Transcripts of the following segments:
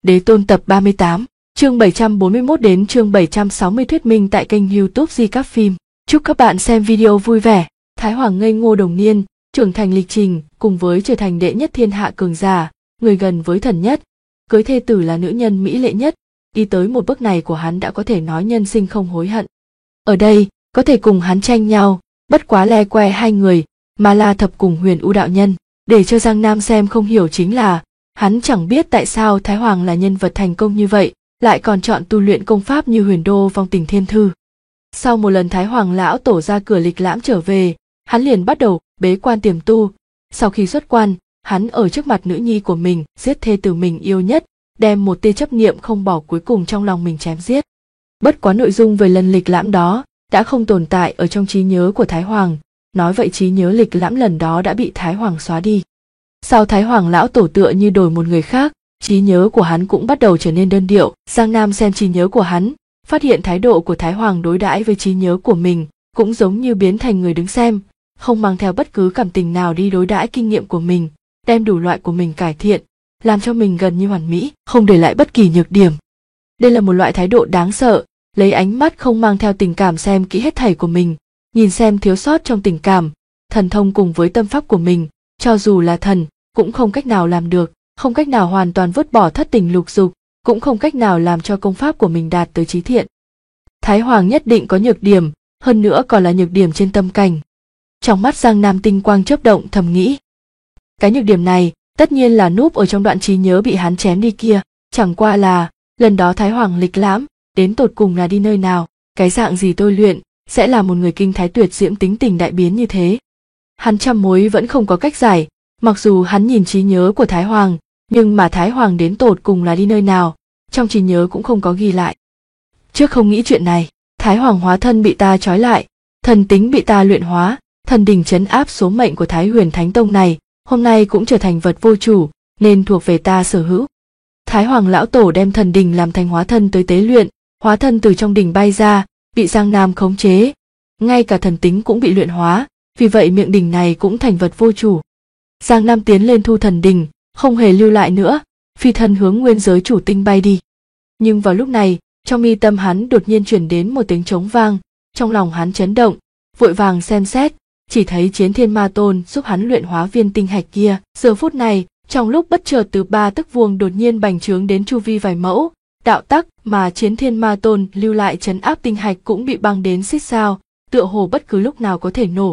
Đế Tôn tập 38, chương 741 đến chương 760 thuyết minh tại kênh YouTube Di Các Phim. Chúc các bạn xem video vui vẻ. Thái Hoàng ngây ngô đồng niên, trưởng thành lịch trình, cùng với trở thành đệ nhất thiên hạ cường giả, người gần với thần nhất, cưới thê tử là nữ nhân mỹ lệ nhất, đi tới một bước này của hắn đã có thể nói nhân sinh không hối hận. Ở đây, có thể cùng hắn tranh nhau, bất quá le que hai người, mà La Thập cùng Huyền U đạo nhân, để cho Giang Nam xem không hiểu chính là, hắn chẳng biết tại sao Thái Hoàng là nhân vật thành công như vậy, lại còn chọn tu luyện công pháp như Huyền Đô Vong Tình Thiên Thư. Sau một lần Thái Hoàng lão tổ ra cửa lịch lãm trở về, hắn liền bắt đầu bế quan tiềm tu. Sau khi xuất quan, hắn ở trước mặt nữ nhi của mình giết thê tử mình yêu nhất, đem một tia chấp niệm không bỏ cuối cùng trong lòng mình chém giết. Bất quá nội dung về lần lịch lãm đó đã không tồn tại ở trong trí nhớ của Thái Hoàng, nói vậy trí nhớ lịch lãm lần đó đã bị Thái Hoàng xóa đi. Sau Thái Hoàng lão tổ tựa như đổi một người khác, trí nhớ của hắn cũng bắt đầu trở nên đơn điệu. Giang Nam xem trí nhớ của hắn, phát hiện thái độ của Thái Hoàng đối đãi với trí nhớ của mình cũng giống như biến thành người đứng xem, không mang theo bất cứ cảm tình nào đi đối đãi kinh nghiệm của mình, đem đủ loại của mình cải thiện, làm cho mình gần như hoàn mỹ, không để lại bất kỳ nhược điểm. Đây là một loại thái độ đáng sợ, lấy ánh mắt không mang theo tình cảm xem kỹ hết thảy của mình, nhìn xem thiếu sót trong tình cảm, thần thông cùng với tâm pháp của mình, cho dù là thần, cũng không cách nào làm được, không cách nào hoàn toàn vứt bỏ thất tình lục dục, cũng không cách nào làm cho công pháp của mình đạt tới chí thiện. Thái Hoàng nhất định có nhược điểm, hơn nữa còn là nhược điểm trên tâm cảnh. Trong mắt Giang Nam tinh quang chớp động thầm nghĩ. Cái nhược điểm này, tất nhiên là núp ở trong đoạn trí nhớ bị hắn chém đi kia, chẳng qua là, lần đó Thái Hoàng lịch lãm, đến tột cùng là đi nơi nào, cái dạng gì tôi luyện, sẽ là một người kinh thái tuyệt diễm tính tình đại biến như thế. Hắn trăm mối vẫn không có cách giải, mặc dù hắn nhìn trí nhớ của Thái Hoàng, nhưng mà Thái Hoàng đến tột cùng là đi nơi nào, trong trí nhớ cũng không có ghi lại. Trước không nghĩ chuyện này, Thái Hoàng hóa thân bị ta trói lại, thần tính bị ta luyện hóa, thần đình trấn áp số mệnh của Thái Huyền Thánh Tông này, hôm nay cũng trở thành vật vô chủ, nên thuộc về ta sở hữu. Thái Hoàng lão tổ đem thần đình làm thành hóa thân tới tế luyện, hóa thân từ trong đình bay ra, bị Giang Nam khống chế, ngay cả thần tính cũng bị luyện hóa, vì vậy miệng đình này cũng thành vật vô chủ. Giang Nam tiến lên thu thần đình, không hề lưu lại nữa, phi thân hướng nguyên giới chủ tinh bay đi. Nhưng vào lúc này, trong mi tâm hắn đột nhiên chuyển đến một tiếng trống vang, trong lòng hắn chấn động, vội vàng xem xét, chỉ thấy Chiến Thiên Ma Tôn giúp hắn luyện hóa viên tinh hạch kia. Giờ phút này, trong lúc bất chợt từ 3 tấc vuông đột nhiên bành trướng đến chu vi vài mẫu, đạo tắc mà Chiến Thiên Ma Tôn lưu lại trấn áp tinh hạch cũng bị băng đến xích sao, tựa hồ bất cứ lúc nào có thể nổ.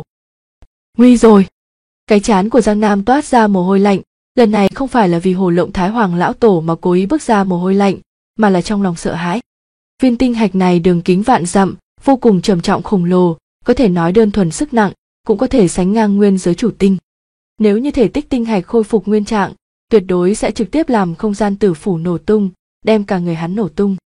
Nguy rồi! Cái trán của Giang Nam toát ra mồ hôi lạnh, lần này không phải là vì hồ lộng Thái Hoàng lão tổ mà cố ý bước ra mồ hôi lạnh, mà là trong lòng sợ hãi. Viên tinh hạch này đường kính vạn dặm, vô cùng trầm trọng khổng lồ, có thể nói đơn thuần sức nặng, cũng có thể sánh ngang nguyên giới chủ tinh. Nếu như thể tích tinh hạch khôi phục nguyên trạng, tuyệt đối sẽ trực tiếp làm không gian tử phủ nổ tung, đem cả người hắn nổ tung.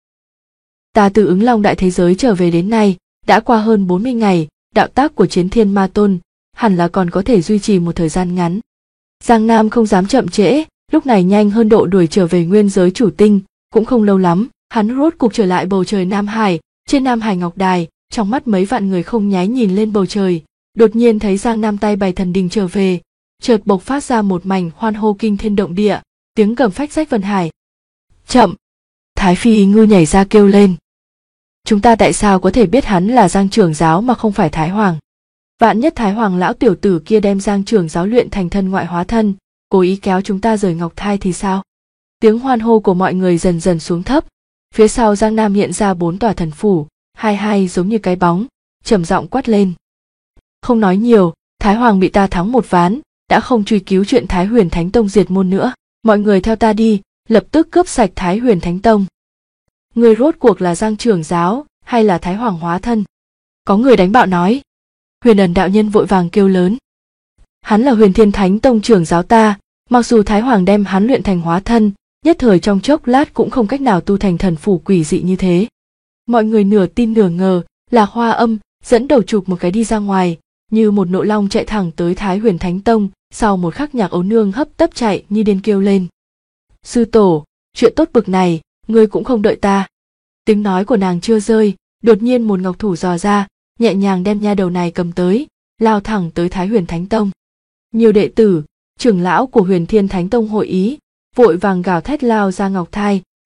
Ta từ Ứng Long đại thế giới trở về đến nay, đã qua hơn 40 ngày, đạo tác của Chiến Thiên Ma Tôn hẳn là còn có thể duy trì một thời gian ngắn. Giang Nam không dám chậm trễ, lúc này nhanh hơn độ đuổi trở về nguyên giới chủ tinh, cũng không lâu lắm, hắn rốt cục trở lại bầu trời Nam Hải, trên Nam Hải Ngọc Đài, trong mắt mấy vạn người không nháy nhìn lên bầu trời, đột nhiên thấy Giang Nam tay bày thần đình trở về, chợt bộc phát ra một mảnh hoan hô kinh thiên động địa, tiếng gầm phách rách vân hải. Chậm! Thái Phi Ngư nhảy ra kêu lên. Chúng ta tại sao có thể biết hắn là Giang trưởng giáo mà không phải Thái Hoàng? Vạn nhất Thái Hoàng lão tiểu tử kia đem Giang trưởng giáo luyện thành thân ngoại hóa thân, cố ý kéo chúng ta rời Ngọc Thai thì sao? Tiếng hoan hô của mọi người dần dần xuống thấp, phía sau Giang Nam hiện ra 4 tòa thần phủ, hai giống như cái bóng, trầm giọng quát lên. Không nói nhiều, Thái Hoàng bị ta thắng một ván, đã không truy cứu chuyện Thái Huyền Thánh Tông diệt môn nữa, mọi người theo ta đi, lập tức cướp sạch Thái Huyền Thánh Tông. Người rốt cuộc là Giang trưởng giáo, hay là Thái Hoàng hóa thân? Có người đánh bạo nói. Huyền Ẩn đạo nhân vội vàng kêu lớn. Hắn là Huyền Thiên Thánh Tông trưởng giáo ta, mặc dù Thái Hoàng đem hắn luyện thành hóa thân, nhất thời trong chốc lát cũng không cách nào tu thành thần phủ quỷ dị như thế. Mọi người nửa tin nửa ngờ, là Hoa Âm dẫn đầu chụp một cái đi ra ngoài, như một nộ long chạy thẳng tới Thái Huyền Thánh Tông, sau một khắc Nhạc Ấu Nương hấp tấp chạy như điên kêu lên. Sư tổ, chuyện tốt bực này, ngươi cũng không đợi ta. Tiếng nói của nàng chưa rơi, đột nhiên một ngọc thủ dò ra, nhẹ nhàng đem nha đầu này cầm tới, lao thẳng tới Thái Huyền Thánh Tông. Nhiều đệ tử, trưởng lão của Huyền Thiên Thánh Tông hội ý, vội vàng gào thét lao ra Ngọc Thai,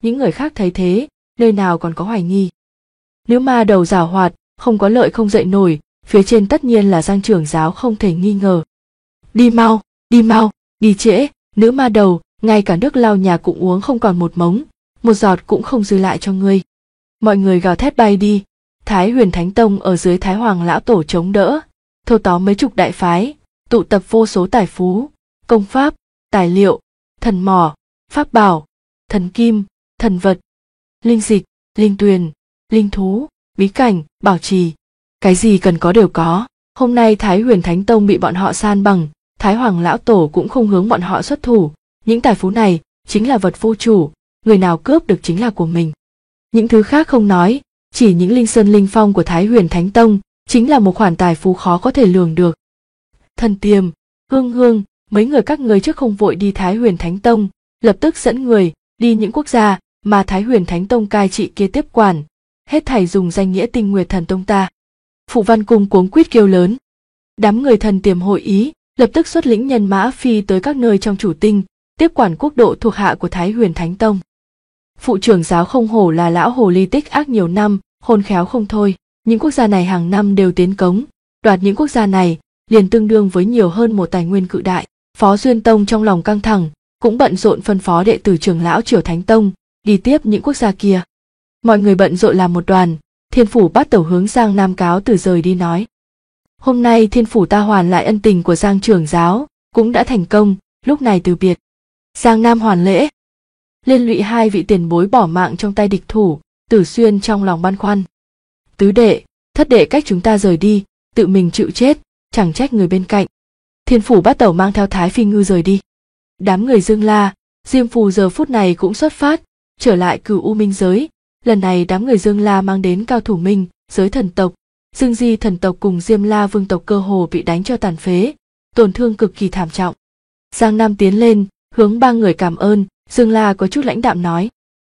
những người khác thấy thế, nơi nào còn có hoài nghi. Nữ ma đầu giảo hoạt, không có lợi không dậy nổi, phía trên tất nhiên là Giang trưởng giáo không thể nghi ngờ. Đi mau, đi trễ, nữ ma đầu, ngay cả nước lau nhà cũng uống không còn một mống, một giọt cũng không dư lại cho ngươi. Mọi người gào thét bay đi, Thái Huyền Thánh Tông ở dưới Thái Hoàng lão tổ chống đỡ, thâu tóm mấy chục đại phái, tụ tập vô số tài phú, công pháp, tài liệu, thần mỏ, pháp bảo, thần kim, thần vật, linh dịch, linh tuyền, linh thú, bí cảnh, bảo trì, cái gì cần có đều có. Hôm nay Thái Huyền Thánh Tông bị bọn họ san bằng, Thái Hoàng lão tổ cũng không hướng bọn họ xuất thủ, những tài phú này chính là vật vô chủ, người nào cướp được chính là của mình. Những thứ khác không nói, chỉ những linh sơn linh phong của Thái Huyền Thánh Tông chính là một khoản tài phú khó có thể lường được. Thần Tiềm, Hương, mấy người các ngươi trước không vội đi Thái Huyền Thánh Tông, lập tức dẫn người đi những quốc gia mà Thái Huyền Thánh Tông cai trị kia tiếp quản, hết thảy dùng danh nghĩa Tinh Nguyệt Thần Tông ta. Phụ Văn Cung cuống quýt kêu lớn. Đám người Thần Tiềm hội ý, lập tức xuất lĩnh nhân mã phi tới các nơi trong chủ tinh, tiếp quản quốc độ thuộc hạ của Thái Huyền Thánh Tông. Phụ trưởng giáo không hổ là lão hồ ly tích ác nhiều năm, khôn khéo không thôi. Những quốc gia này hàng năm đều tiến cống, đoạt những quốc gia này liền tương đương với nhiều hơn một tài nguyên cự đại. Phó Duyên Tông trong lòng căng thẳng, cũng bận rộn phân phó đệ tử trưởng lão Triều Thánh Tông đi tiếp những quốc gia kia. Mọi người bận rộn làm một đoàn, Thiên Phủ bắt đầu hướng Giang Nam cáo từ rời đi nói: hôm nay Thiên Phủ ta hoàn lại ân tình của Giang trưởng giáo, cũng đã thành công, lúc này từ biệt. Giang Nam hoàn lễ. Liên lụy hai vị tiền bối bỏ mạng trong tay địch thủ, Tử Xuyên trong lòng băn khoăn. Tứ đệ, thất đệ cách chúng ta rời đi, tự mình chịu chết, chẳng trách người bên cạnh. Thiên Phủ bắt đầu mang theo Thái Phi Ngư rời đi. Đám người Dương La, Diêm Phù giờ phút này cũng xuất phát, trở lại Cửu U Minh giới. Lần này đám người Dương La mang đến cao thủ Minh giới thần tộc, Dương Di thần tộc cùng Diêm La vương tộc cơ hồ bị đánh cho tàn phế, tổn thương cực kỳ thảm trọng. Giang Nam tiến lên, hướng ba người cảm ơn. Dương La có chút lãnh đạm nói: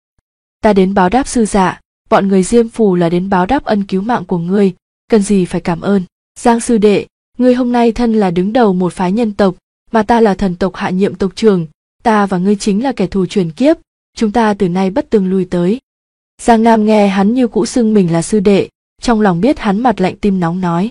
ta đến báo đáp sư dạ, bọn người Diêm Phù là đến báo đáp ân cứu mạng của ngươi, cần gì phải cảm ơn. Giang sư đệ, ngươi hôm nay thân là đứng đầu một phái nhân tộc, mà ta là thần tộc hạ nhiệm tộc trưởng, ta và ngươi chính là kẻ thù truyền kiếp, chúng ta từ nay bất tương lui tới. Giang Nam nghe hắn như cũ xưng mình là sư đệ, trong lòng biết hắn mặt lạnh tim nóng nói: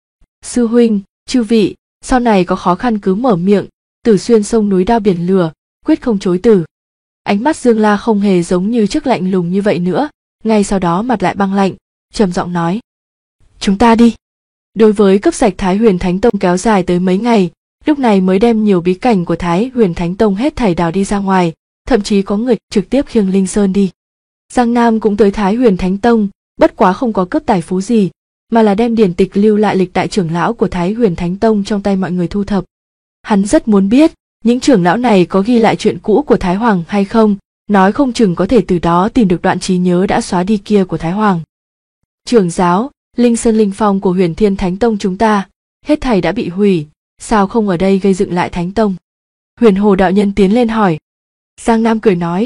sư huynh, chư vị, sau này có khó khăn cứ mở miệng, Tử Xuyên sông núi đao biển lửa, quyết không chối từ. Ánh mắt Dương La không hề giống như trước lạnh lùng như vậy nữa, ngay sau đó mặt lại băng lạnh, trầm giọng nói: chúng ta đi. Đối với cướp sạch Thái Huyền Thánh Tông kéo dài tới mấy ngày, lúc này mới đem nhiều bí cảnh của Thái Huyền Thánh Tông hết thảy đào đi ra ngoài, thậm chí có người trực tiếp khiêng Linh Sơn đi. Giang Nam cũng tới Thái Huyền Thánh Tông, bất quá không có cướp tài phú gì, mà là đem điển tịch lưu lại lịch đại trưởng lão của Thái Huyền Thánh Tông trong tay mọi người thu thập. Hắn rất muốn biết, những trưởng lão này có ghi lại chuyện cũ của Thái Hoàng hay không, nói không chừng có thể từ đó tìm được đoạn trí nhớ đã xóa đi kia của Thái Hoàng. Trưởng giáo, Linh Sơn Linh Phong của Huyền Thiên Thánh Tông chúng ta, hết thảy đã bị hủy, sao không ở đây gây dựng lại Thánh Tông? Huyền Hồ đạo nhân tiến lên hỏi. Giang Nam cười nói: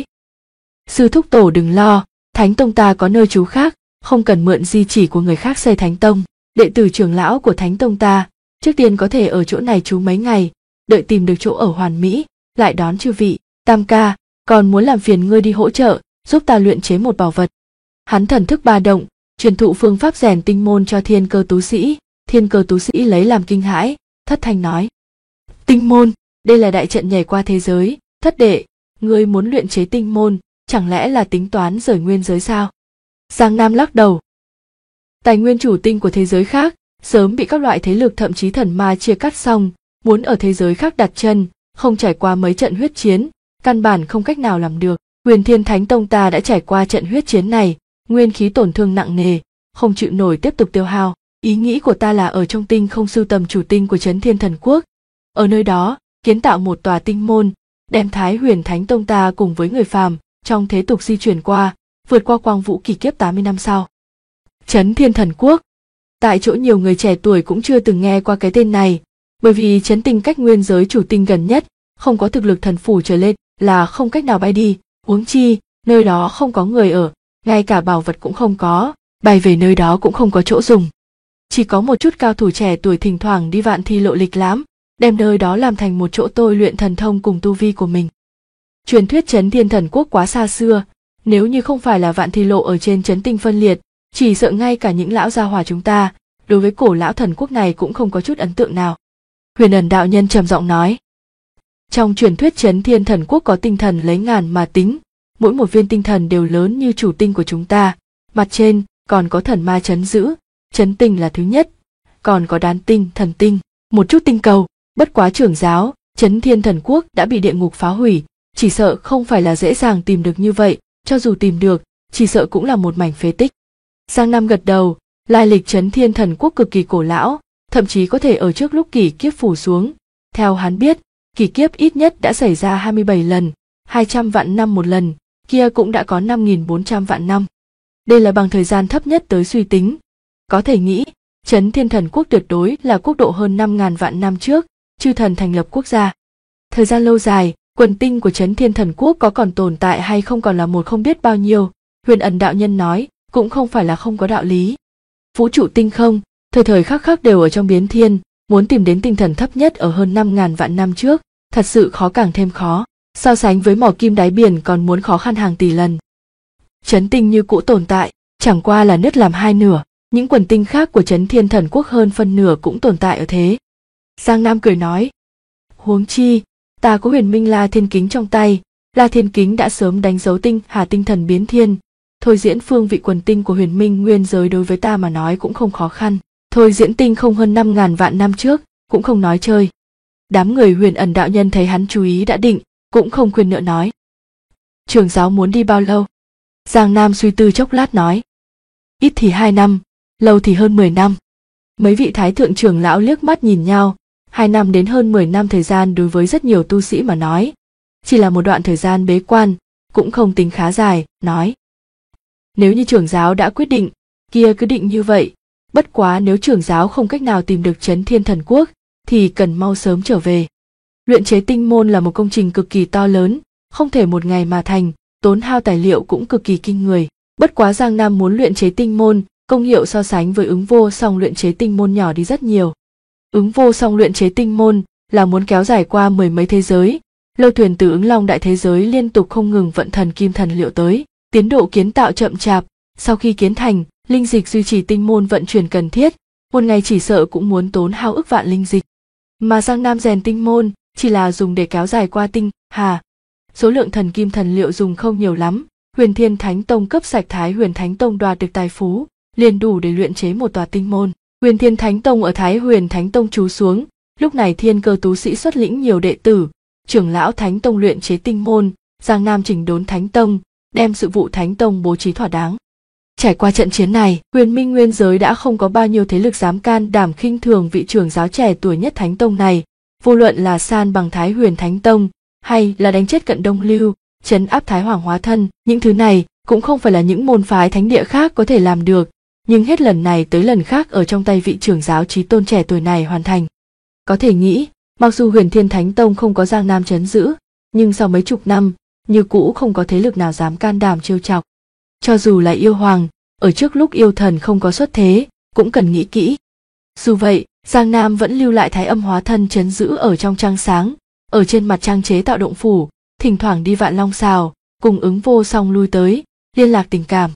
sư thúc tổ đừng lo, Thánh Tông ta có nơi trú khác, không cần mượn di chỉ của người khác xây Thánh Tông. Đệ tử trưởng lão của Thánh Tông ta, trước tiên có thể ở chỗ này trú mấy ngày, đợi tìm được chỗ ở hoàn mỹ, lại đón chư vị. Tam ca, còn muốn làm phiền ngươi đi hỗ trợ, giúp ta luyện chế một bảo vật. Hắn thần thức ba động, truyền thụ phương pháp rèn tinh môn cho Thiên Cơ tú sĩ. Thiên Cơ tú sĩ lấy làm kinh hãi, thất thanh nói: tinh môn, đây là đại trận nhảy qua thế giới. Thất đệ, ngươi muốn luyện chế tinh môn, chẳng lẽ là tính toán rời nguyên giới sao? Giang Nam lắc đầu. Tài nguyên chủ tinh của thế giới khác sớm bị các loại thế lực thậm chí thần ma chia cắt xong, muốn ở thế giới khác đặt chân, không trải qua mấy trận huyết chiến, căn bản không cách nào làm được. Huyền Thiên Thánh Tông ta đã trải qua trận huyết chiến này, nguyên khí tổn thương nặng nề, không chịu nổi tiếp tục tiêu hao. Ý nghĩ của ta là ở trong tinh không sưu tầm chủ tinh của Chấn Thiên Thần Quốc, ở nơi đó kiến tạo một tòa tinh môn, đem Thái Huyền Thánh Tông ta cùng với người phàm trong thế tục di chuyển qua, vượt qua quang vũ kỳ kiếp 80 năm sau. Chấn Thiên Thần Quốc, tại chỗ nhiều người trẻ tuổi cũng chưa từng nghe qua cái tên này, bởi vì chấn tinh cách nguyên giới chủ tinh gần nhất, không có thực lực thần phủ trở lên là không cách nào bay đi, huống chi nơi đó không có người ở, ngay cả bảo vật cũng không có, bay về nơi đó cũng không có chỗ dùng. Chỉ có một chút cao thủ trẻ tuổi thỉnh thoảng đi vạn thi lộ lịch lãm, đem nơi đó làm thành một chỗ tôi luyện thần thông cùng tu vi của mình. Truyền thuyết Chấn Thiên Thần Quốc quá xa xưa, Nếu như không phải là vạn thi lộ ở trên chấn tinh phân liệt, chỉ sợ ngay cả những lão gia hỏa chúng ta, đối với cổ lão thần quốc này cũng không có chút ấn tượng nào. Huyền Ẩn đạo nhân trầm giọng nói. Trong truyền thuyết Chấn Thiên Thần Quốc có tinh thần lấy ngàn mà tính, mỗi một viên tinh thần đều lớn như chủ tinh của chúng ta, mặt trên còn có thần ma chấn giữ, chấn tinh là thứ nhất, còn có đán tinh, thần tinh, một chút tinh cầu, bất quá trưởng giáo, Chấn Thiên Thần Quốc đã bị địa ngục phá hủy, chỉ sợ không phải là dễ dàng tìm được như vậy, cho dù tìm được, chỉ sợ cũng là một mảnh phế tích. Giang Nam gật đầu, lai lịch Chấn Thiên Thần Quốc cực kỳ cổ lão, thậm chí có thể ở trước lúc kỷ kiếp phủ xuống. Theo hắn biết, kỷ kiếp ít nhất đã xảy ra 27 lần, 200 vạn năm một lần, kia cũng đã có 5.400 vạn năm. Đây là bằng thời gian thấp nhất tới suy tính. Có thể nghĩ, Chấn Thiên Thần Quốc tuyệt đối là quốc độ hơn 5.000 vạn năm trước, chư thần thành lập quốc gia. Thời gian lâu dài, quần tinh của Chấn Thiên Thần Quốc có còn tồn tại hay không còn là một không biết bao nhiêu, Huyền Ẩn đạo nhân nói, cũng không phải là không có đạo lý. Vũ trụ tinh không, thời thời khắc khắc đều ở trong biến thiên, muốn tìm đến tinh thần thấp nhất ở hơn 5.000 vạn năm trước, thật sự khó càng thêm khó, so sánh với mỏ kim đáy biển còn muốn khó khăn hàng tỷ lần. Chấn tinh như cũ tồn tại, chẳng qua là nứt làm hai nửa, những quần tinh khác của Chấn Thiên Thần Quốc hơn phân nửa cũng tồn tại ở thế. Giang Nam cười nói, huống chi, ta có Huyền Minh La Thiên Kính trong tay, La Thiên Kính đã sớm đánh dấu tinh hà tinh thần biến thiên, thôi diễn phương vị quần tinh của Huyền Minh nguyên giới đối với ta mà nói cũng không khó khăn, thôi diễn tinh không hơn 5.000 vạn năm trước, cũng không nói chơi. Đám người Huyền Ẩn đạo nhân thấy hắn chú ý đã định, cũng không khuyên nữa nói. Trưởng giáo muốn đi bao lâu? Giang Nam suy tư chốc lát nói. Ít thì 2 năm, lâu thì hơn 10 năm. Mấy vị thái thượng trưởng lão liếc mắt nhìn nhau, 2 năm đến hơn 10 năm thời gian đối với rất nhiều tu sĩ mà nói, chỉ là một đoạn thời gian bế quan, cũng không tính khá dài, nói. Nếu như trưởng giáo đã quyết định, kia cứ định như vậy, bất quá nếu trưởng giáo không cách nào tìm được Chấn Thiên Thần Quốc, thì cần mau sớm trở về. Luyện chế tinh môn là một công trình cực kỳ to lớn, không thể một ngày mà thành, tốn hao tài liệu cũng cực kỳ kinh người. Bất quá Giang Nam muốn luyện chế tinh môn, công hiệu so sánh với ứng vô song luyện chế tinh môn nhỏ đi rất nhiều. Ứng vô song luyện chế tinh môn là muốn kéo dài qua mười mấy thế giới, lâu thuyền từ ứng long đại thế giới liên tục không ngừng vận thần kim thần liệu tới, tiến độ kiến tạo chậm chạp, sau khi kiến thành, linh dịch duy trì tinh môn vận chuyển cần thiết, một ngày chỉ sợ cũng muốn tốn hao ức vạn linh dịch. Mà Giang Nam rèn tinh môn chỉ là dùng để kéo dài qua tinh hà. Số lượng thần kim thần liệu dùng không nhiều lắm, Huyền Thiên Thánh Tông cấp sạch Thái Huyền Thánh Tông đoạt được tài phú, liền đủ để luyện chế một tòa tinh môn. Huyền Thiên Thánh Tông ở Thái Huyền Thánh Tông trú xuống, lúc này thiên cơ tú sĩ xuất lĩnh nhiều đệ tử, trưởng lão Thánh Tông luyện chế tinh môn, Giang Nam chỉnh đốn Thánh Tông, đem sự vụ Thánh Tông bố trí thỏa đáng. Trải qua trận chiến này, Huyền Minh nguyên giới đã không có bao nhiêu thế lực dám can đảm khinh thường vị trưởng giáo trẻ tuổi nhất Thánh Tông này, vô luận là san bằng Thái Huyền Thánh Tông, hay là đánh chết Cận Đông Lưu, trấn áp Thái Hoàng hóa thân, những thứ này cũng không phải là những môn phái thánh địa khác có thể làm được, nhưng hết lần này tới lần khác ở trong tay vị trưởng giáo chí tôn trẻ tuổi này hoàn thành. Có thể nghĩ, mặc dù Huyền Thiên Thánh Tông không có Giang Nam trấn giữ, nhưng sau mấy chục năm, như cũ không có thế lực nào dám can đảm trêu chọc. Cho dù là yêu hoàng, ở trước lúc yêu thần không có xuất thế, cũng cần nghĩ kỹ. Dù vậy, Giang Nam vẫn lưu lại Thái Âm hóa thân trấn giữ ở trong trăng sáng, ở trên mặt trăng chế tạo động phủ, thỉnh thoảng đi Vạn Long Sào, cùng ứng vô song lui tới, liên lạc tình cảm.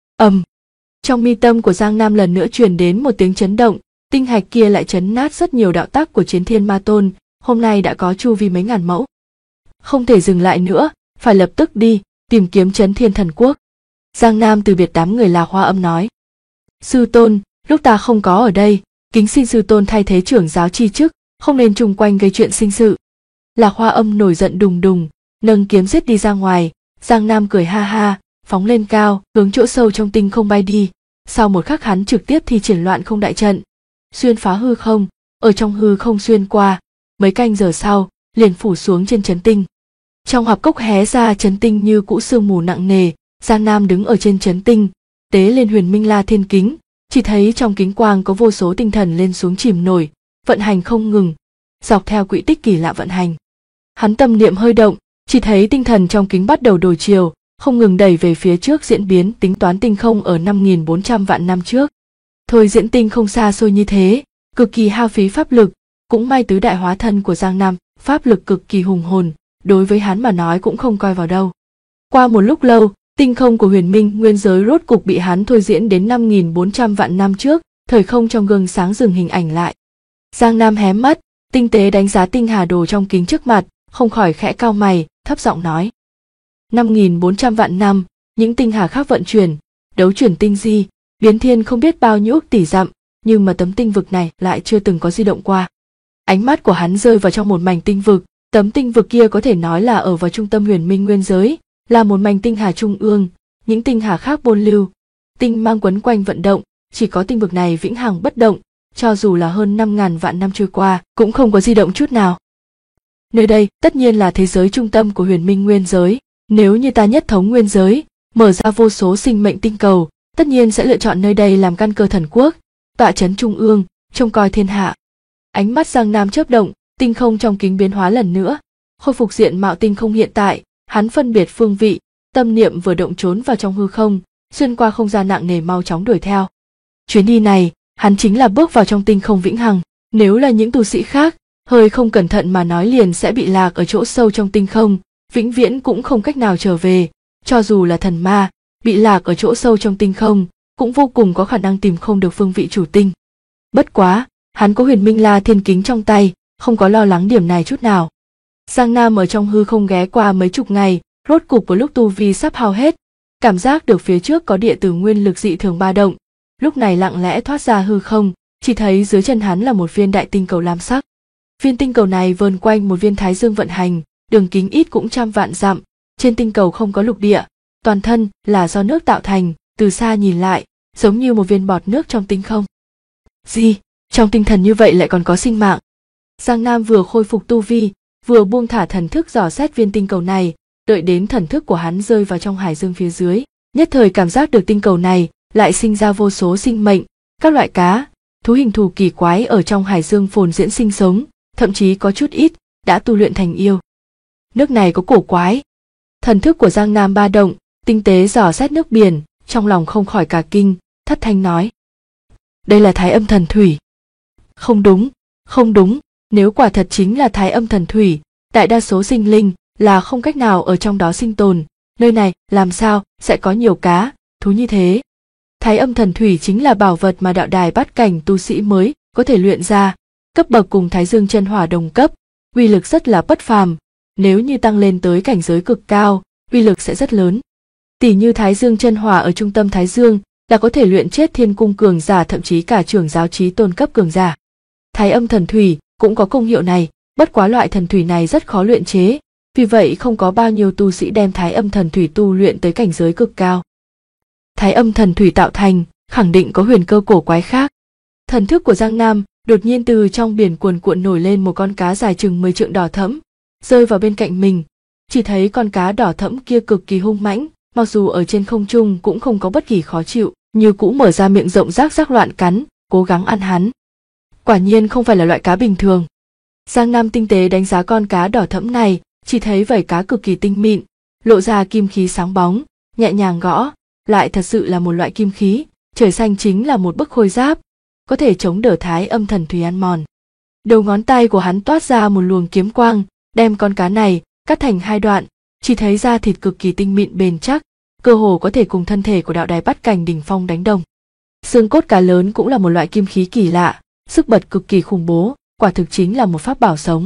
Trong mi tâm của Giang Nam lần nữa truyền đến một tiếng chấn động, tinh hạch kia lại chấn nát rất nhiều đạo tác của Chiến Thiên Ma Tôn, hôm nay đã có chu vi mấy ngàn mẫu. Không thể dừng lại nữa, phải lập tức đi, tìm kiếm Chấn Thiên Thần Quốc. Giang Nam từ biệt đám người Lạc Hoa Âm nói. Sư tôn, lúc ta không có ở đây, kính xin sư tôn thay thế trưởng giáo chi chức, không nên chung quanh gây chuyện sinh sự. Lạc Hoa Âm nổi giận đùng đùng, nâng kiếm giết đi ra ngoài. Giang Nam cười ha ha, phóng lên cao, hướng chỗ sâu trong tinh không bay đi. Sau một khắc hắn trực tiếp thi triển loạn không đại trận, xuyên phá hư không, ở trong hư không xuyên qua, mấy canh giờ sau, liền phủ xuống trên chấn tinh. Trong hạp cốc hé ra chấn tinh như cũ sương mù nặng nề, Giang Nam đứng ở trên chấn tinh, tế lên Huyền Minh La Thiên Kính, chỉ thấy trong kính quang có vô số tinh thần lên xuống chìm nổi, vận hành không ngừng, dọc theo quỹ tích kỳ lạ vận hành. Hắn tâm niệm hơi động, chỉ thấy tinh thần trong kính bắt đầu đổi chiều, không ngừng đẩy về phía trước diễn biến tính toán tinh không ở 5.400 vạn năm trước. Thôi diễn tinh không xa xôi như thế, cực kỳ hao phí pháp lực, cũng may tứ đại hóa thân của Giang Nam, pháp lực cực kỳ hùng hồn, đối với hắn mà nói cũng không coi vào đâu. Qua một lúc lâu, Tinh không của huyền minh nguyên giới rốt cục bị hắn thôi diễn đến 5.400 vạn năm trước, thời không trong gương sáng dừng hình ảnh lại. Giang Nam hé mắt, tinh tế đánh giá tinh hà đồ trong kính trước mặt, không khỏi khẽ cau mày, thấp giọng nói. 5.400 vạn năm, những tinh hà khác vận chuyển, đấu chuyển tinh di, biến thiên không biết bao nhiêu ức tỷ dặm, nhưng mà tấm tinh vực này lại chưa từng có di động qua. Ánh mắt của hắn rơi vào trong một mảnh tinh vực, tấm tinh vực kia có thể nói là ở vào trung tâm huyền minh nguyên giới, là một mảnh tinh hà trung ương, những tinh hà khác bôn lưu, tinh mang quấn quanh vận động, chỉ có tinh vực này vĩnh hằng bất động, cho dù là hơn 5.000 vạn năm trôi qua, cũng không có di động chút nào. Nơi đây tất nhiên là thế giới trung tâm của huyền minh nguyên giới, nếu như ta nhất thống nguyên giới, mở ra vô số sinh mệnh tinh cầu, tất nhiên sẽ lựa chọn nơi đây làm căn cơ thần quốc, tọa trấn trung ương, trông coi thiên hạ. Ánh mắt Giang Nam chớp động, tinh không trong kính biến hóa lần nữa, khôi phục diện mạo tinh không hiện tại, hắn phân biệt phương vị, tâm niệm vừa động trốn vào trong hư không, xuyên qua không gian nặng nề mau chóng đuổi theo. Chuyến đi này, hắn chính là bước vào trong tinh không vĩnh hằng, nếu là những tu sĩ khác, hơi không cẩn thận mà nói liền sẽ bị lạc ở chỗ sâu trong tinh không, vĩnh viễn cũng không cách nào trở về, cho dù là thần ma, bị lạc ở chỗ sâu trong tinh không, cũng vô cùng có khả năng tìm không được phương vị chủ tinh. Bất quá, hắn có huyền minh la thiên kính trong tay, không có lo lắng điểm này chút nào. Giang Nam ở trong hư không ghé qua mấy chục ngày, rốt cục vào lúc tu vi sắp hao hết, cảm giác được phía trước có địa tử nguyên lực dị thường ba động, lúc này lặng lẽ thoát ra hư không, chỉ thấy dưới chân hắn là một viên đại tinh cầu lam sắc. Viên tinh cầu này vờn quanh một viên thái dương vận hành, đường kính ít cũng trăm vạn dặm, trên tinh cầu không có lục địa, toàn thân là do nước tạo thành, từ xa nhìn lại, giống như một viên bọt nước trong tinh không. Gì, trong tinh thần như vậy lại còn có sinh mạng. Giang Nam vừa khôi phục tu vi, vừa buông thả thần thức dò xét viên tinh cầu này, đợi đến thần thức của hắn rơi vào trong hải dương phía dưới, nhất thời cảm giác được tinh cầu này lại sinh ra vô số sinh mệnh, các loại cá, thú hình thù kỳ quái ở trong hải dương phồn diễn sinh sống, thậm chí có chút ít đã tu luyện thành yêu. Nước này có cổ quái. Thần thức của Giang Nam ba động, tinh tế dò xét nước biển, trong lòng không khỏi cả kinh, thất thanh nói. Đây là Thái Âm Thần Thủy. Không đúng, không đúng, nếu quả thật chính là Thái Âm Thần Thủy, đại đa số sinh linh là không cách nào ở trong đó sinh tồn, nơi này làm sao sẽ có nhiều cá, thú như thế. Thái Âm Thần Thủy chính là bảo vật mà đạo đài bát cảnh tu sĩ mới có thể luyện ra, cấp bậc cùng Thái Dương chân hỏa đồng cấp, uy lực rất là bất phàm, nếu như tăng lên tới cảnh giới cực cao, uy lực sẽ rất lớn. Tỷ như Thái Dương chân hỏa ở trung tâm Thái Dương là có thể luyện chết thiên cung cường giả, thậm chí cả trưởng giáo chí tôn cấp cường giả. Thái Âm Thần Thủy cũng có công hiệu này, bất quá loại thần thủy này rất khó luyện chế, vì vậy không có bao nhiêu tu sĩ đem Thái Âm Thần Thủy tu luyện tới cảnh giới cực cao. Thái Âm Thần Thủy tạo thành, khẳng định có huyền cơ cổ quái khác. Thần thức của Giang Nam đột nhiên từ trong biển cuồn cuộn nổi lên một con cá dài chừng 10 trượng đỏ thẫm, rơi vào bên cạnh mình, chỉ thấy con cá đỏ thẫm kia cực kỳ hung mãnh, mặc dù ở trên không trung cũng không có bất kỳ khó chịu, như cũ mở ra miệng rộng rác rác loạn cắn, cố gắng ăn hắn. Quả nhiên không phải là loại cá bình thường. Giang Nam tinh tế đánh giá con cá đỏ thẫm này, chỉ thấy vảy cá cực kỳ tinh mịn, lộ ra kim khí sáng bóng, nhẹ nhàng gõ, lại thật sự là một loại kim khí, trời xanh chính là một bức khôi giáp, có thể chống đỡ Thái Âm Thần Thủy ăn mòn. Đầu ngón tay của hắn toát ra một luồng kiếm quang, đem con cá này cắt thành hai đoạn, chỉ thấy da thịt cực kỳ tinh mịn bền chắc, cơ hồ có thể cùng thân thể của đạo đài bát cảnh đỉnh phong đánh đồng. Xương cốt cá lớn cũng là một loại kim khí kỳ lạ, sức bật cực kỳ khủng bố, quả thực chính là một pháp bảo sống.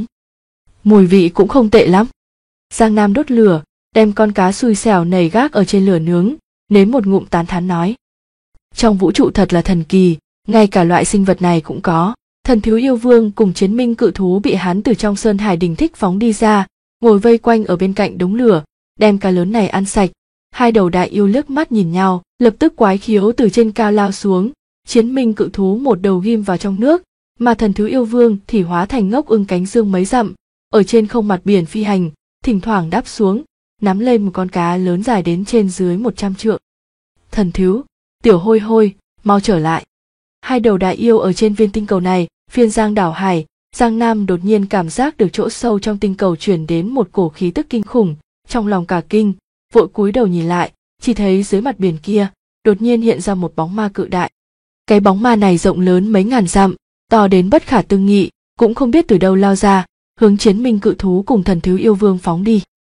Mùi vị cũng không tệ lắm. Giang Nam đốt lửa, đem con cá xui xẻo nảy gác ở trên lửa nướng, nếm một ngụm tán thán nói. Trong vũ trụ thật là thần kỳ, ngay cả loại sinh vật này cũng có. Thần thiếu yêu vương cùng chiến minh cự thú bị hắn từ trong sơn hải đình thích phóng đi ra, ngồi vây quanh ở bên cạnh đống lửa, đem cá lớn này ăn sạch. Hai đầu đại yêu liếc mắt nhìn nhau, lập tức quái khiếu từ trên cao lao xuống, chiến minh cự thú một đầu ghim vào trong nước, mà thần thiếu yêu vương thì hóa thành ngốc ưng cánh dương mấy dặm, ở trên không mặt biển phi hành, thỉnh thoảng đáp xuống, nắm lên một con cá lớn dài đến trên dưới 100 trượng. Thần thiếu, tiểu hôi hôi, mau trở lại. Hai đầu đại yêu ở trên viên tinh cầu này, phiên giang đảo hải, Giang Nam đột nhiên cảm giác được chỗ sâu trong tinh cầu chuyển đến một cổ khí tức kinh khủng, trong lòng cả kinh, vội cúi đầu nhìn lại, chỉ thấy dưới mặt biển kia, đột nhiên hiện ra một bóng ma cự đại. Cái bóng ma này rộng lớn mấy ngàn dặm, to đến bất khả tư nghị, cũng không biết từ đâu lao ra, hướng chiến minh cự thú cùng thần thiếu yêu vương phóng đi.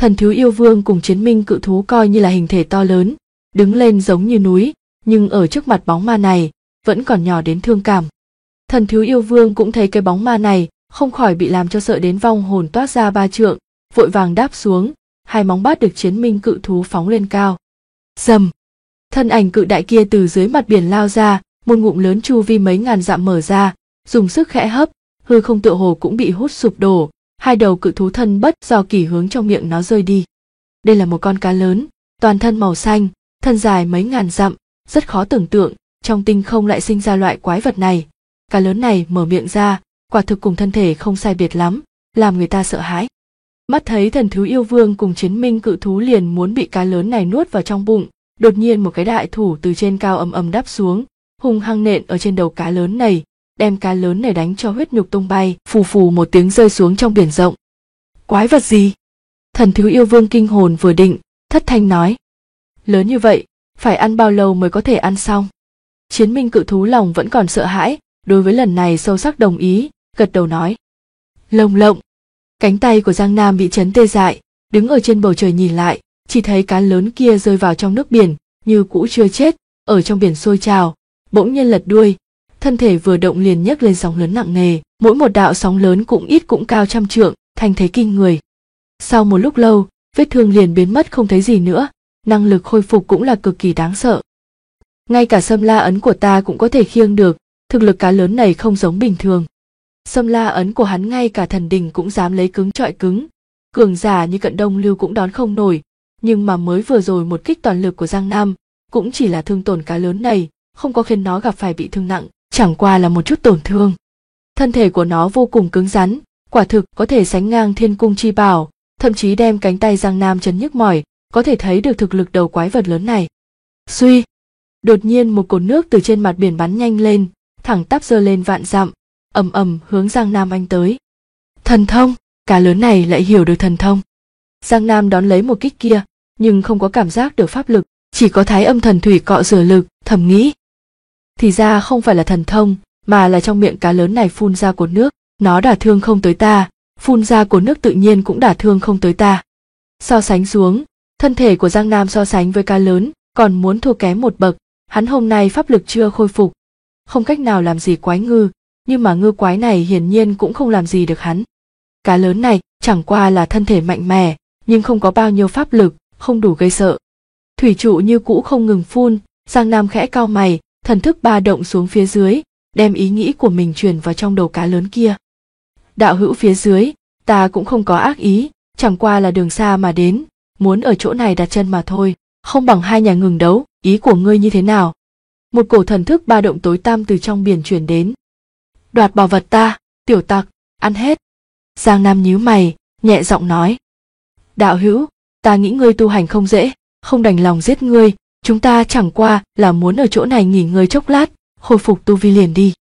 Thần thiếu yêu vương cùng chiến minh cự thú coi như là hình thể to lớn, đứng lên giống như núi, nhưng ở trước mặt bóng ma này vẫn còn nhỏ đến thương cảm. Thần thiếu yêu vương cũng thấy cái bóng ma này, không khỏi bị làm cho sợ đến vong hồn toát ra 3 trượng, vội vàng đáp xuống, hai móng bắt được chiến minh cự thú phóng lên cao. Rầm, thân ảnh cự đại kia từ dưới mặt biển lao ra, một ngụm lớn chu vi mấy ngàn dặm mở ra, dùng sức khẽ hấp, hư không tựa hồ cũng bị hút sụp đổ, hai đầu cự thú thân bất do kỷ hướng trong miệng nó rơi đi. Đây là một con cá lớn, toàn thân màu xanh, thân dài mấy ngàn dặm, rất khó tưởng tượng, trong tinh không lại sinh ra loại quái vật này. Cá lớn này mở miệng ra, quả thực cùng thân thể không sai biệt lắm, làm người ta sợ hãi. Mắt thấy thần thú yêu vương cùng chiến minh cự thú liền muốn bị cá lớn này nuốt vào trong bụng, đột nhiên một cái đại thủ từ trên cao ầm ầm đáp xuống, hung hăng nện ở trên đầu cá lớn này, đem cá lớn này đánh cho huyết nhục tung bay, phù phù một tiếng rơi xuống trong biển rộng. Quái vật gì? Thần thú yêu vương kinh hồn vừa định, thất thanh nói. Lớn như vậy, phải ăn bao lâu mới có thể ăn xong? Chiến minh cự thú lòng vẫn còn sợ hãi, đối với lần này sâu sắc đồng ý, gật đầu nói. Lồng lộng. Cánh tay của Giang Nam bị chấn tê dại, đứng ở trên bầu trời nhìn lại, chỉ thấy cá lớn kia rơi vào trong nước biển, như cũ chưa chết, ở trong biển sôi trào, bỗng nhiên lật đuôi, thân thể vừa động liền nhấc lên sóng lớn nặng nề, mỗi một đạo sóng lớn cũng ít cũng cao trăm trượng, thành thế kinh người. Sau một lúc lâu, vết thương liền biến mất không thấy gì nữa, năng lực khôi phục cũng là cực kỳ đáng sợ. Ngay cả Sâm La ấn của ta cũng có thể khiêng được, thực lực cá lớn này không giống bình thường. Sâm La ấn của hắn ngay cả thần đình cũng dám lấy cứng trọi cứng, cường giả như Cận Đông Lưu cũng đón không nổi, nhưng mà mới vừa rồi một kích toàn lực của Giang Nam cũng chỉ là thương tổn cá lớn này, không có khiến nó gặp phải bị thương nặng, chẳng qua là một chút tổn thương. Thân thể của nó vô cùng cứng rắn, quả thực có thể sánh ngang Thiên Cung chi bảo, thậm chí đem cánh tay Giang Nam chấn nhức mỏi, có thể thấy được thực lực đầu quái vật lớn này. Suy, đột nhiên một cột nước từ trên mặt biển bắn nhanh lên, thẳng tắp giơ lên vạn dặm, ầm ầm hướng Giang Nam anh tới. Thần thông, cá lớn này lại hiểu được thần thông. Giang Nam đón lấy một kích kia, nhưng không có cảm giác được pháp lực, chỉ có Thái Âm thần thủy cọ rửa lực, thầm nghĩ. Thì ra không phải là thần thông, mà là trong miệng cá lớn này phun ra cột nước, nó đả thương không tới ta, phun ra cột nước tự nhiên cũng đả thương không tới ta. So sánh xuống, thân thể của Giang Nam so sánh với cá lớn, còn muốn thua kém một bậc, hắn hôm nay pháp lực chưa khôi phục, không cách nào làm gì quái ngư, nhưng mà ngư quái này hiển nhiên cũng không làm gì được hắn. Cá lớn này chẳng qua là thân thể mạnh mẽ, nhưng không có bao nhiêu pháp lực, không đủ gây sợ. Thủy trụ như cũ không ngừng phun, Giang Nam khẽ cau mày, thần thức ba động xuống phía dưới, đem ý nghĩ của mình truyền vào trong đầu cá lớn kia. Đạo hữu phía dưới, ta cũng không có ác ý, chẳng qua là đường xa mà đến, muốn ở chỗ này đặt chân mà thôi, không bằng hai nhà ngừng đấu, ý của ngươi như thế nào? Một cổ thần thức ba động tối tăm từ trong biển truyền đến. Đoạt bảo vật ta, tiểu tặc, ăn hết. Giang Nam nhíu mày, nhẹ giọng nói. Đạo hữu, ta nghĩ ngươi tu hành không dễ, không đành lòng giết ngươi, chúng ta chẳng qua là muốn ở chỗ này nghỉ ngơi chốc lát, hồi phục tu vi liền đi.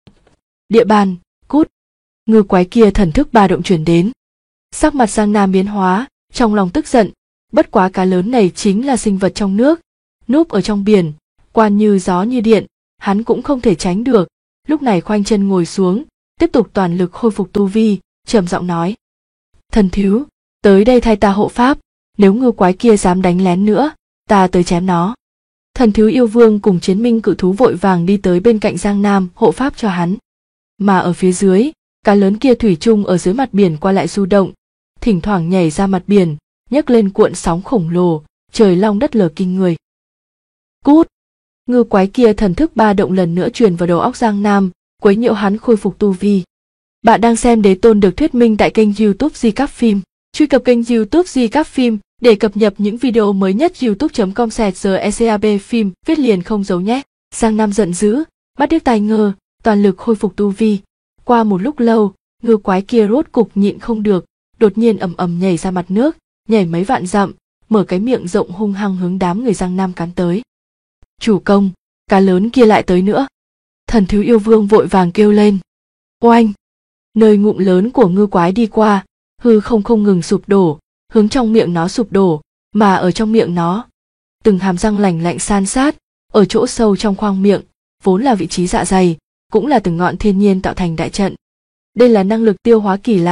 Địa bàn, cút. Ngư quái kia thần thức ba động truyền đến. Sắc mặt Giang Nam biến hóa, trong lòng tức giận, bất quá cá lớn này chính là sinh vật trong nước, núp ở trong biển, quan như gió như điện, hắn cũng không thể tránh được, lúc này khoanh chân ngồi xuống, tiếp tục toàn lực khôi phục tu vi, trầm giọng nói. Thần thiếu, tới đây thay ta hộ pháp, nếu ngư quái kia dám đánh lén nữa, ta tới chém nó. Thần thiếu yêu vương cùng chiến minh cự thú vội vàng đi tới bên cạnh Giang Nam hộ pháp cho hắn. Mà ở phía dưới, cá lớn kia thủy chung ở dưới mặt biển qua lại du động, thỉnh thoảng nhảy ra mặt biển, nhấc lên cuộn sóng khổng lồ, trời long đất lở kinh người. Cút! Ngư quái kia thần thức ba động lần nữa truyền vào đầu óc Giang Nam, quấy nhiễu hắn khôi phục tu vi. Bạn đang xem Đế Tôn được thuyết minh tại kênh YouTube Di Các Phim. Truy cập kênh YouTube Di Các Phim để cập nhật những video mới nhất. youtube.com/recab phim viết liền không giấu nhé. Giang Nam giận dữ, mắt điếc tai ngơ, toàn lực khôi phục tu vi. Qua một lúc lâu, ngư quái kia rốt cục nhịn không được, đột nhiên ầm ầm nhảy ra mặt nước, nhảy mấy vạn dặm, mở cái miệng rộng hung hăng hướng đám người Giang Nam cắn tới. Chủ công, cá lớn kia lại tới nữa. Thần thiếu yêu vương vội vàng kêu lên. Oanh! Nơi ngụm lớn của ngư quái đi qua, hư không ngừng sụp đổ, hướng trong miệng nó sụp đổ, mà ở trong miệng nó, từng hàm răng lành lạnh san sát, ở chỗ sâu trong khoang miệng, vốn là vị trí dạ dày, cũng là từng ngọn thiên nhiên tạo thành đại trận. Đây là năng lực tiêu hóa kỳ lạ,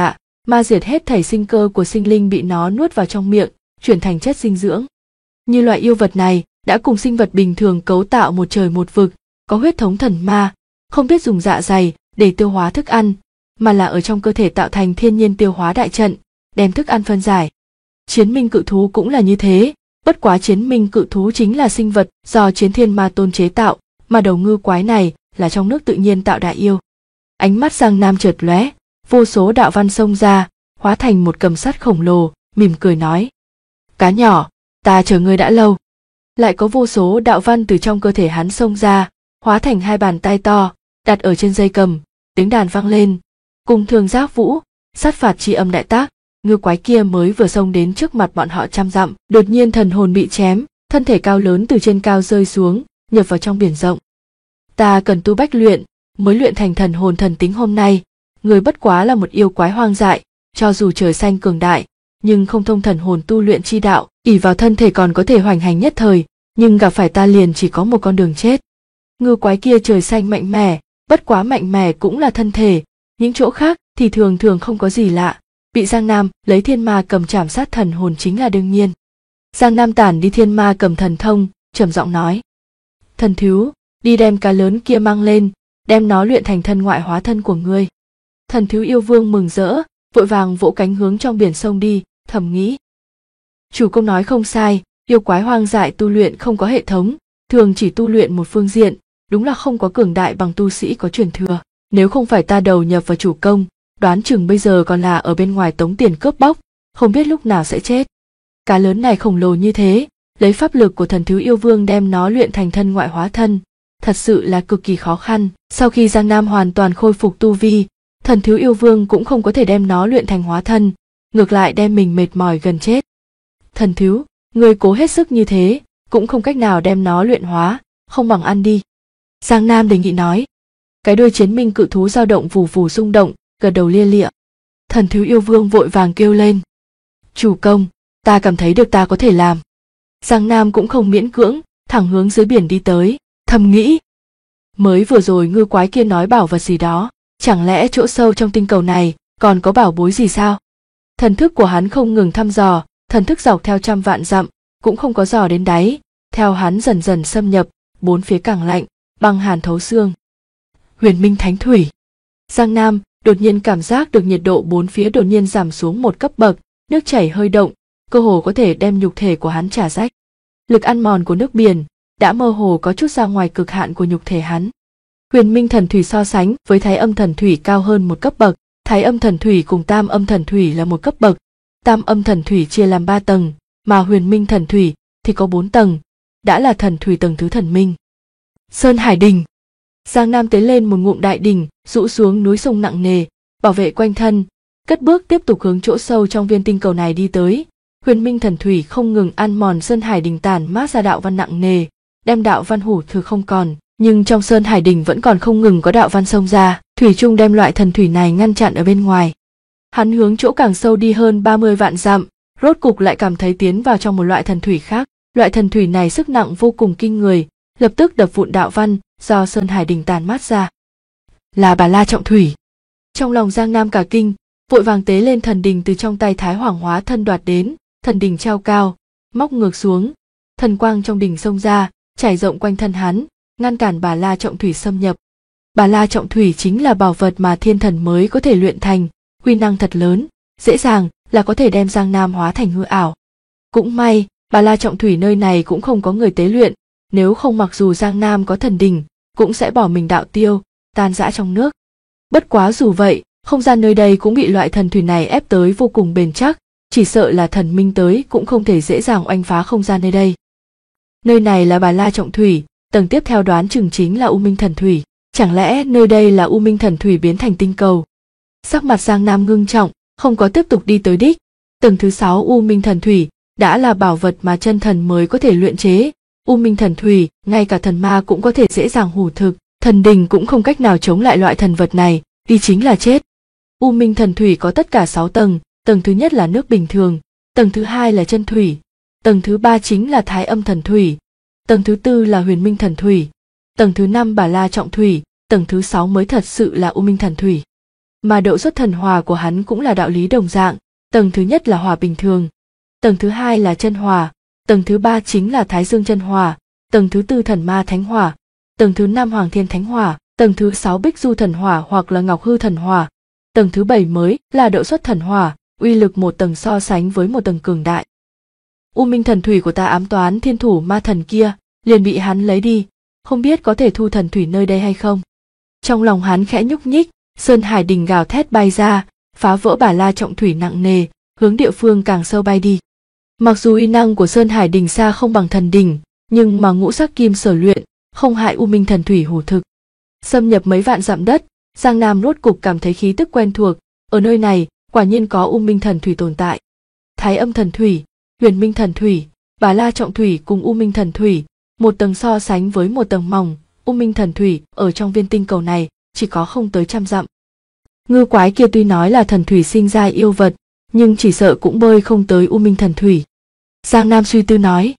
ma diệt hết thảy sinh cơ của sinh linh bị nó nuốt vào trong miệng, chuyển thành chất dinh dưỡng. Như loại yêu vật này đã cùng sinh vật bình thường cấu tạo một trời một vực, có huyết thống thần ma, không biết dùng dạ dày để tiêu hóa thức ăn, mà là ở trong cơ thể tạo thành thiên nhiên tiêu hóa đại trận, đem thức ăn phân giải. Chiến minh cự thú cũng là như thế, bất quá chiến minh cự thú chính là sinh vật do chiến thiên ma tôn chế tạo, mà đầu ngư quái này là trong nước tự nhiên tạo đại yêu. Ánh mắt Giang Nam chợt lóe, vô số đạo văn xông ra, hóa thành một cầm sắt khổng lồ, mỉm cười nói: "Cá nhỏ, ta chờ ngươi đã lâu." Lại có vô số đạo văn từ trong cơ thể hắn xông ra, hóa thành hai bàn tay to, đặt ở trên dây cầm, tiếng đàn vang lên, cùng thường giác vũ, sát phạt chi âm đại tác. Ngư quái kia mới vừa xông đến trước mặt bọn họ trăm dặm, đột nhiên thần hồn bị chém, thân thể cao lớn từ trên cao rơi xuống, nhập vào trong biển rộng. Ta cần tu bách luyện, mới luyện thành thần hồn thần tính hôm nay. Người bất quá là một yêu quái hoang dại, cho dù trời xanh cường đại, nhưng không thông thần hồn tu luyện chi đạo, ỷ vào thân thể còn có thể hoành hành nhất thời, nhưng gặp phải ta liền chỉ có một con đường chết. Ngư quái kia trời xanh mạnh mẽ, bất quá mạnh mẽ cũng là thân thể, những chỗ khác thì thường thường không có gì lạ. Bị Giang Nam lấy thiên ma cầm chảm sát thần hồn chính là đương nhiên. Giang Nam tản đi thiên ma cầm thần thông, trầm giọng nói: "Thần thú, đi đem cá lớn kia mang lên, đem nó luyện thành thân ngoại hóa thân của ngươi." Thần thú yêu vương mừng rỡ, vội vàng vỗ cánh hướng trong biển sông đi, thầm nghĩ: chủ công nói không sai, yêu quái hoang dại tu luyện không có hệ thống, thường chỉ tu luyện một phương diện, đúng là không có cường đại bằng tu sĩ có truyền thừa. Nếu không phải ta đầu nhập vào chủ công, đoán chừng bây giờ còn là ở bên ngoài tống tiền cướp bóc, không biết lúc nào sẽ chết. Cá lớn này khổng lồ như thế, lấy pháp lực của thần thú yêu vương đem nó luyện thành thân ngoại hóa thân, thật sự là cực kỳ khó khăn. Sau khi Giang Nam hoàn toàn khôi phục tu vi, thần thú yêu vương cũng không có thể đem nó luyện thành hóa thân, ngược lại đem mình mệt mỏi gần chết. Thần thú, người cố hết sức như thế, cũng không cách nào đem nó luyện hóa, không bằng ăn đi. Giang Nam đề nghị nói. Cái đuôi chiến minh cự thú dao động vù vù rung động, gật đầu lia lịa. Thần thú yêu vương vội vàng kêu lên: chủ công, ta cảm thấy được ta có thể làm. Giang Nam cũng không miễn cưỡng, thẳng hướng dưới biển đi tới, thầm nghĩ: mới vừa rồi ngư quái kia nói bảo vật gì đó, chẳng lẽ chỗ sâu trong tinh cầu này còn có bảo bối gì sao? Thần thức của hắn không ngừng thăm dò, thần thức dọc theo trăm vạn dặm, cũng không có dò đến đáy, theo hắn dần dần xâm nhập, bốn phía càng lạnh, băng hàn thấu xương. Huyền Minh Thánh Thủy. Giang Nam đột nhiên cảm giác được nhiệt độ bốn phía đột nhiên giảm xuống một cấp bậc, nước chảy hơi động, cơ hồ có thể đem nhục thể của hắn trả rách. Lực ăn mòn của nước biển đã mơ hồ có chút ra ngoài cực hạn của nhục thể hắn. Huyền Minh Thần Thủy so sánh với Thái Âm Thần Thủy cao hơn một cấp bậc, Thái Âm Thần Thủy cùng Tam Âm Thần Thủy là một cấp bậc, Tam Âm Thần Thủy chia làm 3 tầng, mà Huyền Minh Thần Thủy thì có 4 tầng, đã là thần thủy tầng thứ thần minh. Sơn Hải Đình. Giang Nam tiến lên một ngụm đại đỉnh, rũ xuống núi sông nặng nề, bảo vệ quanh thân, cất bước tiếp tục hướng chỗ sâu trong viên tinh cầu này đi tới. Huyền Minh Thần Thủy không ngừng ăn mòn Sơn Hải Đình, tản mát ra đạo văn nặng nề, đem đạo văn hủ thực không còn, nhưng trong Sơn Hải Đình vẫn còn không ngừng có đạo văn xông ra, thủy chung đem loại thần thủy này ngăn chặn ở bên ngoài. Hắn hướng chỗ càng sâu đi hơn 30 vạn dặm, rốt cục lại cảm thấy tiến vào trong một loại thần thủy khác. Loại thần thủy này sức nặng vô cùng kinh người, lập tức đập vụn đạo văn do Sơn Hải Đình tàn mát ra. Là Bà La Trọng Thủy. Trong lòng Giang Nam cả kinh, vội vàng tế lên thần đình từ trong tay Thái Hoàng hóa thân đoạt đến, thần đình treo cao, móc ngược xuống, thần quang trong đình xông ra, trải rộng quanh thân hắn, ngăn cản Bà La Trọng Thủy xâm nhập. Bà La Trọng Thủy chính là bảo vật mà thiên thần mới có thể luyện thành, uy năng thật lớn, dễ dàng là có thể đem Giang Nam hóa thành hư ảo. Cũng may, Bà La Trọng Thủy nơi này cũng không có người tế luyện, nếu không mặc dù Giang Nam có thần đình, cũng sẽ bỏ mình đạo tiêu, tan rã trong nước. Bất quá dù vậy, không gian nơi đây cũng bị loại thần thủy này ép tới vô cùng bền chắc, chỉ sợ là thần minh tới cũng không thể dễ dàng oanh phá không gian nơi đây. Nơi này là Bà La Trọng Thủy, tầng tiếp theo đoán chừng chính là U Minh Thần Thủy, chẳng lẽ nơi đây là U Minh Thần Thủy biến thành tinh cầu? Sắc mặt Giang Nam ngưng trọng, không có tiếp tục đi tới đích. Tầng thứ 6 U Minh Thần Thủy đã là bảo vật mà chân thần mới có thể luyện chế. U Minh Thần Thủy, ngay cả thần ma cũng có thể dễ dàng hủ thực, thần đình cũng không cách nào chống lại loại thần vật này, đi chính là chết. U Minh Thần Thủy có tất cả 6 tầng, tầng thứ nhất là nước bình thường, tầng thứ hai là chân thủy, tầng thứ 3 chính là Thái Âm Thần Thủy, tầng thứ 4 là Huyền Minh Thần Thủy, tầng thứ 5 Bà La Trọng Thủy, tầng thứ 6 mới thật sự là U Minh Thần Thủy. mà độ xuất thần hỏa của hắn cũng là đạo lý đồng dạng, tầng thứ nhất là hỏa bình thường, tầng thứ hai là chân hỏa, tầng thứ ba chính là Thái Dương chân hỏa, tầng thứ tư Thần Ma Thánh hỏa, tầng thứ năm Hoàng Thiên Thánh hỏa, tầng thứ sáu Bích Du thần hỏa hoặc là Ngọc Hư thần hỏa, tầng thứ bảy mới là độ xuất thần hỏa, uy lực một tầng so sánh với một tầng cường đại. U Minh thần thủy của ta ám toán Thiên Thủ Ma thần kia, liền bị hắn lấy đi, không biết có thể thu thần thủy nơi đây hay không. Trong lòng hắn khẽ nhúc nhích, Sơn Hải Đình gào thét bay ra, phá vỡ Bà La trọng thủy nặng nề, hướng địa phương càng sâu bay đi. Mặc dù uy năng của Sơn Hải Đình xa không bằng thần đỉnh, nhưng mà ngũ sắc kim sở luyện, không hại U Minh thần thủy hủ thực. Xâm nhập mấy vạn dặm đất, Giang Nam rốt cục cảm thấy khí tức quen thuộc, ở nơi này, quả nhiên có U Minh thần thủy tồn tại. Thái Âm thần thủy, Huyền Minh thần thủy, Bà La trọng thủy cùng U Minh thần thủy, một tầng so sánh với một tầng mỏng, U Minh thần thủy ở trong viên tinh cầu này chỉ có không tới 100 dặm. Ngư quái kia tuy nói là thần thủy sinh ra yêu vật, nhưng chỉ sợ cũng bơi không tới U Minh thần thủy. Giang Nam suy tư nói.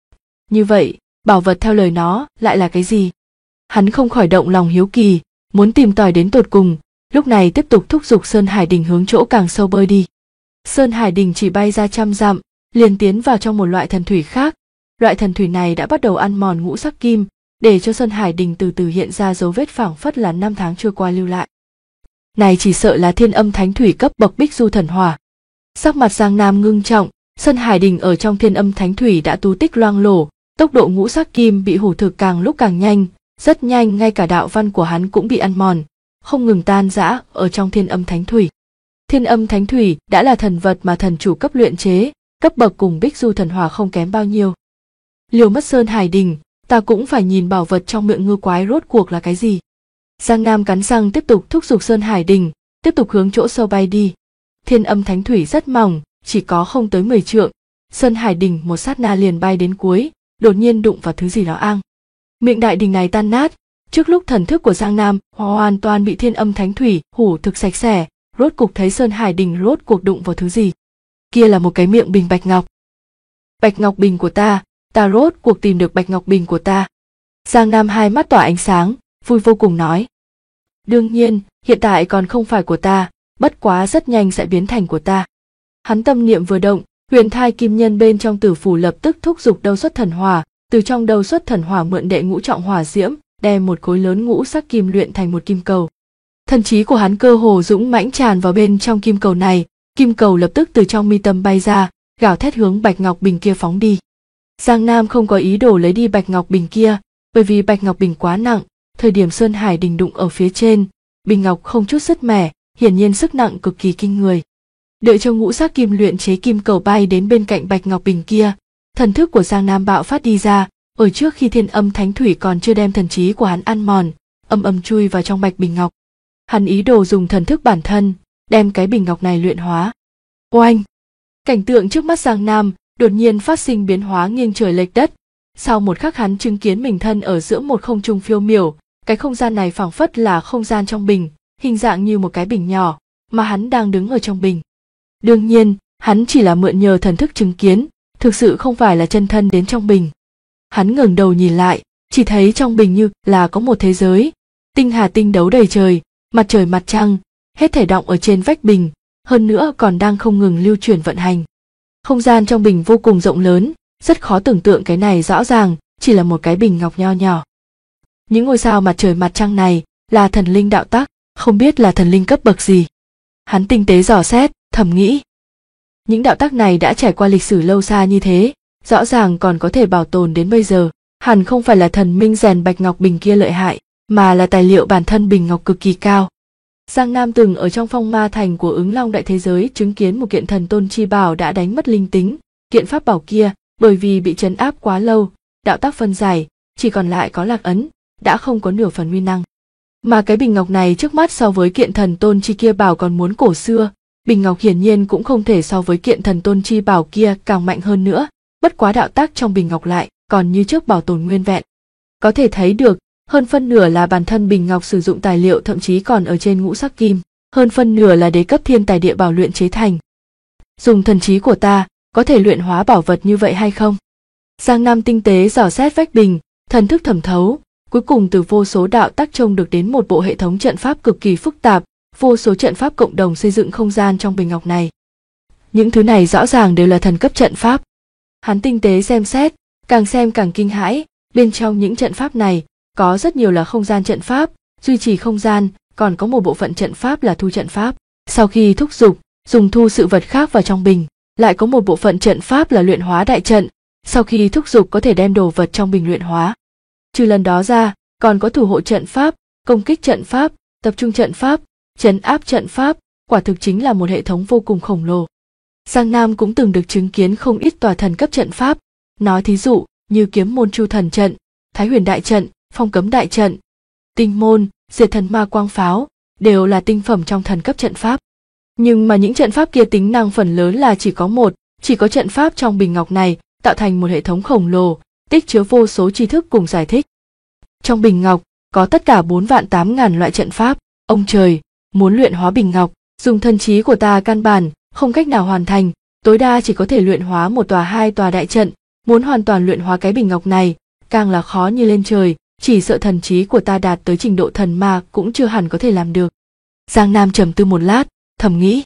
Như vậy, bảo vật theo lời nó lại là cái gì? Hắn không khỏi động lòng hiếu kỳ, muốn tìm tòi đến tột cùng, lúc này tiếp tục thúc giục Sơn Hải Đình hướng chỗ càng sâu bơi đi. Sơn Hải Đình chỉ bay ra 100 dặm, liền tiến vào trong một loại thần thủy khác. Loại thần thủy này đã bắt đầu ăn mòn ngũ sắc kim, để cho Sơn Hải Đình từ từ hiện ra dấu vết phảng phất là 5 tháng trôi qua lưu lại. Này chỉ sợ là Thiên Âm Thánh thủy cấp bậc Bích Du thần hỏa. Sắc mặt Giang Nam ngưng trọng, Sơn Hải Đình ở trong Thiên Âm Thánh thủy đã tú tích loang lổ, tốc độ ngũ sắc kim bị hủ thực càng lúc càng nhanh, rất nhanh ngay cả đạo văn của hắn cũng bị ăn mòn, không ngừng tan rã ở trong Thiên Âm Thánh thủy. Thiên Âm Thánh thủy đã là thần vật mà thần chủ cấp luyện chế, cấp bậc cùng Bích Du thần hỏa không kém bao nhiêu. Liều mất Sơn Hải Đình, ta cũng phải nhìn bảo vật trong miệng ngư quái rốt cuộc là cái gì. Giang Nam cắn răng tiếp tục thúc giục Sơn Hải Đình, tiếp tục hướng chỗ sâu bay đi. Thiên Âm Thánh thủy rất mỏng, chỉ có không tới 10 trượng. Sơn Hải Đình một sát na liền bay đến cuối, đột nhiên đụng vào thứ gì đó ang. Miệng đại đình này tan nát, trước lúc thần thức của Giang Nam hoàn toàn bị Thiên Âm Thánh thủy hủ thực sạch sẽ, rốt cục thấy Sơn Hải Đình rốt cuộc đụng vào thứ gì. Kia là một cái miệng bình bạch ngọc. Bạch ngọc bình của ta rốt cuộc tìm được bạch ngọc bình của ta. Giang Nam hai mắt tỏa ánh sáng, vui vô cùng nói. Đương nhiên, hiện tại còn không phải của ta, bất quá rất nhanh sẽ biến thành của ta. Hắn tâm niệm vừa động, huyền thai kim nhân bên trong tử phủ lập tức thúc giục đầu xuất thần hỏa, từ trong đầu xuất thần hỏa mượn đệ ngũ trọng hỏa diễm, đem một khối lớn ngũ sắc kim luyện thành một kim cầu. Thần trí của hắn cơ hồ dũng mãnh tràn vào bên trong kim cầu này, kim cầu lập tức từ trong mi tâm bay ra, gào thét hướng bạch ngọc bình kia phóng đi. Giang Nam không có ý đồ lấy đi bạch ngọc bình kia, bởi vì bạch ngọc bình quá nặng, thời điểm Sơn Hải Đình đụng ở phía trên, bình ngọc không chút sứt mẻ, hiển nhiên sức nặng cực kỳ kinh người. Đợi cho ngũ sắc kim luyện chế kim cầu bay đến bên cạnh bạch ngọc bình kia, thần thức của Giang Nam bạo phát đi ra, ở trước khi Thiên Âm Thánh thủy còn chưa đem thần trí của hắn ăn mòn, âm chui vào trong bạch bình ngọc. Hắn ý đồ dùng thần thức bản thân, đem cái bình ngọc này luyện hóa. Oanh! Cảnh tượng trước mắt Giang Nam đột nhiên phát sinh biến hóa nghiêng trời lệch đất. Sau một khắc hắn chứng kiến mình thân ở giữa một không trung phiêu miểu, cái không gian này phảng phất là không gian trong bình, hình dạng như một cái bình nhỏ, mà hắn đang đứng ở trong bình. Đương nhiên, hắn chỉ là mượn nhờ thần thức chứng kiến, thực sự không phải là chân thân đến trong bình. Hắn ngẩng đầu nhìn lại, chỉ thấy trong bình như là có một thế giới, tinh hà tinh đấu đầy trời, mặt trăng, hết thảy đọng ở trên vách bình, hơn nữa còn đang không ngừng lưu chuyển vận hành. Không gian trong bình vô cùng rộng lớn, rất khó tưởng tượng cái này rõ ràng chỉ là một cái bình ngọc nho nhỏ. Những ngôi sao mặt trời mặt trăng này là thần linh đạo tắc, không biết là thần linh cấp bậc gì. Hắn tinh tế dò xét, thầm nghĩ. Những đạo tắc này đã trải qua lịch sử lâu xa như thế, rõ ràng còn có thể bảo tồn đến bây giờ, hẳn không phải là thần minh rèn bạch ngọc bình kia lợi hại, mà là tài liệu bản thân bình ngọc cực kỳ cao. Giang Nam từng ở trong phong ma thành của Ứng Long đại thế giới chứng kiến một kiện thần tôn chi bảo đã đánh mất linh tính, kiện pháp bảo kia bởi vì bị trấn áp quá lâu, đạo tác phân giải, chỉ còn lại có lạc ấn, đã không có nửa phần uy năng. Mà cái bình ngọc này trước mắt so với kiện thần tôn chi kia bảo còn muốn cổ xưa, bình ngọc hiển nhiên cũng không thể so với kiện thần tôn chi bảo kia càng mạnh hơn nữa, bất quá đạo tác trong bình ngọc lại còn như trước bảo tồn nguyên vẹn. Có thể thấy được, hơn phân nửa là bản thân bình ngọc sử dụng tài liệu thậm chí còn ở trên ngũ sắc kim, hơn phân nửa là đế cấp thiên tài địa bảo luyện chế thành. Dùng thần trí của ta, có thể luyện hóa bảo vật như vậy hay không? Giang Nam tinh tế dò xét vách bình, thần thức thẩm thấu, cuối cùng từ vô số đạo tác trông được đến một bộ hệ thống trận pháp cực kỳ phức tạp, vô số trận pháp cộng đồng xây dựng không gian trong bình ngọc này. Những thứ này rõ ràng đều là thần cấp trận pháp. Hắn tinh tế xem xét, càng xem càng kinh hãi, bên trong những trận pháp này có rất nhiều là không gian trận pháp, duy trì không gian, còn có một bộ phận trận pháp là thu trận pháp. Sau khi thúc giục, dùng thu sự vật khác vào trong bình, lại có một bộ phận trận pháp là luyện hóa đại trận, sau khi thúc giục có thể đem đồ vật trong bình luyện hóa. Trừ lần đó ra, còn có thủ hộ trận pháp, công kích trận pháp, tập trung trận pháp, trấn áp trận pháp, quả thực chính là một hệ thống vô cùng khổng lồ. Giang Nam cũng từng được chứng kiến không ít tòa thần cấp trận pháp, nói thí dụ như Kiếm Môn Chu Thần Trận, Thái Huyền Đại Trận, Phong Cấm Đại Trận, Tinh Môn, Diệt Thần Ma Quang Pháo, đều là tinh phẩm trong thần cấp trận pháp. Nhưng mà những trận pháp kia tính năng phần lớn là chỉ có trận pháp trong bình ngọc này tạo thành một hệ thống khổng lồ, tích chứa vô số tri thức cùng giải thích. Trong bình ngọc có tất cả 4.800.000 loại trận pháp. Ông trời, muốn luyện hóa bình ngọc, dùng thần trí của ta căn bản không cách nào hoàn thành, tối đa chỉ có thể luyện hóa một tòa 2 tòa đại trận, muốn hoàn toàn luyện hóa cái bình ngọc này, càng là khó như lên trời, chỉ sợ thần trí của ta đạt tới trình độ thần ma cũng chưa hẳn có thể làm được. Giang Nam trầm tư một lát, thầm nghĩ.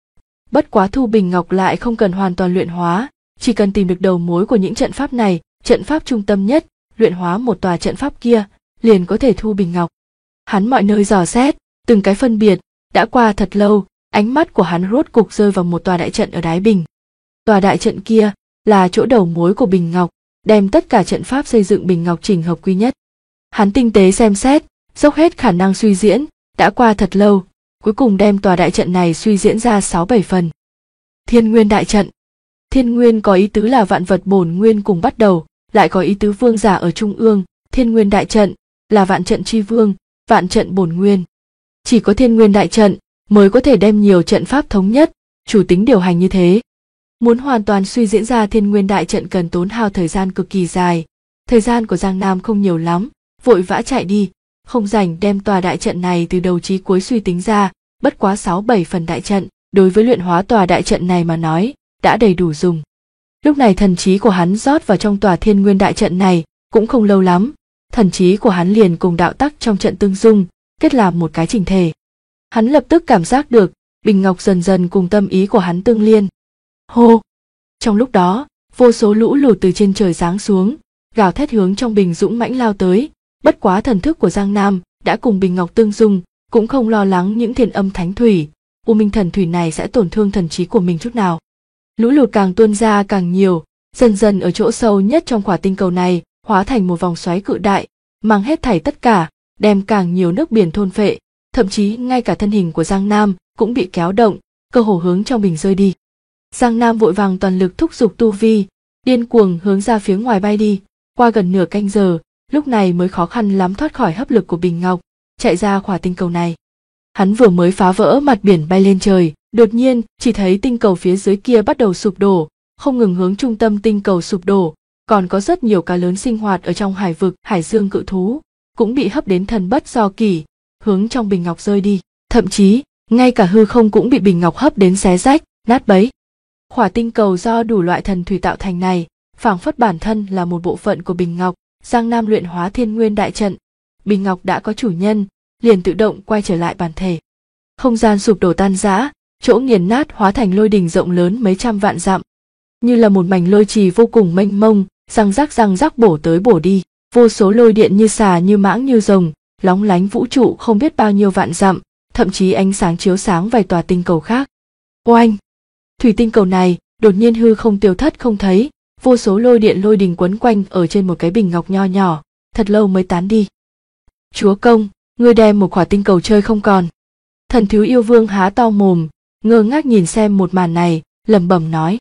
Bất quá thu bình ngọc lại không cần hoàn toàn luyện hóa, chỉ cần tìm được đầu mối của những trận pháp này, trận pháp trung tâm nhất, luyện hóa một tòa trận pháp kia, liền có thể thu bình ngọc. Hắn mọi nơi dò xét, từng cái phân biệt, đã qua thật lâu, ánh mắt của hắn rốt cục rơi vào một tòa đại trận ở đáy bình. Tòa đại trận kia là chỗ đầu mối của bình ngọc, đem tất cả trận pháp xây dựng bình ngọc chỉnh hợp quy nhất. Hắn tinh tế xem xét, dốc hết khả năng suy diễn, đã qua thật lâu, cuối cùng đem tòa đại trận này suy diễn ra 6-7 phần. Thiên Nguyên Đại Trận. Thiên Nguyên có ý tứ là vạn vật bổn nguyên cùng bắt đầu, lại có ý tứ vương giả ở trung ương. Thiên Nguyên Đại Trận là vạn trận chi vương, vạn trận bổn nguyên. Chỉ có Thiên Nguyên Đại Trận mới có thể đem nhiều trận pháp thống nhất, chủ tính điều hành như thế. Muốn hoàn toàn suy diễn ra Thiên Nguyên Đại Trận cần tốn hao thời gian cực kỳ dài. Thời gian của Giang Nam không nhiều lắm, vội vã chạy đi, không rảnh đem tòa đại trận này từ đầu chí cuối suy tính ra, bất quá 6-7 phần đại trận, đối với luyện hóa tòa đại trận này mà nói, đã đầy đủ dùng. Lúc này thần trí của hắn rót vào trong tòa Thiên Nguyên Đại Trận này, cũng không lâu lắm, thần trí của hắn liền cùng đạo tắc trong trận tương dung, kết làm một cái chỉnh thể. Hắn lập tức cảm giác được, bình ngọc dần dần cùng tâm ý của hắn tương liên. Hô! Trong lúc đó, vô số lũ lụt từ trên trời giáng xuống, gào thét hướng trong bình dũng mãnh lao tới, bất quá thần thức của Giang Nam đã cùng bình ngọc tương dung, cũng không lo lắng những thiên âm thánh thủy, u minh thần thủy này sẽ tổn thương thần trí của mình chút nào. Lũ lụt càng tuôn ra càng nhiều, dần dần ở chỗ sâu nhất trong quả tinh cầu này hóa thành một vòng xoáy cự đại, mang hết thảy tất cả, đem càng nhiều nước biển thôn phệ, thậm chí ngay cả thân hình của Giang Nam cũng bị kéo động, cơ hồ hướng trong bình rơi đi. Giang Nam vội vàng toàn lực thúc giục tu vi, điên cuồng hướng ra phía ngoài bay đi, qua gần nửa canh giờ, lúc này mới khó khăn lắm thoát khỏi hấp lực của bình ngọc, chạy ra quả tinh cầu này. Hắn vừa mới phá vỡ mặt biển bay lên trời, đột nhiên chỉ thấy tinh cầu phía dưới kia bắt đầu sụp đổ, không ngừng hướng trung tâm tinh cầu sụp đổ, còn có rất nhiều cá lớn sinh hoạt ở trong hải vực, hải dương cự thú cũng bị hấp đến thần bất do kỷ, hướng trong bình ngọc rơi đi, thậm chí ngay cả hư không cũng bị bình ngọc hấp đến xé rách, nát bấy. Quả tinh cầu do đủ loại thần thủy tạo thành này, phảng phất bản thân là một bộ phận của bình ngọc. Giang Nam luyện hóa Thiên Nguyên Đại Trận, bình ngọc đã có chủ nhân, liền tự động quay trở lại bản thể. Không gian sụp đổ tan rã, chỗ nghiền nát hóa thành lôi đỉnh rộng lớn mấy trăm vạn dặm, như là một mảnh lôi trì vô cùng mênh mông, răng rắc bổ tới bổ đi, vô số lôi điện như xà như mãng như rồng, lóng lánh vũ trụ không biết bao nhiêu vạn dặm, thậm chí ánh sáng chiếu sáng vài tòa tinh cầu khác. Oanh! Thủy tinh cầu này đột nhiên hư không tiêu thất không thấy, vô số lôi điện lôi đình quấn quanh ở trên một cái bình ngọc nho nhỏ, thật lâu mới tán đi. Chúa công, ngươi đem một quả tinh cầu chơi không còn. Thần thiếu yêu vương há to mồm, ngơ ngác nhìn xem một màn này, lẩm bẩm nói.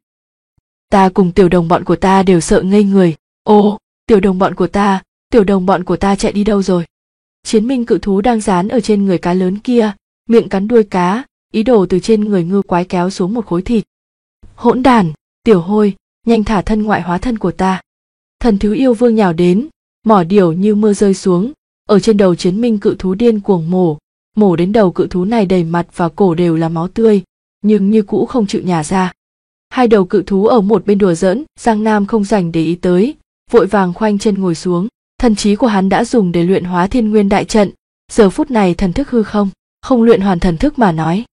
Ta cùng tiểu đồng bọn của ta đều sợ ngây người. Ô, tiểu đồng bọn của ta chạy đi đâu rồi? Chiến minh cự thú đang dán ở trên người cá lớn kia, miệng cắn đuôi cá, ý đồ từ trên người ngư quái kéo xuống một khối thịt. Hỗn đản, tiểu hôi, nhanh thả thân ngoại hóa thân của ta. Thần thiếu yêu vương nhào đến, mỏ điểu như mưa rơi xuống, ở trên đầu chiến minh cự thú điên cuồng mổ đến đầu cự thú này đầy mặt và cổ đều là máu tươi, nhưng như cũ không chịu nhả ra. Hai đầu cự thú ở một bên đùa giỡn, Giang Nam không dành để ý tới, vội vàng khoanh chân ngồi xuống. Thần trí của hắn đã dùng để luyện hóa Thiên Nguyên Đại Trận, giờ phút này thần thức hư không, không luyện hoàn thần thức mà nói.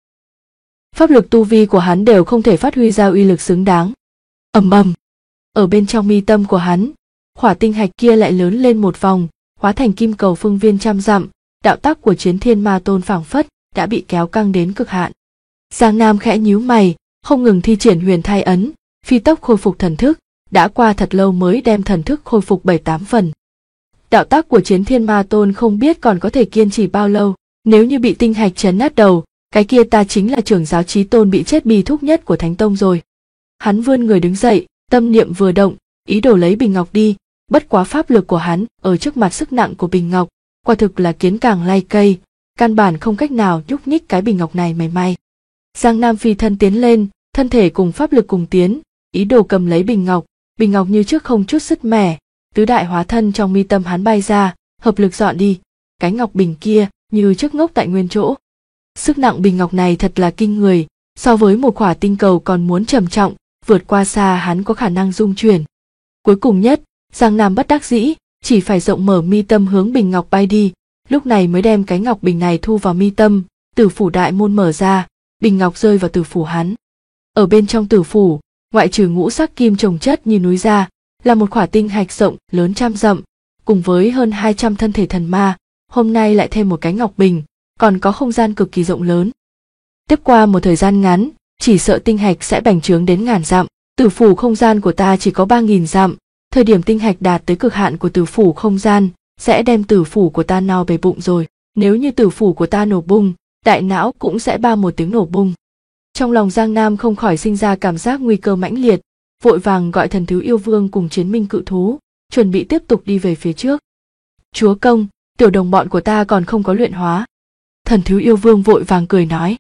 Pháp lực tu vi của hắn đều không thể phát huy ra uy lực xứng đáng. Ầm ầm, ở bên trong mi tâm của hắn, khỏa tinh hạch kia lại lớn lên một vòng, hóa thành kim cầu phương viên trăm dặm, đạo tắc của Chiến Thiên Ma Tôn phảng phất đã bị kéo căng đến cực hạn. Giang Nam khẽ nhíu mày, không ngừng thi triển huyền thai ấn, phi tốc khôi phục thần thức, đã qua thật lâu mới đem thần thức khôi phục 7-8 phần. Đạo tắc của Chiến Thiên Ma Tôn không biết còn có thể kiên trì bao lâu, nếu như bị tinh hạch chấn nát đầu, cái kia ta chính là trưởng giáo chí tôn bị chết bi thúc nhất của Thánh Tông rồi. Hắn vươn người đứng dậy, tâm niệm vừa động, ý đồ lấy bình ngọc đi, bất quá pháp lực của hắn ở trước mặt sức nặng của bình ngọc, quả thực là kiến càng lay cây, căn bản không cách nào nhúc nhích cái bình ngọc này mảy may. Giang Nam phi thân tiến lên, thân thể cùng pháp lực cùng tiến, ý đồ cầm lấy bình ngọc như trước không chút sứt mẻ, tứ đại hóa thân trong mi tâm hắn bay ra, hợp lực dọn đi, cái ngọc bình kia như trước ngốc tại nguyên chỗ. Sức nặng bình ngọc này thật là kinh người, so với một quả tinh cầu còn muốn trầm trọng, vượt qua xa hắn có khả năng dung chuyển. Cuối cùng nhất, Giang Nam bất đắc dĩ, chỉ phải rộng mở mi tâm hướng bình ngọc bay đi, lúc này mới đem cái ngọc bình này thu vào mi tâm, tử phủ đại môn mở ra, bình ngọc rơi vào tử phủ hắn. Ở bên trong tử phủ, ngoại trừ ngũ sắc kim chồng chất như núi ra, là một khỏa tinh hạch rộng lớn trăm dặm, cùng với hơn 200 thân thể thần ma, hôm nay lại thêm một cái ngọc bình, còn có không gian cực kỳ rộng lớn. Tiếp qua một thời gian ngắn, chỉ sợ tinh hạch sẽ bành trướng đến ngàn dặm. Tử phủ không gian của ta chỉ có 3.000 dặm, thời điểm tinh hạch đạt tới cực hạn của tử phủ không gian, sẽ đem tử phủ của ta no bề bụng rồi. Nếu như tử phủ của ta nổ bung, đại não cũng sẽ ba một tiếng nổ bung. Trong lòng Giang Nam không khỏi sinh ra cảm giác nguy cơ mãnh liệt, vội vàng gọi Thần Thứ Yêu Vương cùng Chiến Minh Cự Thú, chuẩn bị tiếp tục đi về phía trước. Chúa công, tiểu đồng bọn của ta còn không có luyện hóa. Thần Thứ Yêu Vương vội vàng cười nói.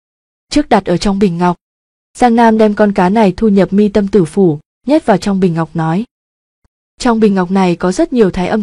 Trước đặt ở trong bình ngọc. Giang Nam đem con cá này thu nhập mi tâm tử phủ, nhét vào trong bình ngọc nói. Trong bình ngọc này có rất nhiều thái âm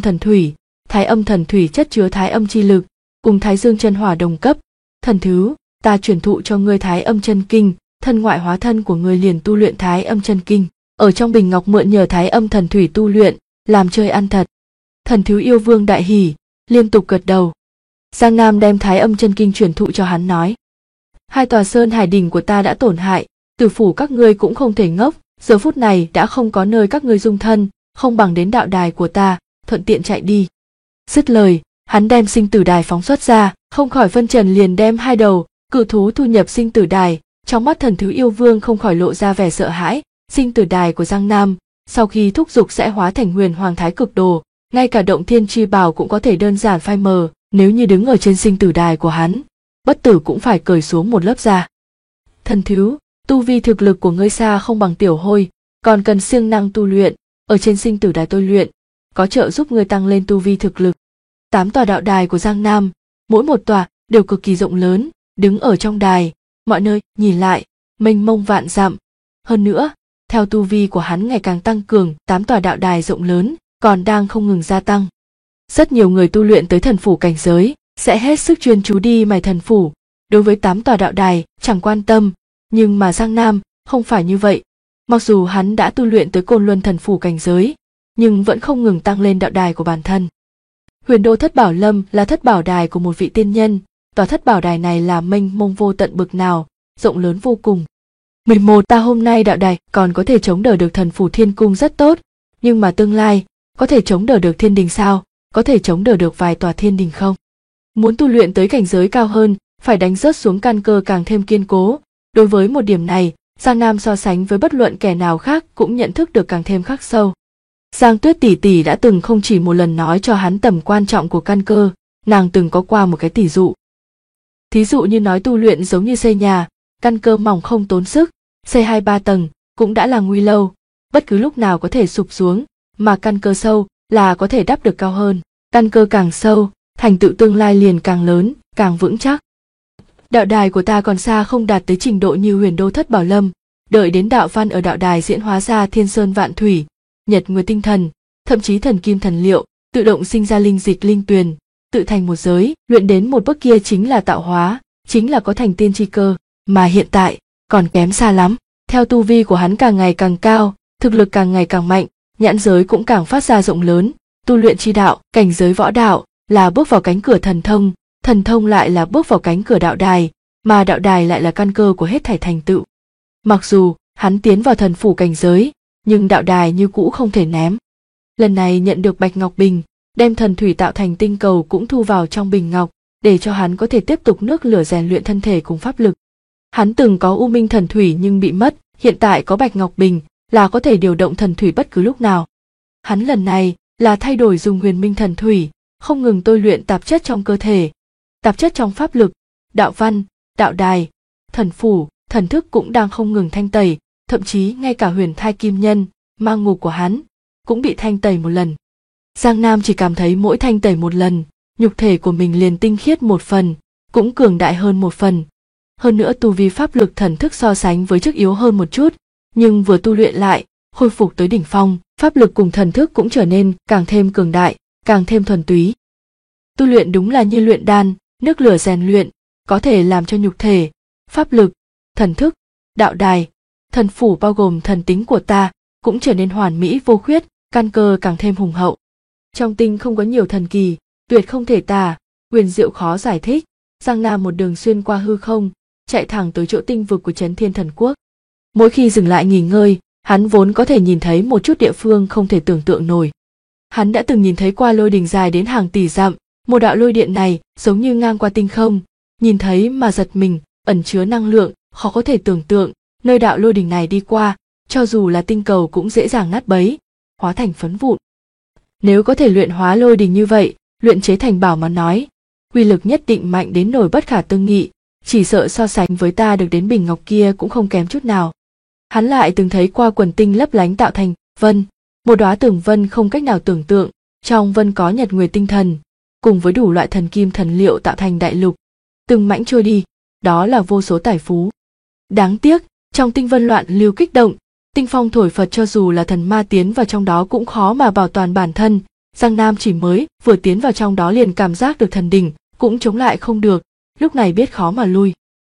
thần thủy chất chứa thái âm chi lực, cùng thái dương chân hỏa đồng cấp. Thần Thứ, ta truyền thụ cho ngươi thái âm chân kinh, thân ngoại hóa thân của ngươi liền tu luyện thái âm chân kinh. Ở trong bình ngọc mượn nhờ thái âm thần thủy tu luyện, làm chơi ăn thật. Thần Thứ Yêu Vương đại hỉ, liên tục gật đầu. Giang Nam đem thái âm chân kinh truyền thụ cho hắn nói. Hai tòa sơn hải đỉnh của ta đã tổn hại, tử phủ các ngươi cũng không thể ngốc, giờ phút này đã không có nơi các ngươi dung thân, không bằng đến đạo đài của ta, thuận tiện chạy đi. Dứt lời, hắn đem sinh tử đài phóng xuất ra, không khỏi phân trần liền đem hai đầu cự thú thu nhập sinh tử đài, trong mắt Thần Thứ Yêu Vương không khỏi lộ ra vẻ sợ hãi. Sinh tử đài của Giang Nam, sau khi thúc dục sẽ hóa thành huyền hoàng thái cực đồ, ngay cả động thiên chi bảo cũng có thể đơn giản phai mờ, nếu như đứng ở trên sinh tử đài của hắn, bất tử cũng phải cởi xuống một lớp da. Thần Thứ, tu vi thực lực của ngươi xa không bằng tiểu hôi, còn cần siêng năng tu luyện, ở trên sinh tử đài tôi luyện, có trợ giúp ngươi tăng lên tu vi thực lực. 8 tòa đạo đài của Giang Nam, mỗi một tòa đều cực kỳ rộng lớn, đứng ở trong đài, mọi nơi nhìn lại, mênh mông vạn dặm. Hơn nữa, theo tu vi của hắn ngày càng tăng cường, 8 tòa đạo đài rộng lớn còn đang không ngừng gia tăng. Rất nhiều người tu luyện tới thần phủ cảnh giới sẽ hết sức chuyên chú đi mài thần phủ, đối với 8 tòa đạo đài chẳng quan tâm, nhưng mà Giang Nam không phải như vậy. Mặc dù hắn đã tu luyện tới Côn Luân thần phủ cảnh giới, nhưng vẫn không ngừng tăng lên đạo đài của bản thân. Huyền Đô Thất Bảo Lâm là thất bảo đài của một vị tiên nhân, tòa thất bảo đài này là mênh mông vô tận bực nào, rộng lớn vô cùng. 11 ta hôm nay đạo đài còn có thể chống đỡ được thần phủ thiên cung rất tốt, nhưng mà tương lai có thể chống đỡ được thiên đình sao? Có thể chống đỡ được vài tòa thiên đình không? Muốn tu luyện tới cảnh giới cao hơn, phải đánh rớt xuống căn cơ càng thêm kiên cố. Đối với một điểm này, Giang Nam so sánh với bất luận kẻ nào khác cũng nhận thức được càng thêm khắc sâu. Giang Tuyết tỷ tỷ đã từng không chỉ một lần nói cho hắn tầm quan trọng của căn cơ, nàng từng có qua một cái tỷ dụ. Thí dụ như nói tu luyện giống như xây nhà, căn cơ mỏng không tốn sức, xây 2-3 tầng cũng đã là nguy lâu, bất cứ lúc nào có thể sụp xuống, mà căn cơ sâu là có thể đắp được cao hơn. Căn cơ càng sâu, thành tựu tương lai liền càng lớn, càng vững chắc. Đạo đài của ta còn xa không đạt tới trình độ như Huyền Đô Thất Bảo Lâm, đợi đến đạo văn ở đạo đài diễn hóa ra thiên sơn vạn thủy, nhật nguyệt tinh thần, thậm chí thần kim thần liệu, tự động sinh ra linh dịch linh tuyền, tự thành một giới, luyện đến một bước kia chính là tạo hóa, chính là có thành tiên chi cơ, mà hiện tại còn kém xa lắm. Theo tu vi của hắn càng ngày càng cao, thực lực càng ngày càng mạnh, nhãn giới cũng càng phát ra rộng lớn, tu luyện chi đạo, cảnh giới võ đạo là bước vào cánh cửa thần thông, Thần thông lại là bước vào cánh cửa đạo đài, mà đạo đài lại là căn cơ của hết thảy thành tựu. Mặc dù hắn tiến vào thần phủ cảnh giới, nhưng đạo đài như cũ không thể ném. Lần này nhận được Bạch Ngọc Bình, đem thần thủy tạo thành tinh cầu cũng thu vào trong bình ngọc, để cho hắn có thể tiếp tục nước lửa rèn luyện thân thể cùng pháp lực. Hắn từng có U Minh thần thủy nhưng bị mất, hiện tại có Bạch Ngọc Bình là có thể điều động thần thủy bất cứ lúc nào. Hắn lần này là thay đổi dùng Huyền Minh thần thủy, không ngừng tôi luyện tạp chất trong cơ thể, tạp chất trong pháp lực, đạo văn, đạo đài, thần phủ, thần thức cũng đang không ngừng thanh tẩy, thậm chí ngay cả huyền thai kim nhân, mang ngục của hắn cũng bị thanh tẩy một lần. Giang Nam chỉ cảm thấy mỗi thanh tẩy một lần, nhục thể của mình liền tinh khiết một phần, cũng cường đại hơn một phần. Hơn nữa tu vi pháp lực thần thức so sánh với trước yếu hơn một chút, nhưng vừa tu luyện lại, khôi phục tới đỉnh phong, pháp lực cùng thần thức cũng trở nên càng thêm cường đại, càng thêm thuần túy. Tu luyện đúng là như luyện đan, nước lửa rèn luyện, có thể làm cho nhục thể, pháp lực, thần thức, đạo đài, thần phủ bao gồm thần tính của ta cũng trở nên hoàn mỹ vô khuyết, căn cơ càng thêm hùng hậu. Trong tinh không có nhiều thần kỳ, tuyệt không thể tả, huyền diệu khó giải thích. Giang Nam một đường xuyên qua hư không, chạy thẳng tới chỗ tinh vực của Chấn Thiên Thần Quốc. Mỗi khi dừng lại nghỉ ngơi, hắn vốn có thể nhìn thấy một chút địa phương không thể tưởng tượng nổi. Hắn đã từng nhìn thấy qua lôi đình dài đến hàng tỷ dặm, một đạo lôi điện này giống như ngang qua tinh không, nhìn thấy mà giật mình, ẩn chứa năng lượng khó có thể tưởng tượng, nơi đạo lôi đình này đi qua, cho dù là tinh cầu cũng dễ dàng nát bấy, hóa thành phấn vụn. Nếu có thể luyện hóa lôi đình như vậy, luyện chế thành bảo mà nói, uy lực nhất định mạnh đến nổi bất khả tư nghị, chỉ sợ so sánh với ta được đến bình ngọc kia cũng không kém chút nào. Hắn lại từng thấy qua quần tinh lấp lánh tạo thành vân, một đóa tường vân không cách nào tưởng tượng, trong vân có nhật nguyệt tinh thần, cùng với đủ loại thần kim thần liệu tạo thành đại lục, từng mãnh trôi đi, đó là vô số tài phú. Đáng tiếc, trong tinh vân loạn lưu kích động, tinh phong thổi phật, cho dù là thần ma tiến vào trong đó cũng khó mà bảo toàn bản thân. Giang Nam chỉ mới vừa tiến vào trong đó liền cảm giác được thần đỉnh, cũng chống lại không được, lúc này biết khó mà lui.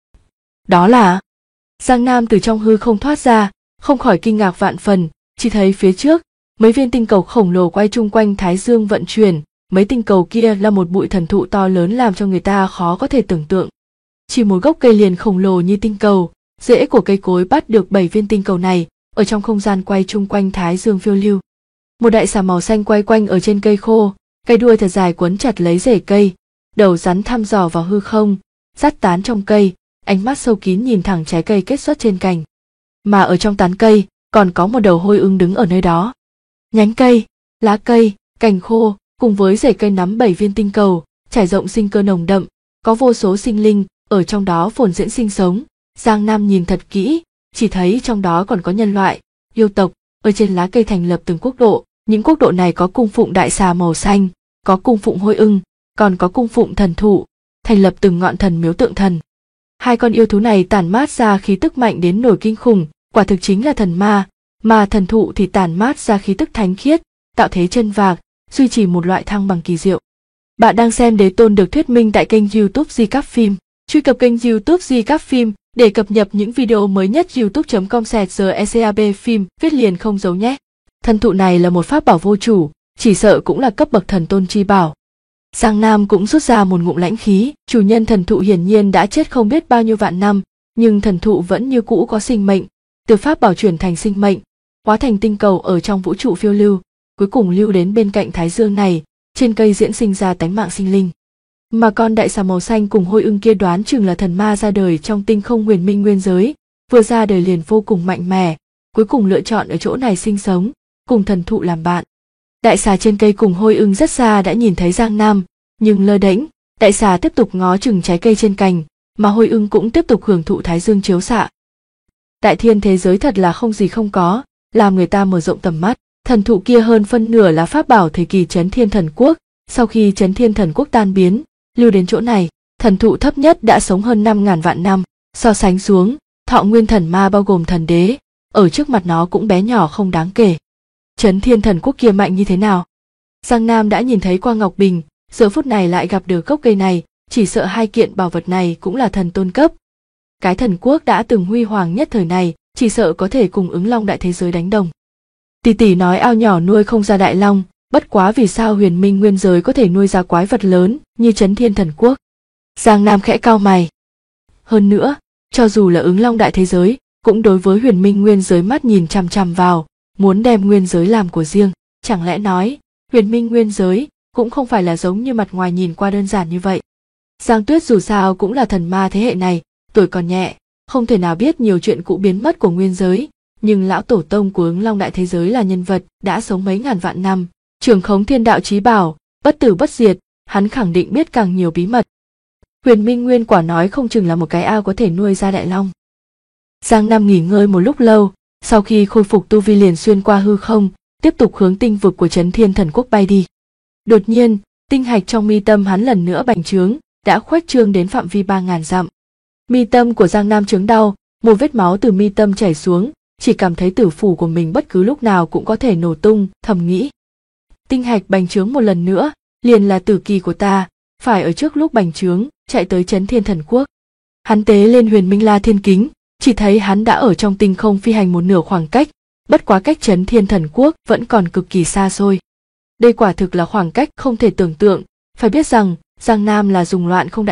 Đó là... Giang Nam từ trong hư không thoát ra, không khỏi kinh ngạc vạn phần, chỉ thấy phía trước, mấy viên tinh cầu khổng lồ quay chung quanh Thái Dương vận chuyển, mấy tinh cầu kia là một bụi thần thụ to lớn làm cho người ta khó có thể tưởng tượng. Chỉ một gốc cây liền khổng lồ như tinh cầu, rễ của cây cối bắt được 7 viên tinh cầu này, ở trong không gian quay chung quanh Thái Dương phiêu lưu. Một đại xà màu xanh quay quanh ở trên cây khô, cây đuôi thật dài quấn chặt lấy rễ cây, đầu rắn thăm dò vào hư không, dắt tán trong cây, ánh mắt sâu kín nhìn thẳng trái cây kết xuất trên cành. Mà ở trong tán cây, còn có một đầu hôi ưng đứng ở nơi đó. Nhánh cây, lá cây, cành khô, cùng với rễ cây nắm 7 viên tinh cầu, trải rộng sinh cơ nồng đậm, có vô số sinh linh ở trong đó phồn diễn sinh sống. Giang Nam nhìn thật kỹ, chỉ thấy trong đó còn có nhân loại, yêu tộc, ở trên lá cây thành lập từng quốc độ, những quốc độ này có cung phụng đại xà màu xanh, có cung phụng hôi ưng, còn có cung phụng thần thụ, thành lập từng ngọn thần miếu tượng thần. Hai con yêu thú này tản mát ra khí tức mạnh đến nổi kinh khủng, quả thực chính là thần ma, mà thần thụ thì tản mát ra khí tức thánh khiết, tạo thế chân vạc, duy trì một loại thăng bằng kỳ diệu. Bạn đang xem Đế Tôn được thuyết minh tại kênh YouTube Recap Phim. Truy cập kênh YouTube Recap Phim để cập nhật những video mới nhất. youtube.com/recap phim viết liền không giấu nhé. Thần thụ này là một pháp bảo vô chủ, chỉ sợ cũng là cấp bậc thần tôn chi bảo. Giang Nam cũng rút ra một ngụm lãnh khí, chủ nhân thần thụ hiển nhiên đã chết không biết bao nhiêu vạn năm, nhưng thần thụ vẫn như cũ có sinh mệnh, từ pháp bảo chuyển thành sinh mệnh, hóa thành tinh cầu ở trong vũ trụ phiêu lưu, cuối cùng lưu đến bên cạnh Thái Dương này, trên cây diễn sinh ra tánh mạng sinh linh. Mà con đại xà màu xanh cùng hôi ưng kia đoán chừng là thần ma ra đời trong tinh không huyền minh nguyên giới, vừa ra đời liền vô cùng mạnh mẽ, cuối cùng lựa chọn ở chỗ này sinh sống, cùng thần thụ làm bạn. Đại xà trên cây cùng hôi ưng rất xa đã nhìn thấy Giang Nam, nhưng lơ đễnh, đại xà tiếp tục ngó chừng trái cây trên cành, mà hôi ưng cũng tiếp tục hưởng thụ Thái Dương chiếu xạ. Đại thiên thế giới thật là không gì không có, làm người ta mở rộng tầm mắt. Thần thụ kia hơn phân nửa là pháp bảo thời kỳ Chấn Thiên Thần Quốc, sau khi Chấn Thiên Thần Quốc tan biến, lưu đến chỗ này, thần thụ thấp nhất đã sống hơn 5.000 vạn năm, so sánh xuống, thọ nguyên thần ma bao gồm thần đế, ở trước mặt nó cũng bé nhỏ không đáng kể. Chấn Thiên Thần Quốc kia mạnh như thế nào? Giang Nam đã nhìn thấy qua Ngọc Bình, giờ phút này lại gặp được gốc cây này, chỉ sợ hai kiện bảo vật này cũng là thần tôn cấp. Cái thần quốc đã từng huy hoàng nhất thời này, chỉ sợ có thể cùng ứng long đại thế giới đánh đồng. Tỷ tỷ nói ao nhỏ nuôi không ra đại long, bất quá vì sao huyền minh nguyên giới có thể nuôi ra quái vật lớn như Chấn Thiên Thần Quốc? Giang Nam khẽ cau mày. Hơn nữa, cho dù là Ứng Long đại thế giới, cũng đối với huyền minh nguyên giới mắt nhìn chằm chằm vào, muốn đem nguyên giới làm của riêng. Chẳng lẽ nói, huyền minh nguyên giới cũng không phải là giống như mặt ngoài nhìn qua đơn giản như vậy. Giang Tuyết dù sao cũng là thần ma thế hệ này, tuổi còn nhẹ, không thể nào biết nhiều chuyện cũ biến mất của nguyên giới, nhưng lão tổ tông của Ứng Long đại thế giới là nhân vật đã sống mấy ngàn vạn năm, trưởng khống thiên đạo chí bảo, bất tử bất diệt, hắn khẳng định biết càng nhiều bí mật. Huyền minh nguyên quả nói không chừng là một cái ao có thể nuôi ra đại long. Giang Nam nghỉ ngơi một lúc lâu, sau khi khôi phục tu vi liền xuyên qua hư không, tiếp tục hướng tinh vực của Trấn Thiên Thần Quốc bay đi. Đột nhiên, tinh hạch trong mi tâm hắn lần nữa bành trướng, đã khuếch trương đến phạm vi 3000 dặm. Mi tâm của Giang Nam chướng đau, một vết máu từ mi tâm chảy xuống, chỉ cảm thấy tử phủ của mình bất cứ lúc nào cũng có thể nổ tung, thầm nghĩ. Tinh hạch bành trướng một lần nữa, liền là tử kỳ của ta, phải ở trước lúc bành trướng, chạy tới Trấn Thiên Thần Quốc. Hắn tế lên Huyền Minh La Thiên Kính, chỉ thấy hắn đã ở trong tinh không phi hành một nửa khoảng cách, bất quá cách Trấn Thiên Thần Quốc vẫn còn cực kỳ xa xôi. Đây quả thực là khoảng cách không thể tưởng tượng, phải biết rằng Giang Nam là dùng loạn không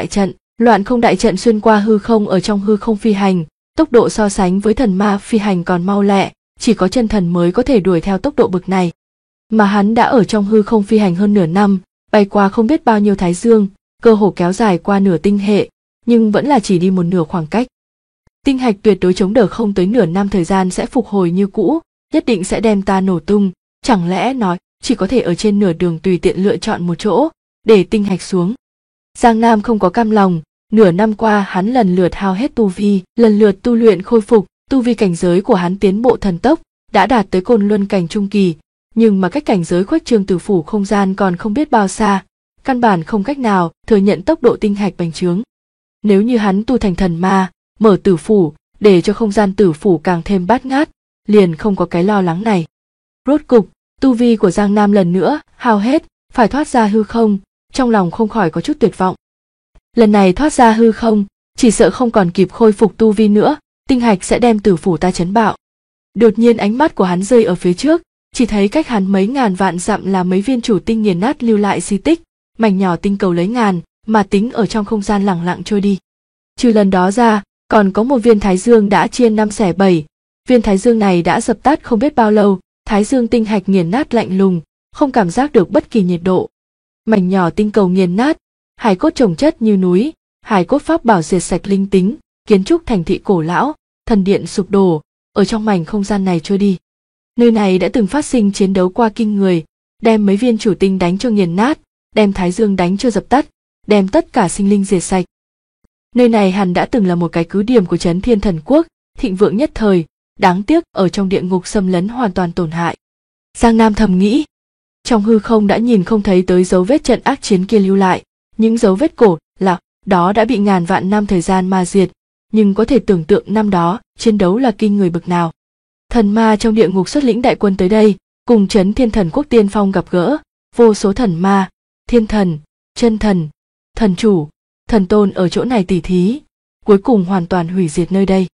đại trận xuyên qua hư không ở trong hư không phi hành, tốc độ so sánh với thần ma phi hành còn mau lẹ, chỉ có chân thần mới có thể đuổi theo tốc độ bực này. Mà hắn đã ở trong hư không phi hành hơn nửa năm, bay qua không biết bao nhiêu thái dương, cơ hồ kéo dài qua nửa tinh hệ, nhưng vẫn là chỉ đi một nửa khoảng cách. Tinh hạch tuyệt đối chống đỡ không tới nửa năm thời gian sẽ phục hồi như cũ, nhất định sẽ đem ta nổ tung, chẳng lẽ nói chỉ có thể ở trên nửa đường tùy tiện lựa chọn một chỗ, để tinh hạch xuống. Giang Nam không có cam lòng, nửa năm qua hắn lần lượt hao hết tu vi, lần lượt tu luyện khôi phục, tu vi cảnh giới của hắn tiến bộ thần tốc, đã đạt tới Côn Luân cảnh trung kỳ, nhưng mà cách cảnh giới khuếch trương tử phủ không gian còn không biết bao xa, căn bản không cách nào thừa nhận tốc độ tinh hạch bành trướng. Nếu như hắn tu thành thần ma, mở tử phủ, để cho không gian tử phủ càng thêm bát ngát, liền không có cái lo lắng này. Rốt cục, tu vi của Giang Nam lần nữa hao hết, phải thoát ra hư không, trong lòng không khỏi có chút tuyệt vọng. Lần này thoát ra hư không, chỉ sợ không còn kịp khôi phục tu vi nữa, tinh hạch sẽ đem tử phủ ta chấn bạo. Đột nhiên ánh mắt của hắn rơi ở phía trước, chỉ thấy cách hắn mấy ngàn vạn dặm là mấy viên chủ tinh nghiền nát lưu lại di tích, mảnh nhỏ tinh cầu lấy ngàn, mà tính ở trong không gian lẳng lặng trôi đi. Trừ lần đó ra, còn có một viên thái dương đã chia 5 xẻ 7, viên thái dương này đã dập tắt không biết bao lâu, thái dương tinh hạch nghiền nát lạnh lùng, không cảm giác được bất kỳ nhiệt độ. Mảnh nhỏ tinh cầu nghiền nát, hài cốt chồng chất như núi, hài cốt pháp bảo diệt sạch linh tính, kiến trúc thành thị cổ lão, thần điện sụp đổ, ở trong mảnh không gian này trôi đi. Nơi này đã từng phát sinh chiến đấu qua kinh người, đem mấy viên chủ tinh đánh cho nghiền nát, đem thái dương đánh cho dập tắt, đem tất cả sinh linh diệt sạch. Nơi này hẳn đã từng là một cái cứ điểm của Trấn Thiên Thần Quốc, thịnh vượng nhất thời, đáng tiếc ở trong địa ngục xâm lấn hoàn toàn tổn hại. Giang Nam thầm nghĩ, trong hư không đã nhìn không thấy tới dấu vết trận ác chiến kia lưu lại, những dấu vết cổ lạc đó đã bị ngàn vạn năm thời gian ma diệt, nhưng có thể tưởng tượng năm đó chiến đấu là kinh người bực nào. Thần ma trong địa ngục xuất lĩnh đại quân tới đây, cùng Trấn Thiên Thần Quốc tiên phong gặp gỡ, vô số thần ma, thiên thần, chân thần, thần chủ, thần tôn ở chỗ này tỉ thí, cuối cùng hoàn toàn hủy diệt nơi đây.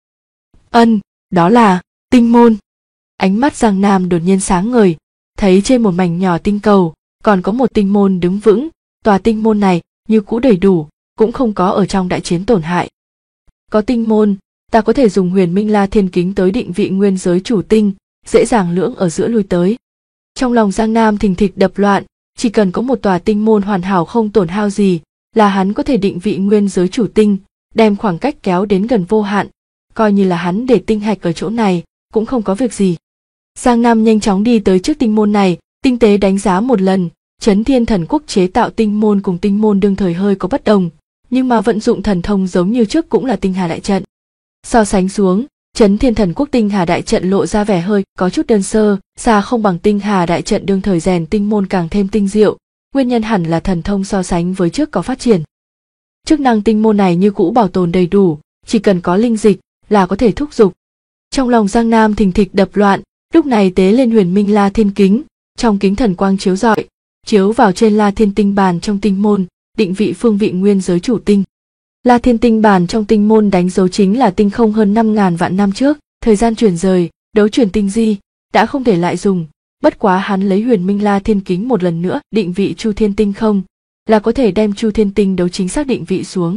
Đó là tinh môn. Ánh mắt Giang Nam đột nhiên sáng ngời, thấy trên một mảnh nhỏ tinh cầu còn có một tinh môn đứng vững, tòa tinh môn này như cũ đầy đủ, cũng không có ở trong đại chiến tổn hại. Có tinh môn, ta có thể dùng Huyền Minh La Thiên Kính tới định vị nguyên giới chủ tinh, dễ dàng lưỡng ở giữa lui tới. Trong lòng Giang Nam thình thịch đập loạn, chỉ cần có một tòa tinh môn hoàn hảo không tổn hao gì, là hắn có thể định vị nguyên giới chủ tinh, đem khoảng cách kéo đến gần vô hạn, coi như là hắn để tinh hạch ở chỗ này, cũng không có việc gì. Giang Nam nhanh chóng đi tới trước tinh môn này, tinh tế đánh giá một lần, Trấn Thiên Thần Quốc chế tạo tinh môn cùng tinh môn đương thời hơi có bất đồng, nhưng mà vận dụng thần thông giống như trước cũng là tinh hà đại trận. So sánh xuống, Trấn Thiên Thần Quốc tinh hà đại trận lộ ra vẻ hơi có chút đơn sơ, xa không bằng tinh hà đại trận đương thời rèn tinh môn càng thêm tinh diệu, nguyên nhân hẳn là thần thông so sánh với trước có phát triển. Chức năng tinh môn này như cũ bảo tồn đầy đủ, chỉ cần có linh dịch là có thể thúc giục. Trong lòng Giang Nam thình thịch đập loạn, lúc này tế lên Huyền Minh La Thiên Kính, trong kính thần quang chiếu rọi, chiếu vào trên La Thiên Tinh bàn trong tinh môn, định vị phương vị nguyên giới chủ tinh. La Thiên Tinh bàn trong tinh môn đánh dấu chính là tinh không hơn 5.000 vạn năm trước, thời gian chuyển rời, đấu chuyển tinh di, đã không thể lại dùng, bất quá hắn lấy Huyền Minh La Thiên Kính một lần nữa định vị Chu Thiên Tinh không, là có thể đem Chu Thiên Tinh đấu chính xác định vị xuống.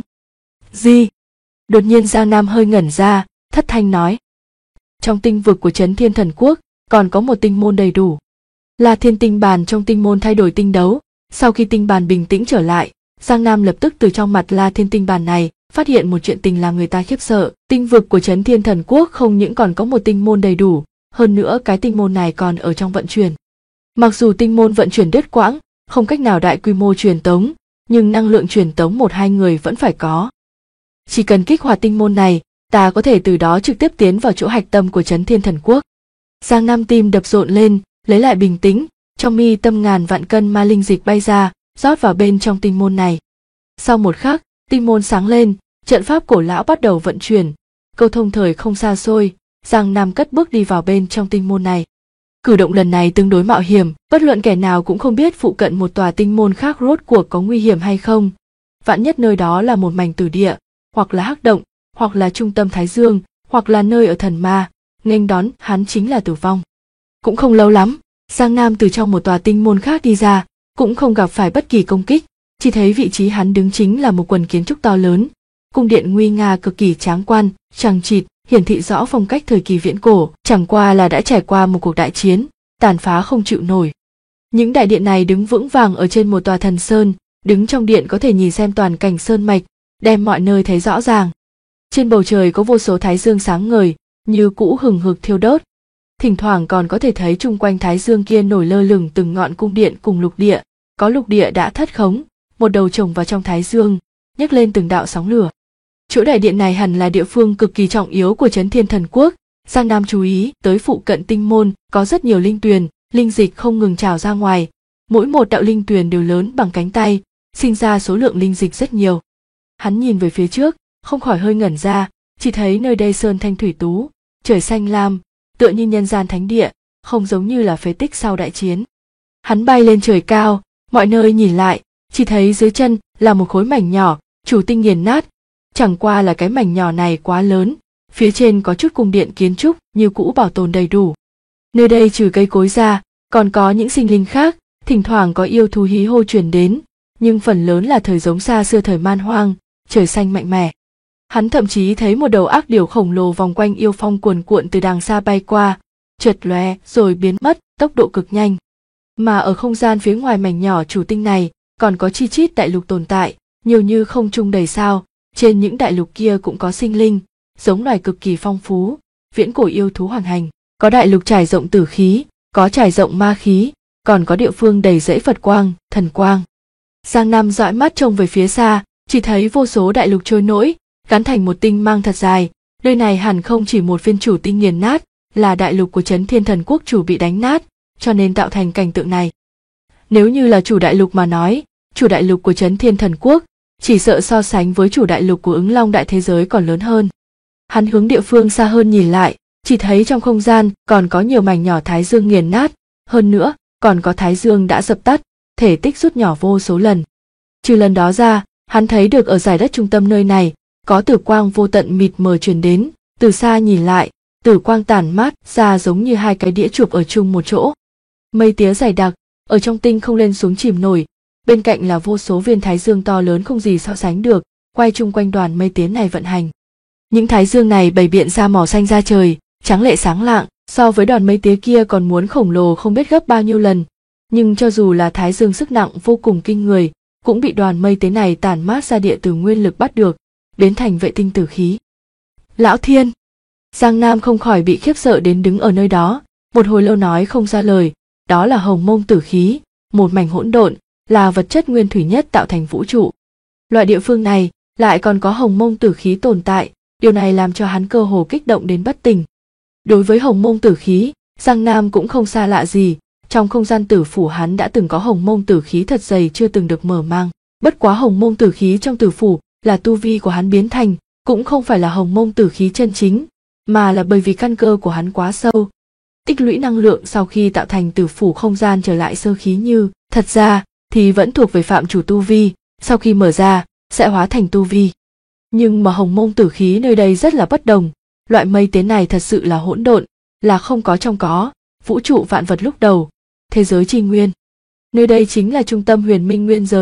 Gì? Đột nhiên Giang Nam hơi ngẩn ra, thất thanh nói. Trong tinh vực của Trấn Thiên Thần Quốc còn có một tinh môn đầy đủ. Là Thiên Tinh Bàn trong tinh môn thay đổi tinh đấu. Sau khi tinh bàn bình tĩnh trở lại, Giang Nam lập tức từ trong mặt La Thiên Tinh Bàn này phát hiện một chuyện tình làm người ta khiếp sợ. Tinh vực của Trấn Thiên Thần Quốc không những còn có một tinh môn đầy đủ, hơn nữa cái tinh môn này còn ở trong vận chuyển. Mặc dù tinh môn vận chuyển đứt quãng, không cách nào đại quy mô truyền tống, nhưng năng lượng truyền tống 1-2 người vẫn phải có. Chỉ cần kích hoạt tinh môn này, ta có thể từ đó trực tiếp tiến vào chỗ hạch tâm của Trấn Thiên Thần Quốc. Giang Nam tim đập rộn lên, lấy lại bình tĩnh, trong mi tâm ngàn vạn cân ma linh dịch bay ra, rót vào bên trong tinh môn này. Sau một khắc, tinh môn sáng lên, trận pháp cổ lão bắt đầu vận chuyển, câu thông thời không xa xôi, Giang Nam cất bước đi vào bên trong tinh môn này. Cử động lần này tương đối mạo hiểm, bất luận kẻ nào cũng không biết phụ cận một tòa tinh môn khác rốt cuộc có nguy hiểm hay không. Vạn nhất nơi đó là một mảnh tử địa, hoặc là hắc động, hoặc là trung tâm Thái Dương, hoặc là nơi ở thần ma, nghênh đón hắn chính là tử vong. Cũng không lâu lắm, Giang Nam từ trong một tòa tinh môn khác đi ra, cũng không gặp phải bất kỳ công kích, chỉ thấy vị trí hắn đứng chính là một quần kiến trúc to lớn, cung điện nguy nga cực kỳ tráng quan, chằng chịt, hiển thị rõ phong cách thời kỳ viễn cổ, chẳng qua là đã trải qua một cuộc đại chiến, tàn phá không chịu nổi. Những đại điện này đứng vững vàng ở trên một tòa thần sơn, đứng trong điện có thể nhìn xem toàn cảnh sơn mạch, đem mọi nơi thấy rõ ràng. Trên bầu trời có vô số thái dương sáng ngời, như cũ hừng hực thiêu đốt. Thỉnh thoảng còn có thể thấy chung quanh thái dương kia nổi lơ lửng từng ngọn cung điện cùng lục địa, có lục địa đã thất khống, một đầu chồng vào trong thái dương, nhấc lên từng đạo sóng lửa. Chỗ đại điện này hẳn là địa phương cực kỳ trọng yếu của Trấn Thiên Thần Quốc. Giang Nam chú ý tới phụ cận tinh môn có rất nhiều linh tuyền, linh dịch không ngừng trào ra ngoài, mỗi một đạo linh tuyền đều lớn bằng cánh tay, sinh ra số lượng linh dịch rất nhiều. Hắn nhìn về phía trước, không khỏi hơi ngẩn ra, chỉ thấy nơi đây sơn thanh thủy tú, trời xanh lam, tựa như nhân gian thánh địa, không giống như là phế tích sau đại chiến. Hắn bay lên trời cao, mọi nơi nhìn lại, chỉ thấy dưới chân là một khối mảnh nhỏ, chủ tinh nghiền nát, chẳng qua là cái mảnh nhỏ này quá lớn, phía trên có chút cung điện kiến trúc như cũ bảo tồn đầy đủ. Nơi đây trừ cây cối ra, còn có những sinh linh khác, thỉnh thoảng có yêu thú hí hô truyền đến, nhưng phần lớn là thời giống xa xưa thời man hoang, trời xanh mạnh mẽ. Hắn thậm chí thấy một đầu ác điểu khổng lồ vòng quanh yêu phong cuồn cuộn từ đàng xa bay qua, chợt lóe rồi biến mất, tốc độ cực nhanh. Mà ở không gian phía ngoài mảnh nhỏ chủ tinh này, còn có chi chít đại lục tồn tại, nhiều như không trung đầy sao, trên những đại lục kia cũng có sinh linh, giống loài cực kỳ phong phú, viễn cổ yêu thú hoành hành, có đại lục trải rộng tử khí, có trải rộng ma khí, còn có địa phương đầy rẫy Phật quang, thần quang. Giang Nam dõi mắt trông về phía xa, chỉ thấy vô số đại lục trôi nổi, gắn thành một tinh mang thật dài, nơi này hẳn không chỉ một phiên chủ tinh nghiền nát, là đại lục của Trấn Thiên Thần Quốc chủ bị đánh nát, cho nên tạo thành cảnh tượng này. Nếu như là chủ đại lục mà nói, chủ đại lục của Trấn Thiên Thần Quốc, chỉ sợ so sánh với chủ đại lục của Ứng Long đại thế giới còn lớn hơn. Hắn hướng địa phương xa hơn nhìn lại, chỉ thấy trong không gian còn có nhiều mảnh nhỏ thái dương nghiền nát, hơn nữa, còn có thái dương đã dập tắt, thể tích rút nhỏ vô số lần. Trừ lần đó ra, hắn thấy được ở dải đất trung tâm nơi này, có tử quang vô tận mịt mờ truyền đến, từ xa nhìn lại, tử quang tản mát ra giống như hai cái đĩa chụp ở chung một chỗ. Mây tía dày đặc, ở trong tinh không lên xuống chìm nổi, bên cạnh là vô số viên thái dương to lớn không gì so sánh được, quay chung quanh đoàn mây tía này vận hành. Những thái dương này bày biện ra màu xanh da trời, trắng lệ sáng lạng, so với đoàn mây tía kia còn muốn khổng lồ không biết gấp bao nhiêu lần. Nhưng cho dù là thái dương sức nặng vô cùng kinh người, cũng bị đoàn mây tía này tản mát ra địa từ nguyên lực bắt được, biến thành vệ tinh tử khí. Lão Thiên! Giang Nam không khỏi bị khiếp sợ đến đứng ở nơi đó, một hồi lâu nói không ra lời, đó là hồng mông tử khí, một mảnh hỗn độn, là vật chất nguyên thủy nhất tạo thành vũ trụ. Loại địa phương này lại còn có hồng mông tử khí tồn tại, điều này làm cho hắn cơ hồ kích động đến bất tỉnh. Đối với hồng mông tử khí, Giang Nam cũng không xa lạ gì, trong không gian tử phủ hắn đã từng có hồng mông tử khí thật dày chưa từng được mở mang. Bất quá hồng mông tử khí trong tử phủ là tu vi của hắn biến thành, cũng không phải là hồng mông tử khí chân chính, mà là bởi vì căn cơ của hắn quá sâu. Tích lũy năng lượng sau khi tạo thành tử phủ không gian trở lại sơ khí như, thật ra thì vẫn thuộc về phạm chủ tu vi, sau khi mở ra sẽ hóa thành tu vi. Nhưng mà hồng mông tử khí nơi đây rất là bất đồng, loại mây tía này thật sự là hỗn độn, là không có trong có, vũ trụ vạn vật lúc đầu, thế giới tri nguyên. Nơi đây chính là trung tâm huyền minh nguyên giới,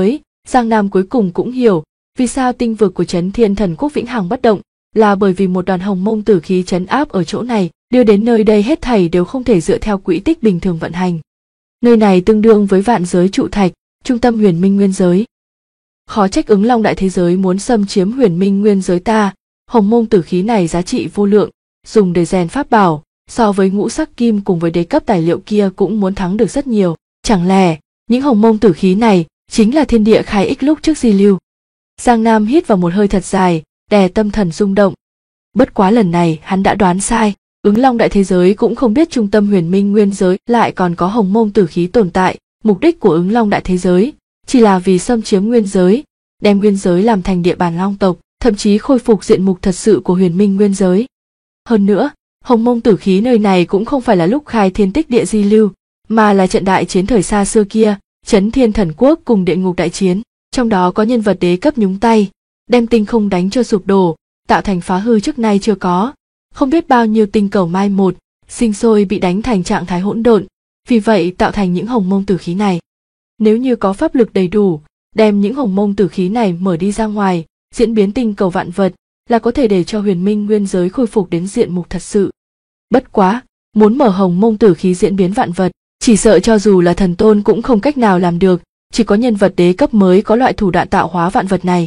Giang Nam cuối cùng cũng hiểu vì sao tinh vực của Trấn Thiên Thần Quốc vĩnh hằng bất động, là bởi vì một đoàn hồng mông tử khí trấn áp ở chỗ này, đưa đến nơi đây hết thảy đều không thể dựa theo quỹ tích bình thường vận hành. Nơi này tương đương với vạn giới trụ thạch, trung tâm huyền minh nguyên giới. Khó trách Ứng Long đại thế giới muốn xâm chiếm huyền minh nguyên giới ta, hồng mông tử khí này giá trị vô lượng, dùng để rèn pháp bảo, so với ngũ sắc kim cùng với đế cấp tài liệu kia cũng muốn thắng được rất nhiều. Chẳng lẽ những hồng mông tử khí này chính là thiên địa khai ích lúc trước di lưu? Giang Nam hít vào một hơi thật dài, đè tâm thần rung động. Bất quá lần này hắn đã đoán sai, Ứng Long đại thế giới cũng không biết trung tâm huyền minh nguyên giới lại còn có hồng mông tử khí tồn tại. Mục đích của Ứng Long đại thế giới chỉ là vì xâm chiếm nguyên giới, đem nguyên giới làm thành địa bàn long tộc, thậm chí khôi phục diện mục thật sự của huyền minh nguyên giới. Hơn nữa, hồng mông tử khí nơi này cũng không phải là lúc khai thiên tích địa di lưu, mà là trận đại chiến thời xa xưa kia, Trấn Thiên Thần Quốc cùng địa ngục đại chiến, trong đó có nhân vật đế cấp nhúng tay, đem tinh không đánh cho sụp đổ, tạo thành phá hư trước nay chưa có, không biết bao nhiêu tinh cầu mai một, sinh sôi bị đánh thành trạng thái hỗn độn, vì vậy tạo thành những hồng mông tử khí này. Nếu như có pháp lực đầy đủ, đem những hồng mông tử khí này mở đi ra ngoài, diễn biến tinh cầu vạn vật, là có thể để cho huyền minh nguyên giới khôi phục đến diện mục thật sự. Bất quá, muốn mở hồng mông tử khí diễn biến vạn vật, chỉ sợ cho dù là thần tôn cũng không cách nào làm được, chỉ có nhân vật đế cấp mới có loại thủ đoạn tạo hóa vạn vật này.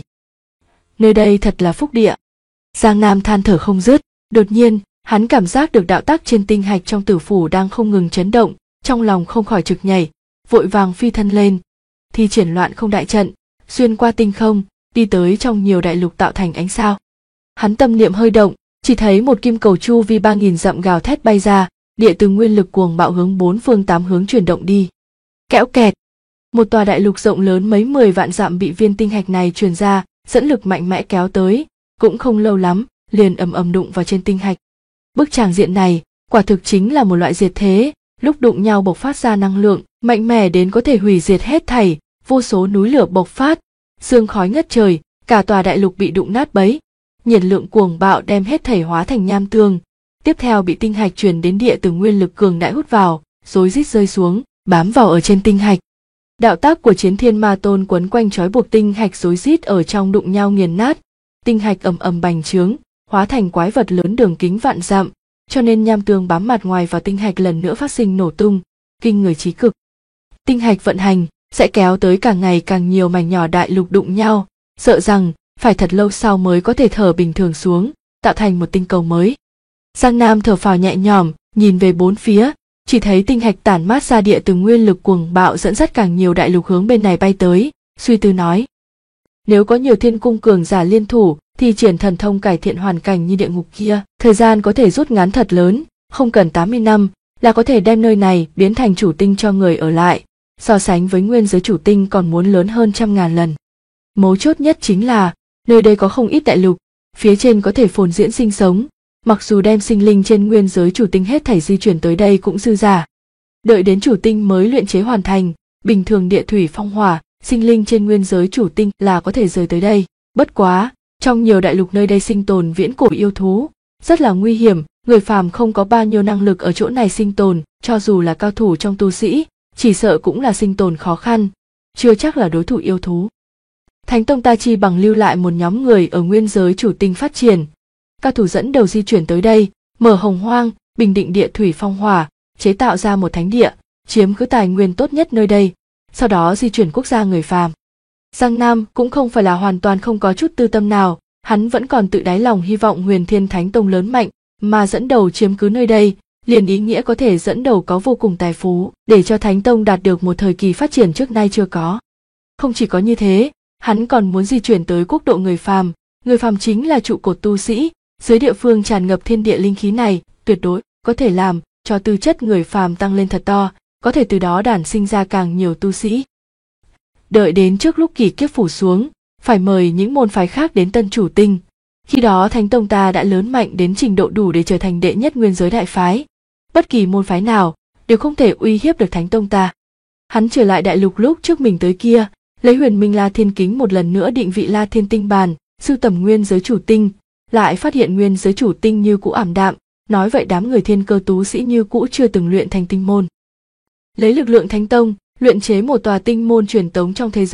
Nơi đây thật là phúc địa. Giang Nam than thở không dứt, đột nhiên, hắn cảm giác được đạo tắc trên tinh hạch trong tử phủ đang không ngừng chấn động, trong lòng không khỏi trực nhảy, vội vàng phi thân lên, thi triển loạn không đại trận, xuyên qua tinh không, đi tới trong nhiều đại lục tạo thành ánh sao. Hắn tâm niệm hơi động, chỉ thấy một kim cầu chu vi 3000 dặm gào thét bay ra, địa từ nguyên lực cuồng bạo hướng bốn phương tám hướng chuyển động đi. Kẽo kẹt, một tòa đại lục rộng lớn mấy 10 vạn dặm bị viên tinh hạch này truyền ra, dẫn lực mạnh mẽ kéo tới, cũng không lâu lắm, liền ầm ầm đụng vào trên tinh hạch. Bức tràng diện này, quả thực chính là một loại diệt thế, lúc đụng nhau bộc phát ra năng lượng mạnh mẽ đến có thể hủy diệt hết thảy, vô số núi lửa bộc phát, sương khói ngất trời, cả tòa đại lục bị đụng nát bấy. Nhiệt lượng cuồng bạo đem hết thảy hóa thành nham tương, tiếp theo bị tinh hạch truyền đến địa từ nguyên lực cường đại hút vào, rối rít rơi xuống, bám vào ở trên tinh hạch. Đạo tác của Chiến Thiên Ma Tôn quấn quanh trói buộc tinh hạch rối rít ở trong đụng nhau nghiền nát, tinh hạch ầm ầm bành trướng, hóa thành quái vật lớn đường kính vạn dặm, cho nên nham tương bám mặt ngoài vào tinh hạch lần nữa phát sinh nổ tung, kinh người chí cực. Tinh hạch vận hành sẽ kéo tới càng ngày càng nhiều mảnh nhỏ đại lục đụng nhau, sợ rằng phải thật lâu sau mới có thể thở bình thường xuống, tạo thành một tinh cầu mới. Giang Nam thở phào nhẹ nhõm, nhìn về bốn phía, chỉ thấy tinh hạch tản mát ra địa từ nguyên lực cuồng bạo dẫn dắt càng nhiều đại lục hướng bên này bay tới, suy tư nói: nếu có nhiều thiên cung cường giả liên thủ, thì triển thần thông cải thiện hoàn cảnh như địa ngục kia, thời gian có thể rút ngắn thật lớn, không cần 80 năm là có thể đem nơi này biến thành chủ tinh cho người ở lại, so sánh với nguyên giới chủ tinh còn muốn lớn hơn 100.000 lần. Mấu chốt nhất chính là nơi đây có không ít đại lục, phía trên có thể phồn diễn sinh sống, mặc dù đem sinh linh trên nguyên giới chủ tinh hết thảy di chuyển tới đây cũng dư giả. Đợi đến chủ tinh mới luyện chế hoàn thành, bình thường địa thủy phong hỏa, sinh linh trên nguyên giới chủ tinh là có thể rời tới đây. Bất quá, trong nhiều đại lục nơi đây sinh tồn viễn cổ yêu thú, rất là nguy hiểm, người phàm không có bao nhiêu năng lực ở chỗ này sinh tồn, cho dù là cao thủ trong tu sĩ, chỉ sợ cũng là sinh tồn khó khăn, chưa chắc là đối thủ yêu thú. Thánh Tông ta chi bằng lưu lại một nhóm người ở nguyên giới chủ tinh phát triển. Cao thủ dẫn đầu di chuyển tới đây, mở hồng hoang, bình định địa thủy phong hỏa, chế tạo ra một thánh địa, chiếm cứ tài nguyên tốt nhất nơi đây, sau đó di chuyển quốc gia người phàm. Giang Nam cũng không phải là hoàn toàn không có chút tư tâm nào, hắn vẫn còn tự đáy lòng hy vọng Huyền Thiên Thánh Tông lớn mạnh, mà dẫn đầu chiếm cứ nơi đây, liền ý nghĩa có thể dẫn đầu có vô cùng tài phú, để cho Thánh Tông đạt được một thời kỳ phát triển trước nay chưa có. Không chỉ có như thế, hắn còn muốn di chuyển tới quốc độ người phàm chính là trụ cột tu sĩ, dưới địa phương tràn ngập thiên địa linh khí này, tuyệt đối có thể làm cho tư chất người phàm tăng lên thật to, có thể từ đó đản sinh ra càng nhiều tu sĩ. Đợi đến trước lúc kỳ kiếp phủ xuống, phải mời những môn phái khác đến tân chủ tinh. Khi đó Thánh Tông ta đã lớn mạnh đến trình độ đủ để trở thành đệ nhất nguyên giới đại phái. Bất kỳ môn phái nào đều không thể uy hiếp được Thánh Tông ta. Hắn trở lại đại lục lúc trước mình tới kia, lấy Huyền Minh La Thiên Kính một lần nữa định vị La Thiên Tinh Bàn, sưu tầm nguyên giới chủ tinh, lại phát hiện nguyên giới chủ tinh như cũ ảm đạm, nói vậy đám người thiên cơ tú sĩ như cũ chưa từng luyện thành tinh môn. Lấy lực lượng Thánh Tông, luyện chế một tòa tinh môn truyền tống trong thế giới,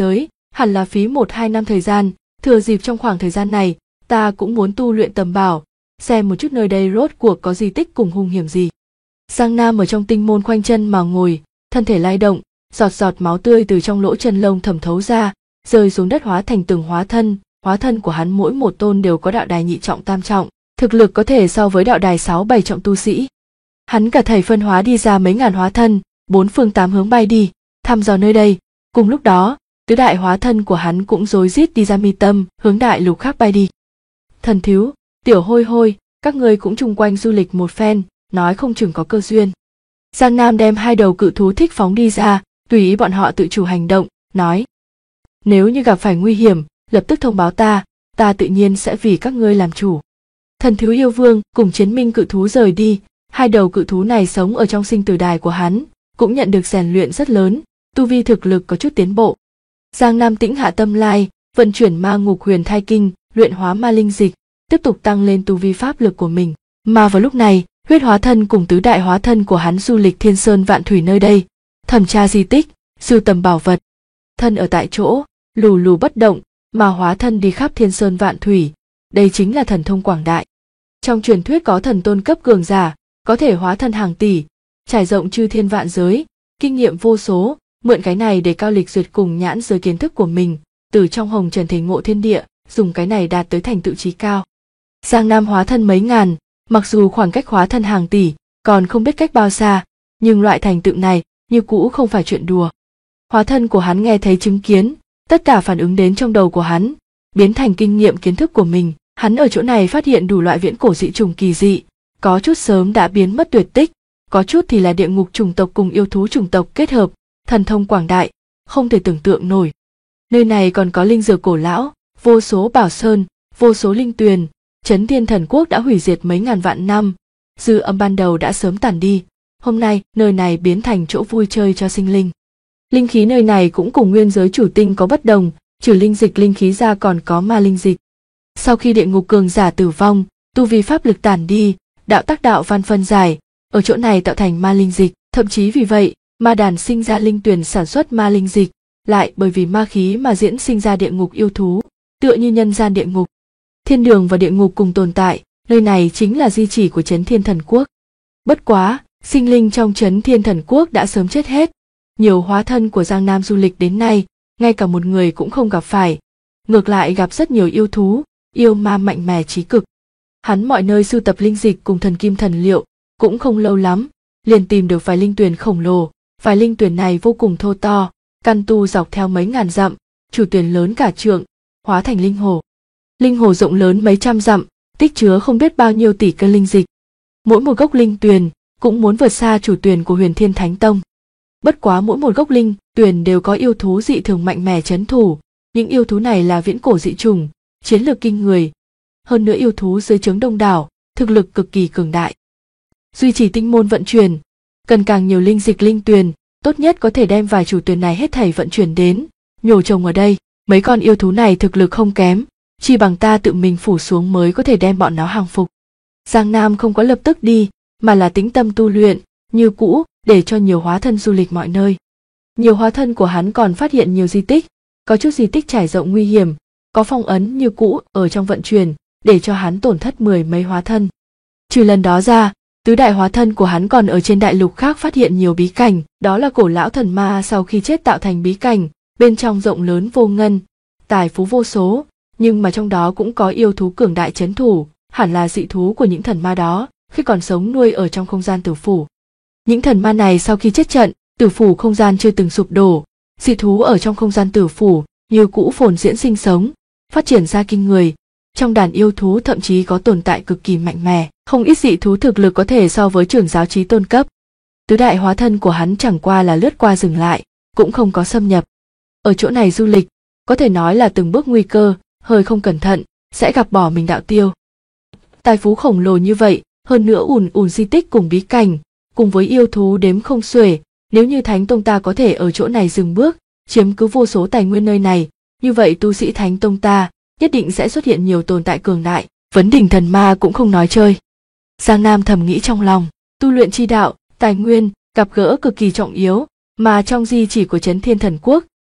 hẳn là phí 1-2 năm thời gian, thừa dịp trong khoảng thời gian này, ta cũng muốn tu luyện tầm bảo, xem một chút nơi đây rốt cuộc có di tích cùng hung hiểm gì. Giang Nam ở trong tinh môn khoanh chân mà ngồi, thân thể lay động, giọt giọt máu tươi từ trong lỗ chân lông thẩm thấu ra, rơi xuống đất hóa thành từng hóa thân của hắn mỗi một tôn đều có đạo đài nhị trọng tam trọng, thực lực có thể so với đạo đài 6-7 trọng tu sĩ. Hắn cả thảy phân hóa đi ra mấy ngàn hóa thân, 4 phương 8 hướng bay đi, thăm dò nơi đây. Cùng lúc đó, tứ đại hóa thân của hắn cũng rối rít đi ra mi tâm, hướng đại lục khác bay đi. Thần thiếu, tiểu hôi hôi, các ngươi cũng chung quanh du lịch một phen, nói không chừng có cơ duyên. Giang Nam đem 2 đầu cự thú thích phóng đi ra, tùy ý bọn họ tự chủ hành động, nói: nếu như gặp phải nguy hiểm, lập tức thông báo ta tự nhiên sẽ vì các ngươi làm chủ. Thần thiếu yêu vương cùng chiến minh cự thú rời đi, 2 đầu cự thú này sống ở trong sinh tử đài của hắn, cũng nhận được rèn luyện rất lớn, tu vi thực lực có chút tiến bộ. Giang Nam tĩnh hạ tâm lai, vận chuyển ma ngục huyền thai kinh, luyện hóa ma linh dịch, tiếp tục tăng lên tu vi pháp lực của mình. Mà vào lúc này, huyết hóa thân cùng tứ đại hóa thân của hắn du lịch thiên sơn vạn thủy nơi đây, thẩm tra di tích, sưu tầm bảo vật. Thân ở tại chỗ, lù lù bất động, mà hóa thân đi khắp thiên sơn vạn thủy, đây chính là thần thông quảng đại. Trong truyền thuyết có thần tôn cấp cường giả, có thể hóa thân hàng tỷ, trải rộng chư thiên vạn giới, kinh nghiệm vô số, mượn cái này để cao lịch duyệt cùng nhãn giới kiến thức của mình, từ trong hồng trần thể ngộ thiên địa, dùng cái này đạt tới thành tựu trí cao. Giang Nam hóa thân mấy ngàn, mặc dù khoảng cách hóa thân hàng tỷ, còn không biết cách bao xa, nhưng loại thành tựu này như cũ không phải chuyện đùa. Hóa thân của hắn nghe thấy chứng kiến, tất cả phản ứng đến trong đầu của hắn, biến thành kinh nghiệm kiến thức của mình. Hắn ở chỗ này phát hiện đủ loại viễn cổ dị trùng kỳ dị, có chút sớm đã biến mất tuyệt tích, có chút thì là địa ngục chủng tộc cùng yêu thú chủng tộc kết hợp, thần thông quảng đại, không thể tưởng tượng nổi. Nơi này còn có linh dược cổ lão, vô số bảo sơn, vô số linh tuyền, Chấn Thiên Thần Quốc đã hủy diệt mấy ngàn vạn năm, dư âm ban đầu đã sớm tàn đi, hôm nay nơi này biến thành chỗ vui chơi cho sinh linh. Linh khí nơi này cũng cùng nguyên giới chủ tinh có bất đồng, trừ linh dịch linh khí ra còn có ma linh dịch. Sau khi địa ngục cường giả tử vong, tu vi pháp lực tản đi, đạo tác đạo văn phân giải, ở chỗ này tạo thành ma linh dịch, thậm chí vì vậy, ma đàn sinh ra linh tuyền sản xuất ma linh dịch, lại bởi vì ma khí mà diễn sinh ra địa ngục yêu thú, tựa như nhân gian địa ngục. Thiên đường và địa ngục cùng tồn tại, nơi này chính là di chỉ của Chấn Thiên Thần Quốc. Bất quá, sinh linh trong Chấn Thiên Thần Quốc đã sớm chết hết. Nhiều hóa thân của Giang Nam du lịch đến nay, ngay cả một người cũng không gặp phải, ngược lại gặp rất nhiều yêu thú, yêu ma mạnh mẽ trí cực. Hắn mọi nơi sưu tập linh dịch cùng thần kim thần liệu, cũng không lâu lắm, liền tìm được vài linh tuyền khổng lồ, vài linh tuyền này vô cùng thô to, căn tu dọc theo mấy ngàn dặm, chủ tuyền lớn cả trượng, hóa thành linh hồ. Linh hồ rộng lớn mấy trăm dặm, tích chứa không biết bao nhiêu tỷ cân linh dịch. Mỗi một gốc linh tuyền cũng muốn vượt xa chủ tuyền của Huyền Thiên Thánh Tông. Bất quá mỗi một gốc linh tuyền đều có yêu thú dị thường mạnh mẽ trấn thủ, những yêu thú này là viễn cổ dị trùng, chiến lược kinh người. Hơn nữa yêu thú dưới trướng đông đảo, thực lực cực kỳ cường đại. Duy trì tinh môn vận chuyển, cần càng nhiều linh dịch linh tuyền, tốt nhất có thể đem vài chủ tuyền này hết thảy vận chuyển đến, nhổ trồng ở đây. Mấy con yêu thú này thực lực không kém, chỉ bằng ta tự mình phủ xuống mới có thể đem bọn nó hàng phục. Giang Nam không có lập tức đi, mà là tĩnh tâm tu luyện, như cũ, để cho nhiều hóa thân du lịch mọi nơi. Nhiều hóa thân của hắn còn phát hiện nhiều di tích, có chút di tích trải rộng nguy hiểm, có phong ấn như cũ ở trong vận chuyển, để cho hắn tổn thất 10 mấy hóa thân. Trừ lần đó ra, tứ đại hóa thân của hắn còn ở trên đại lục khác phát hiện nhiều bí cảnh, đó là cổ lão thần ma sau khi chết tạo thành bí cảnh, bên trong rộng lớn vô ngân, tài phú vô số, nhưng mà trong đó cũng có yêu thú cường đại trấn thủ, hẳn là dị thú của những thần ma đó, khi còn sống nuôi ở trong không gian tử phủ. Những thần ma này sau khi chết trận, tử phủ không gian chưa từng sụp đổ, dị thú ở trong không gian tử phủ như cũ phồn diễn sinh sống, phát triển ra kinh người. Trong đàn yêu thú thậm chí có tồn tại cực kỳ mạnh mẽ, không ít dị thú thực lực có thể so với trưởng giáo chí tôn cấp. Tứ đại hóa thân của hắn chẳng qua là lướt qua dừng lại, cũng không có xâm nhập. Ở chỗ này du lịch, có thể nói là từng bước nguy cơ, hơi không cẩn thận, sẽ gặp bỏ mình đạo tiêu. Tài phú khổng lồ như vậy, hơn nữa ùn di tích cùng bí cảnh, cùng với yêu thú đếm không xuể, nếu như Thánh Tông ta có thể ở chỗ này dừng bước, chiếm cứ vô số tài nguyên nơi này, như vậy tu sĩ Thánh Tông ta nhất định sẽ xuất hiện nhiều tồn tại cường đại, vấn đỉnh thần ma cũng không nói chơi. Giang Nam thầm nghĩ trong lòng, tu luyện chi đạo, tài nguyên, gặp gỡ cực kỳ trọng yếu, mà trong di chỉ của Chấn Thiên Thần Quốc,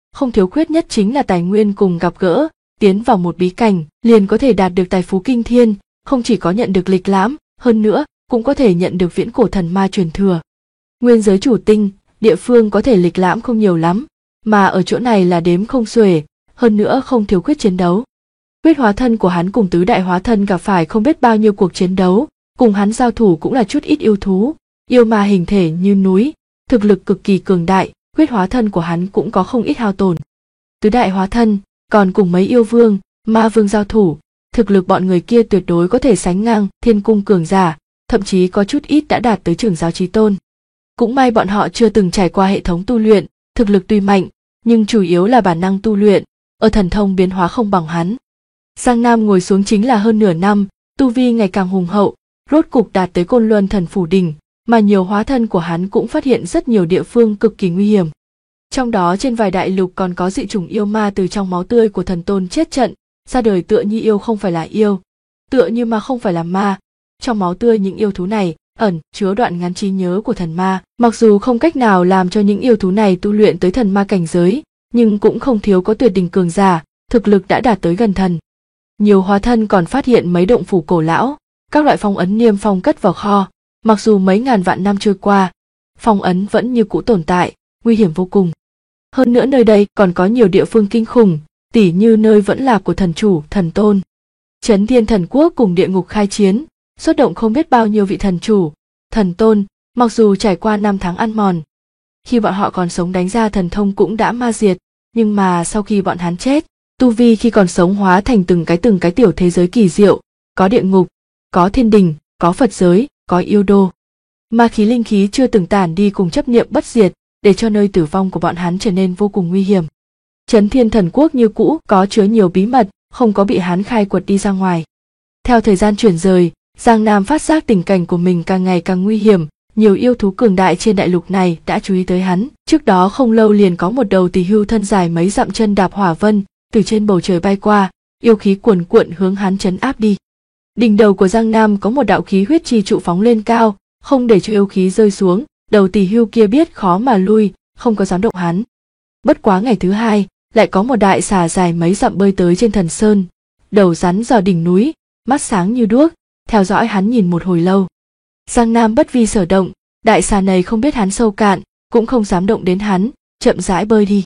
không thiếu khuyết nhất chính là tài nguyên cùng gặp gỡ, tiến vào một bí cảnh liền có thể đạt được tài phú kinh thiên, không chỉ có nhận được lịch lãm, hơn nữa cũng có thể nhận được viễn cổ thần ma truyền thừa. Nguyên giới chủ tinh, địa phương có thể lịch lãm không nhiều lắm, mà ở chỗ này là đếm không xuể, hơn nữa không thiếu khuyết chiến đấu. Huyết hóa thân của hắn cùng tứ đại hóa thân gặp phải không biết bao nhiêu cuộc chiến đấu, cùng hắn giao thủ cũng là chút ít yêu thú, yêu ma hình thể như núi, thực lực cực kỳ cường đại, huyết hóa thân của hắn cũng có không ít hao tổn. Tứ đại hóa thân, còn cùng mấy yêu vương, ma vương giao thủ, thực lực bọn người kia tuyệt đối có thể sánh ngang thiên cung cường giả, thậm chí có chút ít đã đạt tới trưởng giáo chí tôn. Cũng may bọn họ chưa từng trải qua hệ thống tu luyện, thực lực tuy mạnh, nhưng chủ yếu là bản năng tu luyện, ở thần thông biến hóa không bằng hắn. Giang Nam ngồi xuống chính là hơn nửa năm, tu vi ngày càng hùng hậu, rốt cục đạt tới Côn Luân Thần Phủ đỉnh, mà nhiều hóa thân của hắn cũng phát hiện rất nhiều địa phương cực kỳ nguy hiểm. Trong đó trên vài đại lục còn có dị chủng yêu ma từ trong máu tươi của thần tôn chết trận, ra đời tựa như yêu không phải là yêu, tựa như ma không phải là ma. Trong máu tươi những yêu thú này ẩn chứa đoạn ngắn trí nhớ của thần ma, mặc dù không cách nào làm cho những yêu thú này tu luyện tới thần ma cảnh giới, nhưng cũng không thiếu có tuyệt đỉnh cường giả, thực lực đã đạt tới gần thần. Nhiều hóa thân còn phát hiện mấy động phủ cổ lão, các loại phong ấn niêm phong cất vào kho, mặc dù mấy ngàn vạn năm trôi qua, phong ấn vẫn như cũ tồn tại, nguy hiểm vô cùng. Hơn nữa nơi đây còn có nhiều địa phương kinh khủng, tỉ như nơi vẫn là của thần chủ, thần tôn. Chấn Thiên Thần Quốc cùng địa ngục khai chiến, xuất động không biết bao nhiêu vị thần chủ, thần tôn, mặc dù trải qua 5 tháng ăn mòn. Khi bọn họ còn sống đánh ra thần thông cũng đã ma diệt, nhưng mà sau khi bọn hắn chết, tu vi khi còn sống hóa thành từng cái tiểu thế giới kỳ diệu, có địa ngục, có thiên đình, có Phật giới, có yêu đô. Ma khí linh khí chưa từng tản đi cùng chấp niệm bất diệt, để cho nơi tử vong của bọn hắn trở nên vô cùng nguy hiểm. Chấn Thiên Thần Quốc như cũ có chứa nhiều bí mật, không có bị hắn khai quật đi ra ngoài. Theo thời gian chuyển rời, Giang Nam phát giác tình cảnh của mình càng ngày càng nguy hiểm, nhiều yêu thú cường đại trên đại lục này đã chú ý tới hắn. Trước đó không lâu liền có một đầu tỳ hưu thân dài mấy dặm chân đạp hỏa vân, từ trên bầu trời bay qua, yêu khí cuồn cuộn hướng hắn trấn áp đi. Đỉnh đầu của Giang Nam có một đạo khí huyết chi trụ phóng lên cao, không để cho yêu khí rơi xuống, đầu tỳ hưu kia biết khó mà lui, không có dám động hắn. Bất quá ngày thứ hai, lại có một đại xà dài mấy dặm bơi tới trên thần sơn, đầu rắn dò đỉnh núi, mắt sáng như đuốc, theo dõi hắn nhìn một hồi lâu. Giang Nam bất vi sở động, đại xà này không biết hắn sâu cạn, cũng không dám động đến hắn, chậm rãi bơi đi.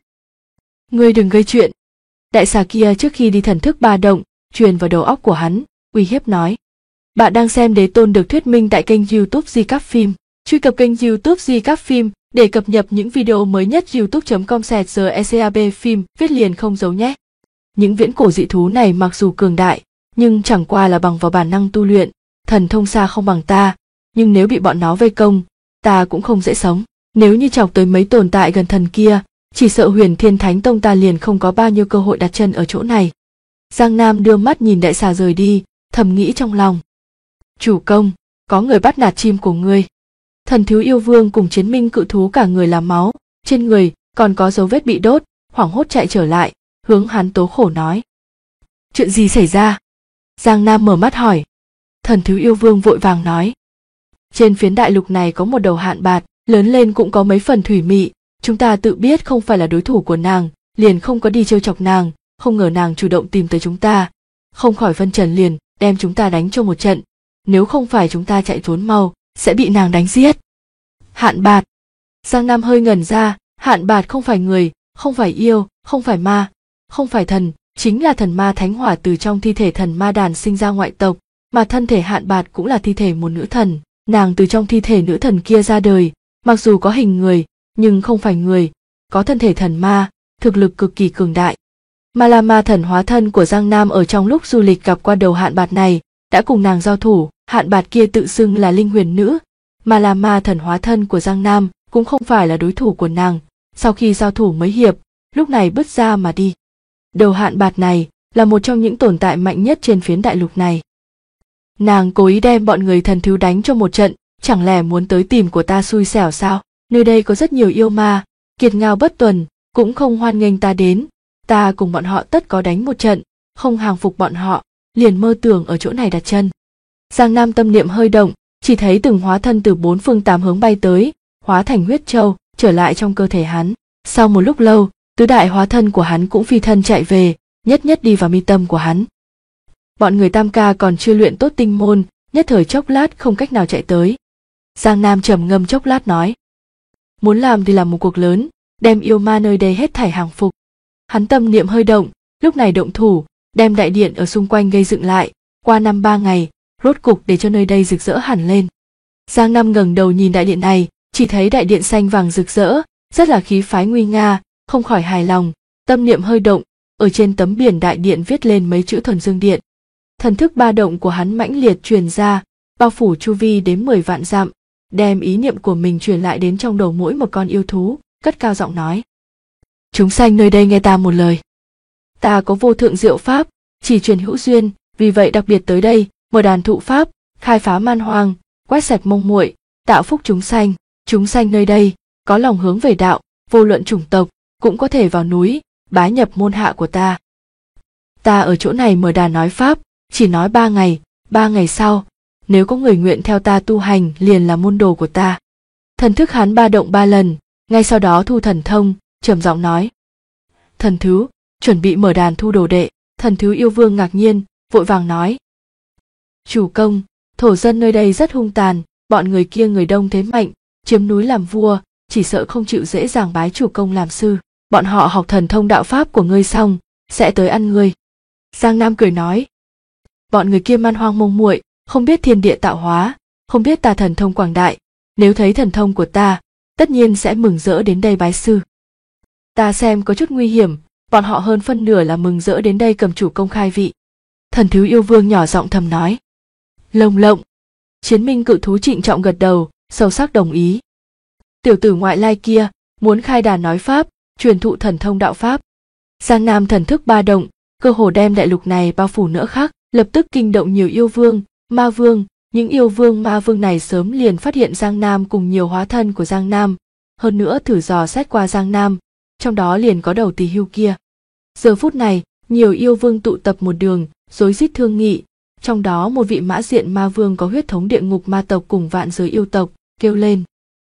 Ngươi đừng gây chuyện. Đại xà kia trước khi đi thần thức ba động, truyền vào đầu óc của hắn, uy hiếp nói. Bạn đang xem Đế Tôn được thuyết minh tại kênh YouTube Di Cáp Phim. Truy cập kênh YouTube Di Cáp Phim để cập nhật những video mới nhất. youtube.com/secab phim viết liền không giấu nhé. Những viễn cổ dị thú này mặc dù cường đại, nhưng chẳng qua là bằng vào bản năng tu luyện, thần thông xa không bằng ta, nhưng nếu bị bọn nó vây công, ta cũng không dễ sống. Nếu như chọc tới mấy tồn tại gần thần kia, chỉ sợ Huyền Thiên Thánh Tông ta liền không có bao nhiêu cơ hội đặt chân ở chỗ này. Giang Nam đưa mắt nhìn đại xà rời đi, thầm nghĩ trong lòng. Chủ công, có người bắt nạt chim của ngươi. Thần thiếu yêu vương cùng chiến minh cự thú cả người là máu, trên người còn có dấu vết bị đốt, hoảng hốt chạy trở lại, hướng hắn tố khổ nói. Chuyện gì xảy ra? Giang Nam mở mắt hỏi. Thần thiếu yêu vương vội vàng nói. Trên phiến đại lục này có một đầu hạn bạt, lớn lên cũng có mấy phần thủy mị, chúng ta tự biết không phải là đối thủ của nàng, liền không có đi trêu chọc nàng, không ngờ nàng chủ động tìm tới chúng ta, không khỏi phân trần liền đem chúng ta đánh cho một trận, nếu không phải chúng ta chạy trốn mau, sẽ bị nàng đánh giết. Hạn bạt. Giang Nam hơi ngẩn ra, hạn bạt không phải người, không phải yêu, không phải ma, không phải thần, chính là thần ma thánh hỏa từ trong thi thể thần ma đàn sinh ra ngoại tộc, mà thân thể hạn bạt cũng là thi thể một nữ thần, nàng từ trong thi thể nữ thần kia ra đời, mặc dù có hình người, nhưng không phải người, có thân thể thần ma, thực lực cực kỳ cường đại. Mà là ma thần hóa thân của Giang Nam ở trong lúc du lịch gặp qua đầu hạn bạt này, đã cùng nàng giao thủ, hạn bạt kia tự xưng là linh huyền nữ, mà là ma thần hóa thân của Giang Nam cũng không phải là đối thủ của nàng, sau khi giao thủ mấy hiệp, lúc này bứt ra mà đi. Đầu hạn bạt này là một trong những tồn tại mạnh nhất trên phiến đại lục này. Nàng cố ý đem bọn người thần thiếu đánh cho một trận, chẳng lẽ muốn tới tìm của ta xui xẻo sao? Nơi đây có rất nhiều yêu ma, kiệt ngao bất tuần, cũng không hoan nghênh ta đến, ta cùng bọn họ tất có đánh một trận, không hàng phục bọn họ, liền mơ tưởng ở chỗ này đặt chân. Giang Nam tâm niệm hơi động, chỉ thấy từng hóa thân từ 4 phương 8 hướng bay tới, hóa thành huyết châu, trở lại trong cơ thể hắn. Sau một lúc lâu, tứ đại hóa thân của hắn cũng phi thân chạy về, nhất nhất đi vào mi tâm của hắn. Bọn người Tam Ca còn chưa luyện tốt tinh môn, nhất thời chốc lát không cách nào chạy tới. Giang Nam trầm ngâm chốc lát nói: muốn làm thì làm một cuộc lớn, đem yêu ma nơi đây hết thảy hàng phục. Hắn tâm niệm hơi động, lúc này động thủ, đem đại điện ở xung quanh gây dựng lại, qua 5-3 ngày, rốt cục để cho nơi đây rực rỡ hẳn lên. Giang Nam ngẩng đầu nhìn đại điện này, chỉ thấy đại điện xanh vàng rực rỡ, rất là khí phái nguy nga, không khỏi hài lòng, tâm niệm hơi động, ở trên tấm biển đại điện viết lên mấy chữ Thuần Dương Điện. Thần thức ba động của hắn mãnh liệt truyền ra, bao phủ chu vi đến 10 vạn dặm, đem ý niệm của mình truyền lại đến trong đầu mỗi một con yêu thú, cất cao giọng nói: chúng sanh nơi đây nghe ta một lời. Ta có vô thượng diệu pháp, chỉ truyền hữu duyên, vì vậy đặc biệt tới đây, mở đàn thụ pháp, khai phá man hoang, quét sạch mông muội, tạo phúc chúng sanh. Chúng sanh nơi đây có lòng hướng về đạo, vô luận chủng tộc, cũng có thể vào núi, bái nhập môn hạ của ta. Ta ở chỗ này mở đàn nói pháp, chỉ nói 3 ngày, 3 ngày sau, nếu có người nguyện theo ta tu hành liền là môn đồ của ta. Thần thức hắn ba động 3 lần, ngay sau đó thu thần thông, trầm giọng nói: thần thứ, chuẩn bị mở đàn thu đồ đệ. Thần thứ yêu vương ngạc nhiên, vội vàng nói: chủ công, thổ dân nơi đây rất hung tàn, bọn người kia người đông thế mạnh, chiếm núi làm vua, chỉ sợ không chịu dễ dàng bái chủ công làm sư. Bọn họ học thần thông đạo pháp của ngươi xong, sẽ tới ăn ngươi. Giang Nam cười nói: bọn người kia man hoang mông muội, không biết thiên địa tạo hóa, không biết ta thần thông quảng đại, nếu thấy thần thông của ta, tất nhiên sẽ mừng rỡ đến đây bái sư. Ta xem có chút nguy hiểm, bọn họ hơn phân nửa là mừng rỡ đến đây cầm chủ công khai vị. Thần thứ yêu vương nhỏ giọng thầm nói: lồng lộng. Chiến minh cự thú trịnh trọng gật đầu, sâu sắc đồng ý. Tiểu tử ngoại lai kia muốn khai đàn nói pháp, truyền thụ thần thông đạo pháp. Giang Nam thần thức ba động, cơ hồ đem đại lục này bao phủ nữa khác, lập tức kinh động nhiều yêu vương, ma vương. Những yêu vương ma vương này sớm liền phát hiện Giang Nam cùng nhiều hóa thân của Giang Nam, hơn nữa thử dò xét qua Giang Nam, trong đó liền có đầu Tỳ Hưu kia. Giờ phút này, nhiều yêu vương tụ tập một đường, rối rít thương nghị, trong đó một vị mã diện ma vương có huyết thống địa ngục ma tộc cùng vạn giới yêu tộc, kêu lên: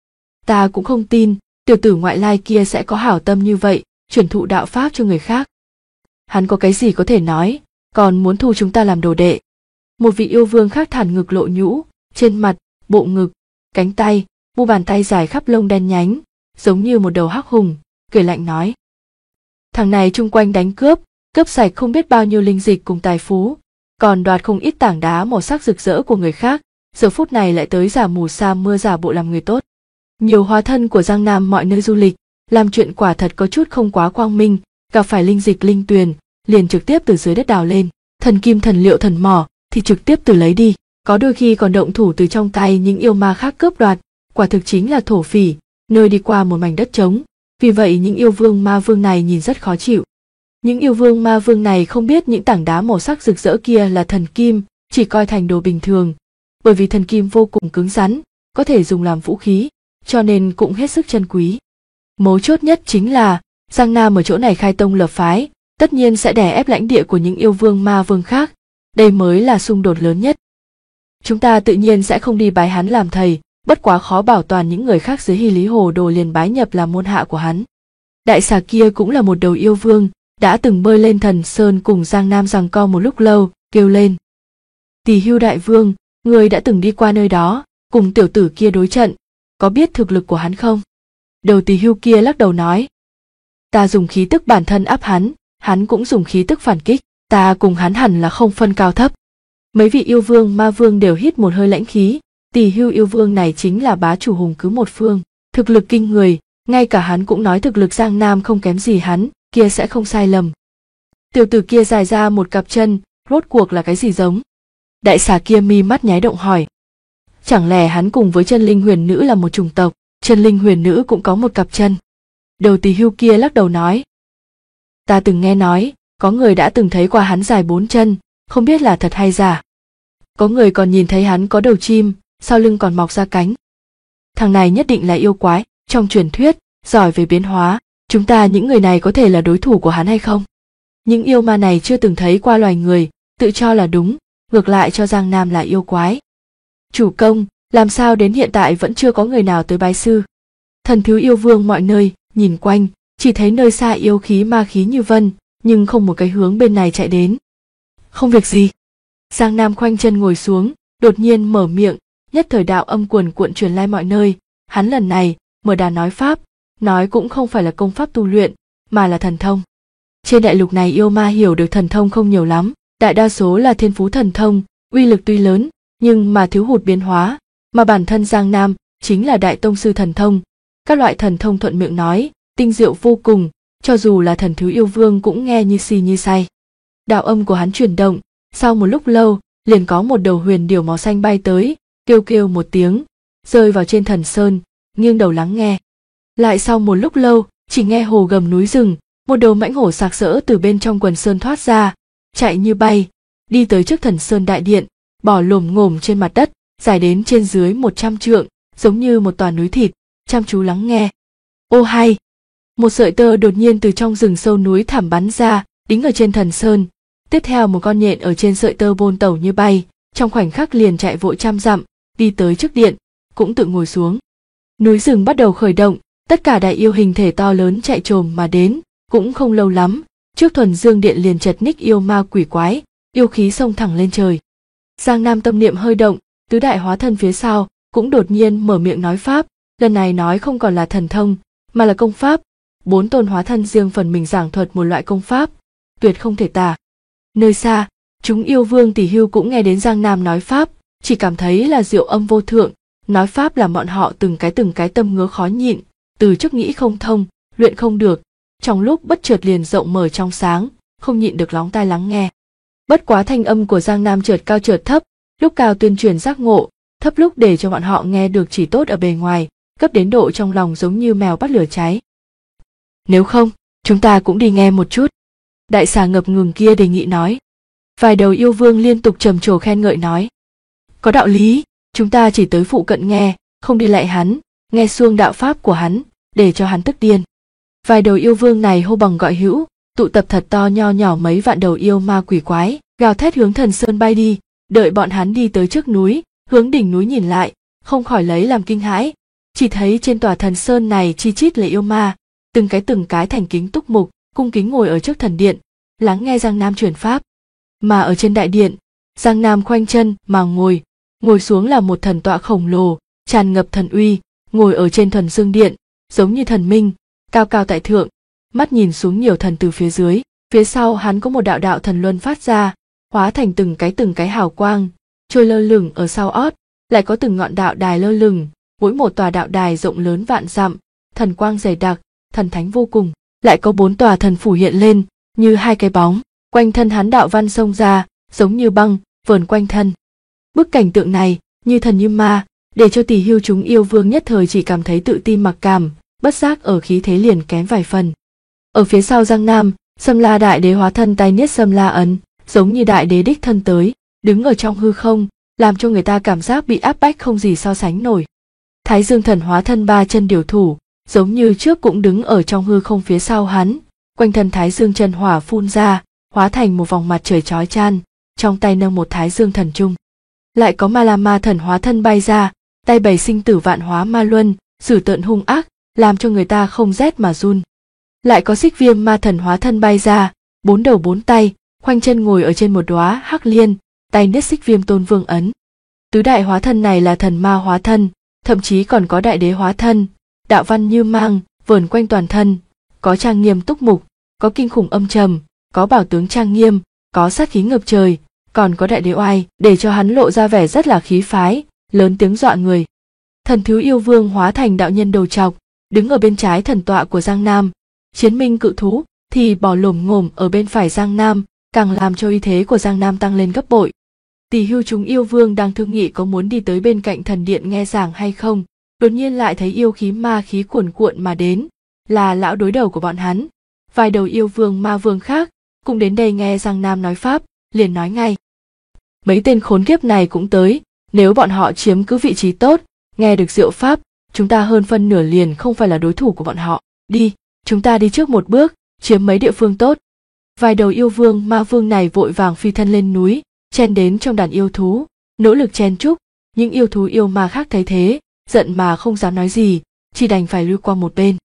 ta cũng không tin, tiểu tử ngoại lai kia sẽ có hảo tâm như vậy, truyền thụ đạo pháp cho người khác. Hắn có cái gì có thể nói, còn muốn thu chúng ta làm đồ đệ. Một vị yêu vương khác thản ngực lộ nhũ, trên mặt, bộ ngực, cánh tay, mu bàn tay dài khắp lông đen nhánh, giống như một đầu hắc hùng, cười lạnh nói: thằng này chung quanh đánh cướp, cướp sạch không biết bao nhiêu linh dịch cùng tài phú, còn đoạt không ít tảng đá màu sắc rực rỡ của người khác, giờ phút này lại tới giả mù sa mưa giả bộ làm người tốt. Nhiều hóa thân của Giang Nam mọi nơi du lịch, làm chuyện quả thật có chút không quá quang minh, gặp phải linh dịch linh tuyền, liền trực tiếp từ dưới đất đào lên, thần kim thần liệu thần mỏ thì trực tiếp từ lấy đi, có đôi khi còn động thủ từ trong tay những yêu ma khác cướp đoạt, quả thực chính là thổ phỉ, nơi đi qua một mảnh đất trống. Vì vậy những yêu vương ma vương này nhìn rất khó chịu. Những yêu vương ma vương này không biết những tảng đá màu sắc rực rỡ kia là thần kim, chỉ coi thành đồ bình thường, bởi vì thần kim vô cùng cứng rắn, có thể dùng làm vũ khí, cho nên cũng hết sức chân quý. Mấu chốt nhất chính là Giang Nam ở chỗ này khai tông lập phái, tất nhiên sẽ đè ép lãnh địa của những yêu vương ma vương khác, đây mới là xung đột lớn nhất. Chúng ta tự nhiên sẽ không đi bái hắn làm thầy, bất quá khó bảo toàn những người khác dưới Hy Lý Hồ Đồ liền bái nhập làm môn hạ của hắn. Đại xà kia cũng là một đầu yêu vương, đã từng bơi lên Thần Sơn cùng Giang Nam giằng co một lúc lâu, kêu lên: Tỳ Hưu đại vương, người đã từng đi qua nơi đó, cùng tiểu tử kia đối trận, có biết thực lực của hắn không? Đầu Tỳ Hưu kia lắc đầu nói: ta dùng khí tức bản thân áp hắn, hắn cũng dùng khí tức phản kích, ta cùng hắn hẳn là không phân cao thấp. Mấy vị yêu vương ma vương đều hít một hơi lãnh khí, Tỳ Hưu yêu vương này chính là bá chủ hùng cứ một phương, thực lực kinh người, ngay cả hắn cũng nói thực lực Giang Nam không kém gì hắn, kia sẽ không sai lầm. Tiểu tử kia dài ra một cặp chân, rốt cuộc là cái gì giống? Đại xà kia mi mắt nháy động hỏi: chẳng lẽ hắn cùng với chân linh huyền nữ là một chủng tộc? Chân linh huyền nữ cũng có một cặp chân. Đầu Tỳ Hưu kia lắc đầu nói: ta từng nghe nói, có người đã từng thấy qua hắn dài 4 chân, không biết là thật hay giả. Có người còn nhìn thấy hắn có đầu chim, sau lưng còn mọc ra cánh. Thằng này nhất định là yêu quái, trong truyền thuyết, giỏi về biến hóa, chúng ta những người này có thể là đối thủ của hắn hay không? Những yêu ma này chưa từng thấy qua loài người, tự cho là đúng, ngược lại cho Giang Nam là yêu quái. Chủ công, làm sao đến hiện tại vẫn chưa có người nào tới bái sư? Thần thứ yêu vương mọi nơi, nhìn quanh, chỉ thấy nơi xa yêu khí ma khí như vân, nhưng không một cái hướng bên này chạy đến. Không việc gì. Giang Nam khoanh chân ngồi xuống, đột nhiên mở miệng, nhất thời đạo âm cuồn cuộn truyền lai mọi nơi. Hắn lần này mở đàn nói pháp, nói cũng không phải là công pháp tu luyện, mà là thần thông. Trên đại lục này yêu ma hiểu được thần thông không nhiều lắm, đại đa số là thiên phú thần thông, uy lực tuy lớn, nhưng mà thiếu hụt biến hóa, mà bản thân Giang Nam chính là đại tông sư thần thông. Các loại thần thông thuận miệng nói, tinh diệu vô cùng, cho dù là thần thứ yêu vương cũng nghe như si như say. Đạo âm của hắn chuyển động, sau một lúc lâu, liền có một đầu huyền điểu màu xanh bay tới, kêu kêu một tiếng, rơi vào trên thần sơn, nghiêng đầu lắng nghe. Lại sau một lúc lâu, chỉ nghe hồ gầm núi rừng, một đầu mãnh hổ sặc sỡ từ bên trong quần sơn thoát ra, chạy như bay, đi tới trước thần sơn đại điện, bò lồm ngồm trên mặt đất, dài đến trên dưới 100 trượng, giống như một tòa núi thịt, chăm chú lắng nghe. Ô hay! Một sợi tơ đột nhiên từ trong rừng sâu núi thẳm bắn ra, đính ở trên thần sơn. Tiếp theo một con nhện ở trên sợi tơ bôn tẩu như bay, trong khoảnh khắc liền chạy vội 100 dặm, đi tới trước điện, cũng tự ngồi xuống. Núi rừng bắt đầu khởi động, tất cả đại yêu hình thể to lớn chạy trồm mà đến, cũng không lâu lắm, trước thuần dương điện liền chật ních yêu ma quỷ quái, yêu khí xông thẳng lên trời. Giang Nam tâm niệm hơi động, tứ đại hóa thân phía sau cũng đột nhiên mở miệng nói pháp, lần này nói không còn là thần thông, mà là công pháp. 4 tôn hóa thân riêng phần mình giảng thuật một loại công pháp, tuyệt không thể tả. Nơi xa, chúng yêu vương tỷ hưu cũng nghe đến Giang Nam nói pháp, chỉ cảm thấy là diệu âm vô thượng, nói pháp làm bọn họ từng cái tâm ngứa khó nhịn, từ trước nghĩ không thông, luyện không được, trong lúc bất chợt liền rộng mở trong sáng, không nhịn được lóng tai lắng nghe. Bất quá thanh âm của Giang Nam chợt cao chợt thấp, lúc cao tuyên truyền giác ngộ, thấp lúc để cho bọn họ nghe được chỉ tốt ở bề ngoài, cấp đến độ trong lòng giống như mèo bắt lửa cháy. Nếu không, chúng ta cũng đi nghe một chút. Đại xà ngập ngừng kia đề nghị nói. Vài đầu yêu vương liên tục trầm trồ khen ngợi nói. Có đạo lý, chúng ta chỉ tới phụ cận nghe, không đi lại hắn, nghe xuông đạo pháp của hắn, để cho hắn tức điên. Vài đầu yêu vương này hô bằng gọi hữu, tụ tập thật to nho nhỏ mấy vạn đầu yêu ma quỷ quái, gào thét hướng thần sơn bay đi, đợi bọn hắn đi tới trước núi, hướng đỉnh núi nhìn lại, không khỏi lấy làm kinh hãi, chỉ thấy trên tòa thần sơn này chi chít là yêu ma, từng cái thành kính túc mục, cung kính ngồi ở trước thần điện, lắng nghe Giang Nam truyền pháp. Mà ở trên đại điện, Giang Nam khoanh chân mà ngồi xuống là một thần tọa khổng lồ, tràn ngập thần uy, ngồi ở trên thuần dương điện, giống như thần minh, cao cao tại thượng, mắt nhìn xuống nhiều thần từ phía dưới, phía sau hắn có một đạo đạo thần luân phát ra, hóa thành từng cái hào quang, trôi lơ lửng ở sau ót, lại có từng ngọn đạo đài lơ lửng, mỗi một tòa đạo đài rộng lớn vạn dặm, thần quang dày đặc, thần thánh vô cùng, lại có 4 tòa thần phủ hiện lên, như hai cái bóng, quanh thân hắn đạo văn xông ra, giống như băng, vờn quanh thân. Bức cảnh tượng này, như thần như ma, để cho tỷ hưu chúng yêu vương nhất thời chỉ cảm thấy tự ti mặc cảm, bất giác ở khí thế liền kém vài phần. Ở phía sau Giang Nam, Sâm La đại đế hóa thân tay niết Sâm La ấn, giống như đại đế đích thân tới, đứng ở trong hư không, làm cho người ta cảm giác bị áp bách không gì so sánh nổi. Thái Dương thần hóa thân 3 chân điều thủ, giống như trước cũng đứng ở trong hư không phía sau hắn, quanh thân Thái Dương chân hỏa phun ra, hóa thành một vòng mặt trời chói chang, trong tay nâng một Thái Dương thần trung. Lại có Ma La Ma thần hóa thân bay ra, tay bày sinh tử vạn hóa ma luân, dữ tợn hung ác, làm cho người ta không rét mà run. Lại có Xích Viêm ma thần hóa thân bay ra, 4 đầu 4 tay, khoanh chân ngồi ở trên một đóa hắc liên, tay niết Xích Viêm tôn vương ấn. Tứ đại hóa thân này là thần ma hóa thân, thậm chí còn có đại đế hóa thân, đạo văn như mang, vờn quanh toàn thân, có trang nghiêm túc mục, có kinh khủng âm trầm, có bảo tướng trang nghiêm, có sát khí ngập trời, còn có đại đế oai, để cho hắn lộ ra vẻ rất là khí phái, lớn tiếng dọa người. Thần thứ yêu vương hóa thành đạo nhân đầu trọc, đứng ở bên trái thần tọa của Giang Nam, chiến minh cự thú thì bò lồm ngồm ở bên phải Giang Nam, càng làm cho uy thế của Giang Nam tăng lên gấp bội. Tỷ hưu chúng yêu vương đang thương nghị có muốn đi tới bên cạnh thần điện nghe giảng hay không, đột nhiên lại thấy yêu khí ma khí cuồn cuộn mà đến, là lão đối đầu của bọn hắn. Vài đầu yêu vương ma vương khác cũng đến đây nghe Giang Nam nói pháp, liền nói ngay. Mấy tên khốn kiếp này cũng tới, nếu bọn họ chiếm cứ vị trí tốt, nghe được diệu pháp, chúng ta hơn phân nửa liền không phải là đối thủ của bọn họ. Đi, chúng ta đi trước một bước, chiếm mấy địa phương tốt. Vài đầu yêu vương ma vương này vội vàng phi thân lên núi, chen đến trong đàn yêu thú, nỗ lực chen chúc. Những yêu thú yêu ma khác thấy thế, giận mà không dám nói gì, chỉ đành phải lui qua một bên.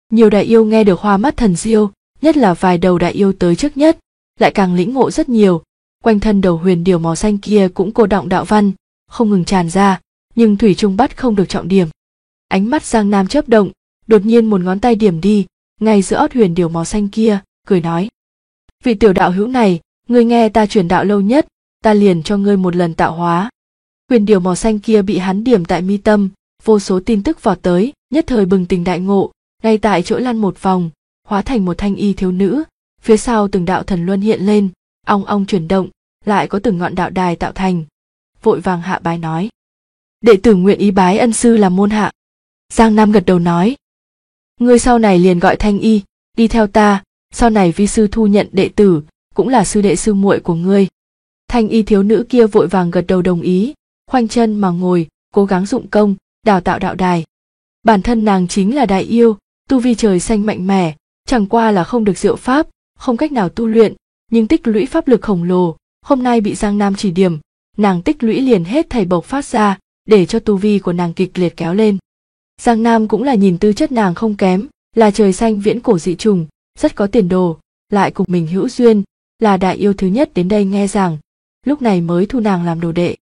Nhiều đại yêu nghe được hoa mắt thần diêu, nhất là vài đầu đại yêu tới trước nhất, lại càng lĩnh ngộ rất nhiều. Quanh thân đầu huyền điểu màu xanh kia cũng cô đọng đạo văn, không ngừng tràn ra, nhưng thủy chung bắt không được trọng điểm. Ánh mắt Giang Nam chớp động, đột nhiên một ngón tay điểm đi, ngay giữa ót huyền điểu màu xanh kia, cười nói: vị tiểu đạo hữu này, ngươi nghe ta truyền đạo lâu nhất, ta liền cho ngươi một lần tạo hóa. Huyền điểu màu xanh kia bị hắn điểm tại mi tâm, vô số tin tức vọt tới, nhất thời bừng tỉnh đại ngộ, ngay tại chỗ lăn một vòng, hóa thành một thanh y thiếu nữ. Phía sau từng đạo thần luân hiện lên, ong ong chuyển động, lại có từng ngọn đạo đài tạo thành. Vội vàng hạ bái nói: đệ tử nguyện ý bái ân sư làm môn hạ. Giang Nam gật đầu nói: ngươi sau này liền gọi thanh y, đi theo ta, sau này vi sư thu nhận đệ tử, cũng là sư đệ sư muội của ngươi. Thanh y thiếu nữ kia vội vàng gật đầu đồng ý, khoanh chân mà ngồi, cố gắng dụng công, đào tạo đạo đài. Bản thân nàng chính là đại yêu, tu vi trời xanh mạnh mẽ, chẳng qua là không được diệu pháp, không cách nào tu luyện, nhưng tích lũy pháp lực khổng lồ, hôm nay bị Giang Nam chỉ điểm, nàng tích lũy liền hết thảy bộc phát ra, để cho tu vi của nàng kịch liệt kéo lên. Giang Nam cũng là nhìn tư chất nàng không kém, là trời xanh viễn cổ dị trùng, rất có tiền đồ, lại cùng mình hữu duyên, là đại yêu thứ nhất đến đây nghe giảng, lúc này mới thu nàng làm đồ đệ.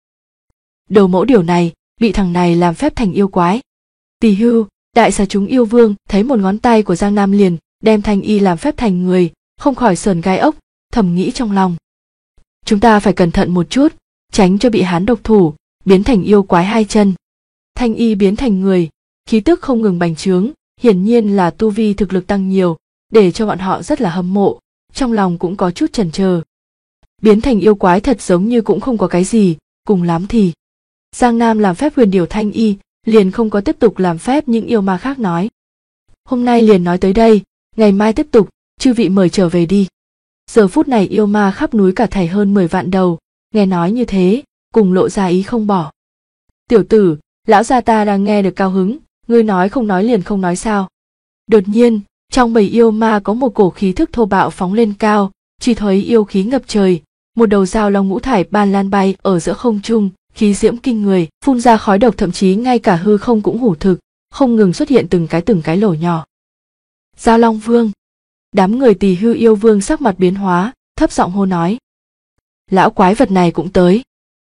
Đầu mẫu điều này, bị thằng này làm phép thành yêu quái. Tỳ hưu, đại xà chúng yêu vương, thấy một ngón tay của Giang Nam liền, đem thanh y làm phép thành người, không khỏi sờn gai ốc, thầm nghĩ trong lòng: chúng ta phải cẩn thận một chút, tránh cho bị hắn độc thủ, biến thành yêu quái hai chân. Thanh y biến thành người, khí tức không ngừng bành trướng, hiển nhiên là tu vi thực lực tăng nhiều, để cho bọn họ rất là hâm mộ, trong lòng cũng có chút chần chờ. Biến thành yêu quái thật giống như cũng không có cái gì, cùng lắm thì Giang Nam làm phép huyền điểu thanh y, liền không có tiếp tục làm phép những yêu ma khác nói: hôm nay liền nói tới đây, ngày mai tiếp tục, chư vị mời trở về đi. Giờ phút này yêu ma khắp núi cả thảy hơn 10 vạn đầu, nghe nói như thế, cùng lộ ra ý không bỏ. Tiểu tử, lão gia ta đang nghe được cao hứng, ngươi nói không nói liền không nói sao? Đột nhiên, trong bầy yêu ma có một cổ khí thức thô bạo phóng lên cao, chỉ thấy yêu khí ngập trời, một đầu dao long ngũ thải ban lan bay ở giữa không trung, khí diễm kinh người, phun ra khói độc, thậm chí ngay cả hư không cũng hủ thực, không ngừng xuất hiện từng cái lỗ nhỏ. Dao Long Vương. Đám người Tỳ hưu yêu vương sắc mặt biến hóa, thấp giọng hô nói: lão quái vật này cũng tới.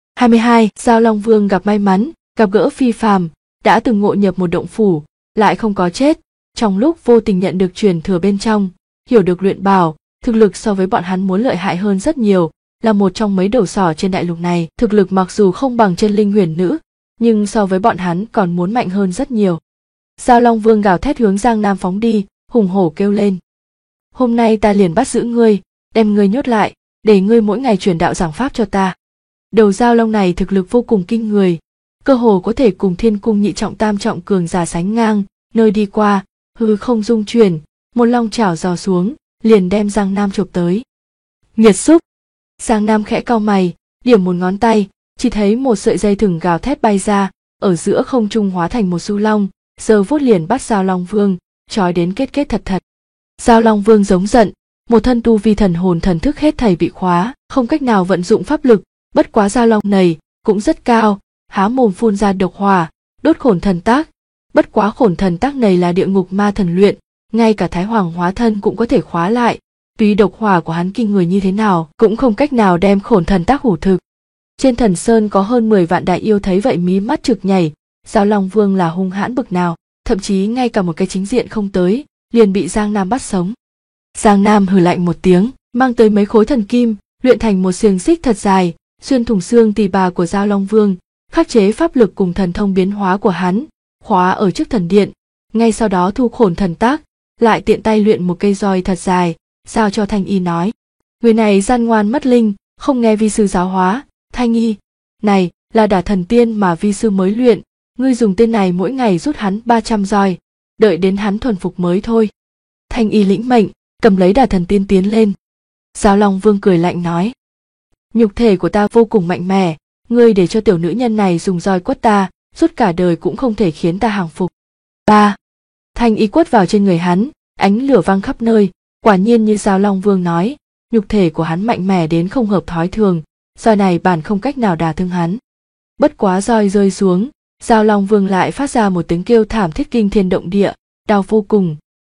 22. Dao Long Vương gặp may mắn, gặp gỡ phi phàm, đã từng ngộ nhập một động phủ, lại không có chết, trong lúc vô tình nhận được truyền thừa bên trong, hiểu được luyện bảo, thực lực so với bọn hắn muốn lợi hại hơn rất nhiều, là một trong mấy đầu sỏ trên đại lục này, thực lực mặc dù không bằng chân linh huyền nữ, nhưng so với bọn hắn còn muốn mạnh hơn rất nhiều. Dao Long Vương gào thét hướng Giang Nam phóng đi, hùng hổ kêu lên: hôm nay ta liền bắt giữ ngươi, đem ngươi nhốt lại, để ngươi mỗi ngày truyền đạo giảng pháp cho ta. Đầu dao long này thực lực vô cùng kinh người, cơ hồ có thể cùng thiên cung nhị trọng tam trọng cường giả sánh ngang, nơi đi qua, hư không dung chuyển, một long chảo giò xuống, liền đem Giang Nam chộp tới. Nghiệt xúc! Giang Nam khẽ cau mày, điểm một ngón tay, chỉ thấy một sợi dây thừng gào thét bay ra, ở giữa không trung hóa thành một du long, giơ vuốt liền bắt Dao Long Vương, trói đến kết thật thật. Dao Long Vương giống giận, một thân tu vi thần hồn thần thức hết thảy bị khóa, không cách nào vận dụng pháp lực, bất quá Dao Long này cũng rất cao, há mồm phun ra độc hỏa, đốt Khổn Thần Tác. Bất quá Khổn Thần Tác này là địa ngục ma thần luyện, ngay cả Thái Hoàng hóa thân cũng có thể khóa lại, tuy độc hỏa của hắn kinh người như thế nào cũng không cách nào đem Khổn Thần Tác hủ thực. Trên Thần Sơn có hơn 10 vạn đại yêu thấy vậy mí mắt trực nhảy, Dao Long Vương là hung hãn bực nào, thậm chí ngay cả một cái chính diện không tới, liền bị Giang Nam bắt sống. Giang Nam hừ lạnh một tiếng, mang tới mấy khối thần kim, luyện thành một xiềng xích thật dài, xuyên thủng xương tỳ bà của Dao Long Vương, khắc chế pháp lực cùng thần thông biến hóa của hắn, khóa ở trước thần điện. Ngay sau đó thu Khổn Thần Tác, lại tiện tay luyện một cây roi thật dài, giao cho Thanh Y nói: người này gian ngoan mất linh, không nghe vi sư giáo hóa. Thanh Y, này là đả thần tiên mà vi sư mới luyện, ngươi dùng tên này mỗi ngày rút hắn 300 roi, đợi đến hắn thuần phục mới thôi. Thanh Y lĩnh mệnh, cầm lấy đả thần tiên tiến lên. Dao Long Vương cười lạnh nói: nhục thể của ta vô cùng mạnh mẽ, ngươi để cho tiểu nữ nhân này dùng roi quất ta, suốt cả đời cũng không thể khiến ta hàng phục. 3. Thanh Y quất vào trên người hắn, ánh lửa văng khắp nơi, quả nhiên như Dao Long Vương nói, nhục thể của hắn mạnh mẽ đến không hợp thói thường, roi này bản không cách nào đả thương hắn. Bất quá roi rơi xuống, Dao Long Vương lại phát ra một tiếng kêu thảm thiết kinh thiên động địa, đau vô cùng,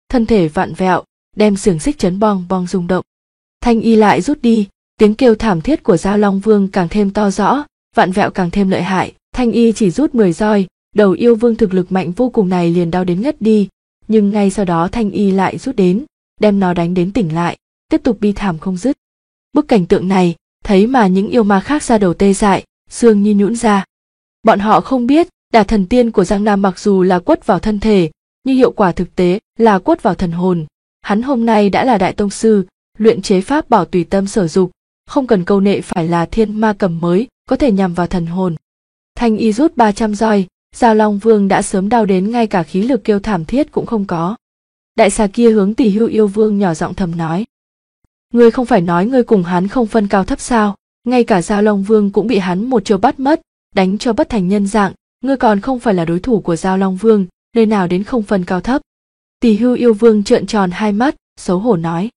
thân thể vặn vẹo, đem xiềng xích chấn bong bong rung động. Thanh y lại rút đi, tiếng kêu thảm thiết của Dao Long Vương càng thêm to rõ, vặn vẹo càng thêm lợi hại. Thanh y chỉ rút 10 roi, đầu yêu vương thực lực mạnh vô cùng này liền đau đến ngất đi, nhưng ngay sau đó Thanh y lại rút đến, đem nó đánh đến tỉnh lại, tiếp tục bi thảm không dứt. Bức cảnh tượng này, thấy mà những yêu ma khác ra đầu tê dại, xương như nhũn ra. Bọn họ không biết, đả thần tiên của Giang Nam mặc dù là quất vào thân thể, nhưng hiệu quả thực tế là quất vào thần hồn. Hắn hôm nay đã là đại tông sư, luyện chế pháp bảo tùy tâm sở dục, không cần câu nệ phải là thiên ma cầm mới có thể nhằm vào thần hồn. Thanh y rút 300 roi, Dao Long Vương đã sớm đau đến ngay cả khí lực kêu thảm thiết cũng không có. Đại xà kia hướng Tỷ Hưu yêu vương nhỏ giọng thầm nói: ngươi không phải nói ngươi cùng hắn không phân cao thấp sao? Ngay cả Dao Long Vương cũng bị hắn một chiêu bắt mất, đánh cho bất thành nhân dạng. Ngươi còn không phải là đối thủ của Dao Long Vương, nơi nào đến không phân cao thấp? Tỷ Hưu yêu vương trợn tròn hai mắt, xấu hổ nói: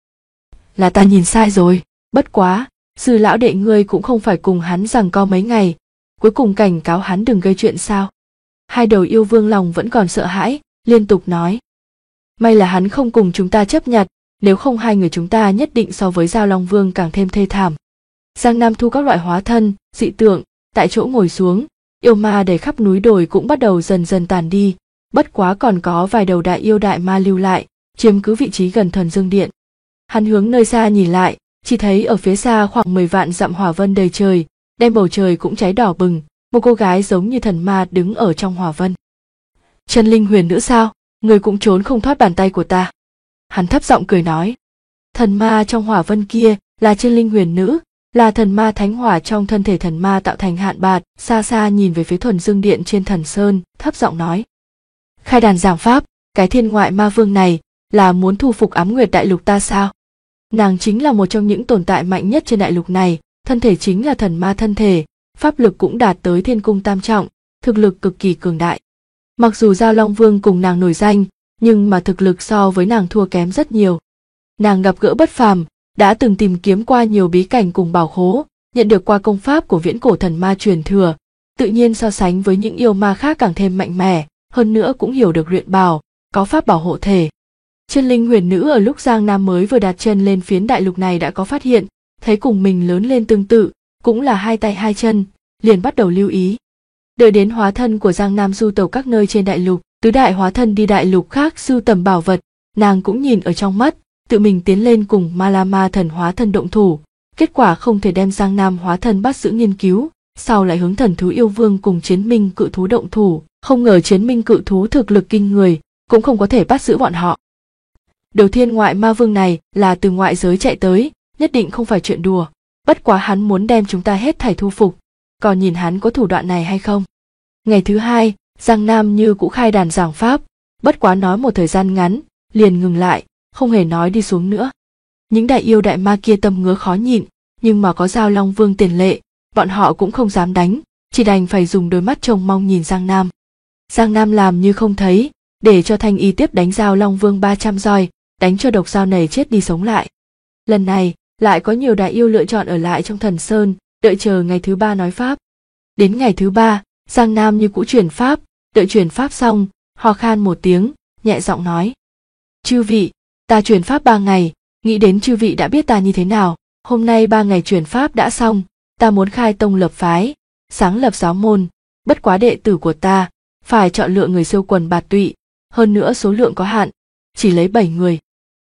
là ta nhìn sai rồi, bất quá, sư lão đệ ngươi cũng không phải cùng hắn giằng co mấy ngày, cuối cùng cảnh cáo hắn đừng gây chuyện sao? Hai đầu yêu vương lòng vẫn còn sợ hãi, liên tục nói: may là hắn không cùng chúng ta chấp nhặt, nếu không hai người chúng ta nhất định so với Dao Long Vương càng thêm thê thảm. Giang Nam thu các loại hóa thân, dị tượng, tại chỗ ngồi xuống, yêu ma đầy khắp núi đồi cũng bắt đầu dần dần tàn đi, bất quá còn có vài đầu đại yêu đại ma lưu lại, chiếm cứ vị trí gần Thuần Dương Điện. Hắn hướng nơi xa nhìn lại, chỉ thấy ở phía xa khoảng 10 vạn dặm hỏa vân đầy trời, đem bầu trời cũng cháy đỏ bừng, một cô gái giống như thần ma đứng ở trong hỏa vân. Chân linh huyền nữ sao, người cũng trốn không thoát bàn tay của ta. Hắn thấp giọng cười nói. Thần ma trong hỏa vân kia là chân linh huyền nữ, là thần ma thánh hỏa trong thân thể thần ma tạo thành hạn bạt, xa xa nhìn về phía Thuần Dương Điện trên Thần Sơn, thấp giọng nói: khai đàn giảng pháp, cái thiên ngoại ma vương này là muốn thu phục Ám Nguyệt đại lục ta sao? Nàng chính là một trong những tồn tại mạnh nhất trên đại lục này, thân thể chính là thần ma thân thể, pháp lực cũng đạt tới thiên cung tam trọng, thực lực cực kỳ cường đại. Mặc dù Dao Long Vương cùng nàng nổi danh, nhưng mà thực lực so với nàng thua kém rất nhiều. Nàng gặp gỡ bất phàm, đã từng tìm kiếm qua nhiều bí cảnh cùng bảo khố, nhận được qua công pháp của viễn cổ thần ma truyền thừa, tự nhiên so sánh với những yêu ma khác càng thêm mạnh mẽ, hơn nữa cũng hiểu được luyện bảo, có pháp bảo hộ thể. Chân linh huyền nữ ở lúc Giang Nam mới vừa đặt chân lên phiến đại lục này đã có phát hiện, thấy cùng mình lớn lên tương tự, cũng là hai tay hai chân, liền bắt đầu lưu ý. Đợi đến hóa thân của Giang Nam du tàu các nơi trên đại lục, tứ đại hóa thân đi đại lục khác sưu tầm bảo vật, nàng cũng nhìn ở trong mắt, tự mình tiến lên cùng Malama thần hóa thân động thủ, kết quả không thể đem Giang Nam hóa thân bắt giữ nghiên cứu, sau lại hướng thần thú yêu vương cùng chiến minh cự thú động thủ, không ngờ chiến minh cự thú thực lực kinh người, cũng không có thể bắt giữ bọn họ. Đầu thiên ngoại ma vương này là từ ngoại giới chạy tới, nhất định không phải chuyện đùa, bất quá hắn muốn đem chúng ta hết thảy thu phục, còn nhìn hắn có thủ đoạn này hay không. Ngày thứ hai, Giang Nam như cũ khai đàn giảng pháp, bất quá nói một thời gian ngắn, liền ngừng lại, không hề nói đi xuống nữa. Những đại yêu đại ma kia tâm ngứa khó nhịn, nhưng mà có Dao Long Vương tiền lệ, bọn họ cũng không dám đánh, chỉ đành phải dùng đôi mắt trông mong nhìn Giang Nam. Giang Nam làm như không thấy, để cho Thanh Y tiếp đánh Dao Long Vương 300 roi, đánh cho độc dao này chết đi sống lại. Lần này, lại có nhiều đại yêu lựa chọn ở lại trong Thần Sơn, đợi chờ ngày thứ ba nói pháp. Đến ngày thứ ba, Giang Nam như cũ truyền pháp, đợi truyền pháp xong, ho khan một tiếng, nhẹ giọng nói: chư vị, ta truyền pháp 3 ngày, nghĩ đến chư vị đã biết ta như thế nào, hôm nay 3 ngày truyền pháp đã xong, ta muốn khai tông lập phái, sáng lập giáo môn, bất quá đệ tử của ta phải chọn lựa người siêu quần bạt tụy, hơn nữa số lượng có hạn, chỉ lấy 7 người.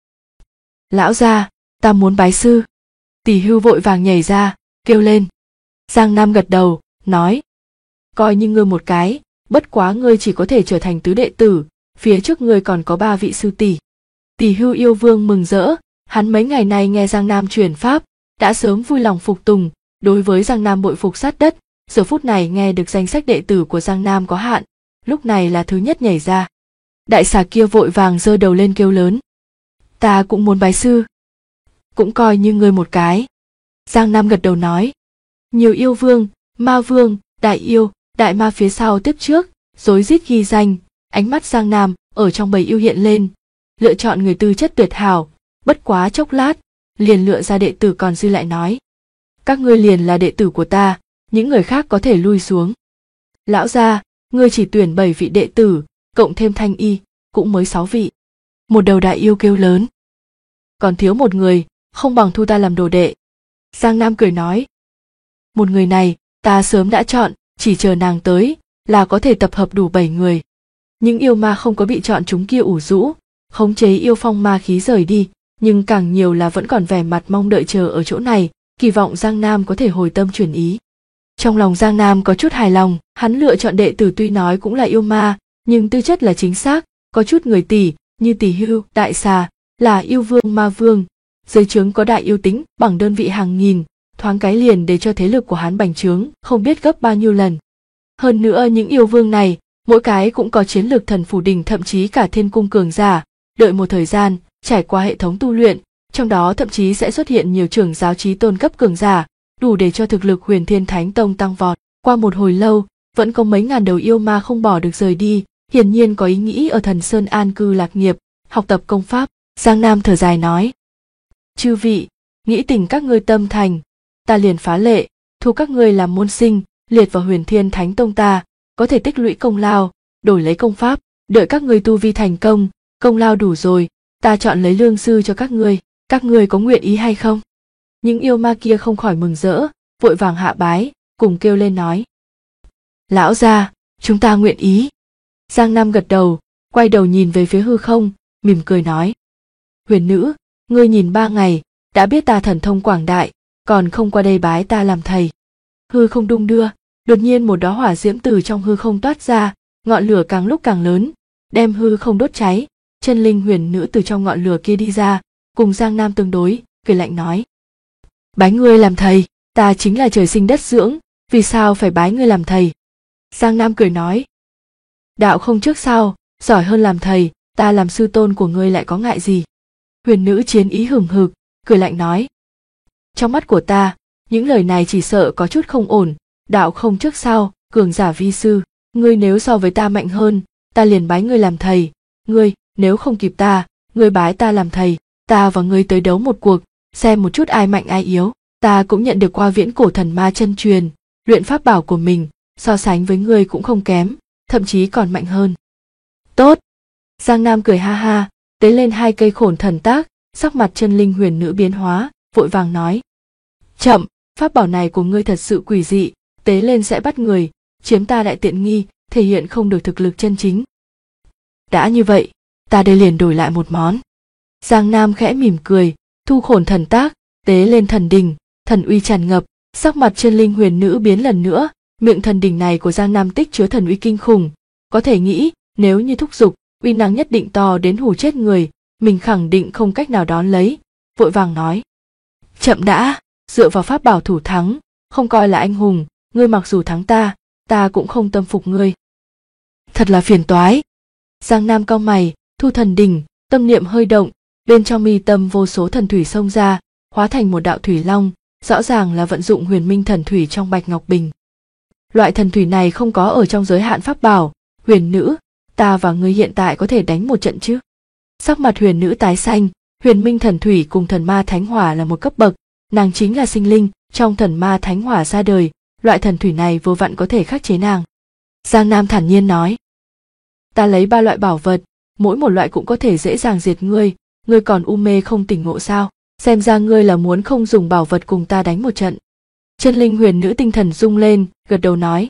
Lão gia, ta muốn bái sư. Tỷ Hưu vội vàng nhảy ra, kêu lên. Giang Nam gật đầu, nói: coi như ngươi một cái, bất quá ngươi chỉ có thể trở thành tứ đệ tử, phía trước ngươi còn có 3 vị sư tỷ. Tỷ Hưu yêu vương mừng rỡ, hắn mấy ngày nay nghe Giang Nam truyền pháp, đã sớm vui lòng phục tùng, đối với Giang Nam bội phục sát đất, giờ phút này nghe được danh sách đệ tử của Giang Nam có hạn, lúc này là thứ nhất nhảy ra. Đại xà kia vội vàng giơ đầu lên kêu lớn: ta cũng muốn bái sư. Cũng coi như ngươi một cái. Giang Nam gật đầu nói. Nhiều yêu vương, ma vương, đại yêu, đại ma phía sau tiếp trước, rối rít ghi danh, ánh mắt Giang Nam ở trong bầy yêu hiện lên, lựa chọn người tư chất tuyệt hảo, bất quá chốc lát, liền lựa ra đệ tử còn dư lại nói: các ngươi liền là đệ tử của ta, những người khác có thể lui xuống. Lão gia, ngươi chỉ tuyển 7 vị đệ tử, cộng thêm Thanh Y, cũng mới 6 vị. Một đầu đại yêu kêu lớn. Còn thiếu một người, không bằng thu ta làm đồ đệ. Giang Nam cười nói. Một người này, ta sớm đã chọn, chỉ chờ nàng tới, là có thể tập hợp đủ 7 người. Những yêu ma không có bị chọn chúng kia ủ rũ, khống chế yêu phong ma khí rời đi, nhưng càng nhiều là vẫn còn vẻ mặt mong đợi chờ ở chỗ này, kỳ vọng Giang Nam có thể hồi tâm chuyển ý. Trong lòng Giang Nam có chút hài lòng, hắn lựa chọn đệ tử tuy nói cũng là yêu ma, nhưng tư chất là chính xác, có chút người tỷ, như tỷ hưu, đại xà, là yêu vương ma vương, dưới trướng có đại yêu tính bằng đơn vị hàng nghìn, thoáng cái liền để cho thế lực của hắn bành trướng, không biết gấp bao nhiêu lần. Hơn nữa những yêu vương này, mỗi cái cũng có chiến lược thần phủ đỉnh thậm chí cả thiên cung cường giả, đợi một thời gian, trải qua hệ thống tu luyện, trong đó thậm chí sẽ xuất hiện nhiều trưởng giáo chí tôn cấp cường giả, đủ để cho thực lực Huyền Thiên Thánh Tông tăng vọt. Qua một hồi lâu, vẫn có mấy ngàn đầu yêu ma không bỏ được rời đi, hiển nhiên có ý nghĩ ở Thần Sơn an cư lạc nghiệp, học tập công pháp. Giang Nam thở dài nói: Chư vị, nghĩ tình các ngươi tâm thành, ta liền phá lệ, thu các ngươi làm môn sinh, liệt vào Huyền Thiên Thánh Tông ta, có thể tích lũy công lao, đổi lấy công pháp, đợi các ngươi tu vi thành công, công lao đủ rồi, ta chọn lấy lương sư cho các ngươi có nguyện ý hay không? Những yêu ma kia không khỏi mừng rỡ, vội vàng hạ bái, cùng kêu lên nói: Lão gia, chúng ta nguyện ý. Giang Nam gật đầu, quay đầu nhìn về phía hư không, mỉm cười nói: Huyền nữ, ngươi nhìn 3 ngày, đã biết ta thần thông quảng đại, còn không qua đây bái ta làm thầy. Hư không đung đưa, đột nhiên một đóa hỏa diễm từ trong hư không toát ra, ngọn lửa càng lúc càng lớn, đem hư không đốt cháy. Chân linh huyền nữ từ trong ngọn lửa kia đi ra, cùng Giang Nam tương đối, cười lạnh nói: Bái ngươi làm thầy, ta chính là trời sinh đất dưỡng, vì sao phải bái ngươi làm thầy? Giang Nam cười nói: Đạo không trước sau, giỏi hơn làm thầy, ta làm sư tôn của ngươi lại có ngại gì? Huyền nữ chiến ý hừng hực, cười lạnh nói: Trong mắt của ta, những lời này chỉ sợ có chút không ổn, đạo không trước sau, cường giả vi sư, ngươi nếu so với ta mạnh hơn, ta liền bái ngươi làm thầy, ngươi, nếu không kịp ta, ngươi bái ta làm thầy, ta và ngươi tới đấu một cuộc, xem một chút ai mạnh ai yếu. Ta cũng nhận được qua viễn cổ thần ma chân truyền, luyện pháp bảo của mình, so sánh với ngươi cũng không kém, thậm chí còn mạnh hơn. Tốt! Giang Nam cười ha ha, tế lên 2 cây khổn thần tác, sắc mặt chân linh huyền nữ biến hóa, vội vàng nói: Chậm, pháp bảo này của ngươi thật sự quỷ dị, tế lên sẽ bắt người, chiếm ta đại tiện nghi, thể hiện không được thực lực chân chính. Đã như vậy, ta đây liền đổi lại một món. Giang Nam khẽ mỉm cười, thu khổn thần tác, tế lên thần đình, thần uy tràn ngập, sắc mặt chân linh huyền nữ biến lần nữa, miệng thần đình này của Giang Nam tích chứa thần uy kinh khủng, có thể nghĩ, nếu như thúc giục, uy năng nhất định to đến hù chết người, mình khẳng định không cách nào đón lấy, vội vàng nói: Chậm đã, dựa vào pháp bảo thủ thắng, không coi là anh hùng, ngươi mặc dù thắng ta cũng không tâm phục ngươi. Thật là phiền toái. Giang Nam cau mày, thu thần đình, tâm niệm hơi động, bên trong mi tâm vô số thần thủy xông ra, hóa thành một đạo thủy long, rõ ràng là vận dụng huyền minh thần thủy trong bạch ngọc bình. Loại thần thủy này không có ở trong giới hạn pháp bảo. Huyền nữ, ta và ngươi hiện tại có thể đánh một trận chứ? Sắc mặt huyền nữ tái xanh, huyền minh thần thủy cùng thần ma thánh hỏa là một cấp bậc, nàng chính là sinh linh trong thần ma thánh hỏa ra đời, loại thần thủy này vô vặn có thể khắc chế nàng. Giang Nam thản nhiên nói: Ta lấy 3 loại bảo vật, mỗi một loại cũng có thể dễ dàng diệt ngươi còn u mê không tỉnh ngộ sao? Xem ra ngươi là muốn không dùng bảo vật cùng ta đánh một trận. Chân linh huyền nữ tinh thần rung lên, gật đầu nói: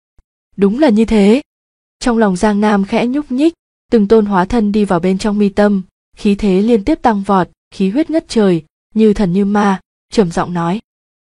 Đúng là như thế. Trong lòng Giang Nam khẽ nhúc nhích, từng tôn hóa thân đi vào bên trong mi tâm, khí thế liên tiếp tăng vọt, khí huyết ngất trời, như thần như ma, trầm giọng nói: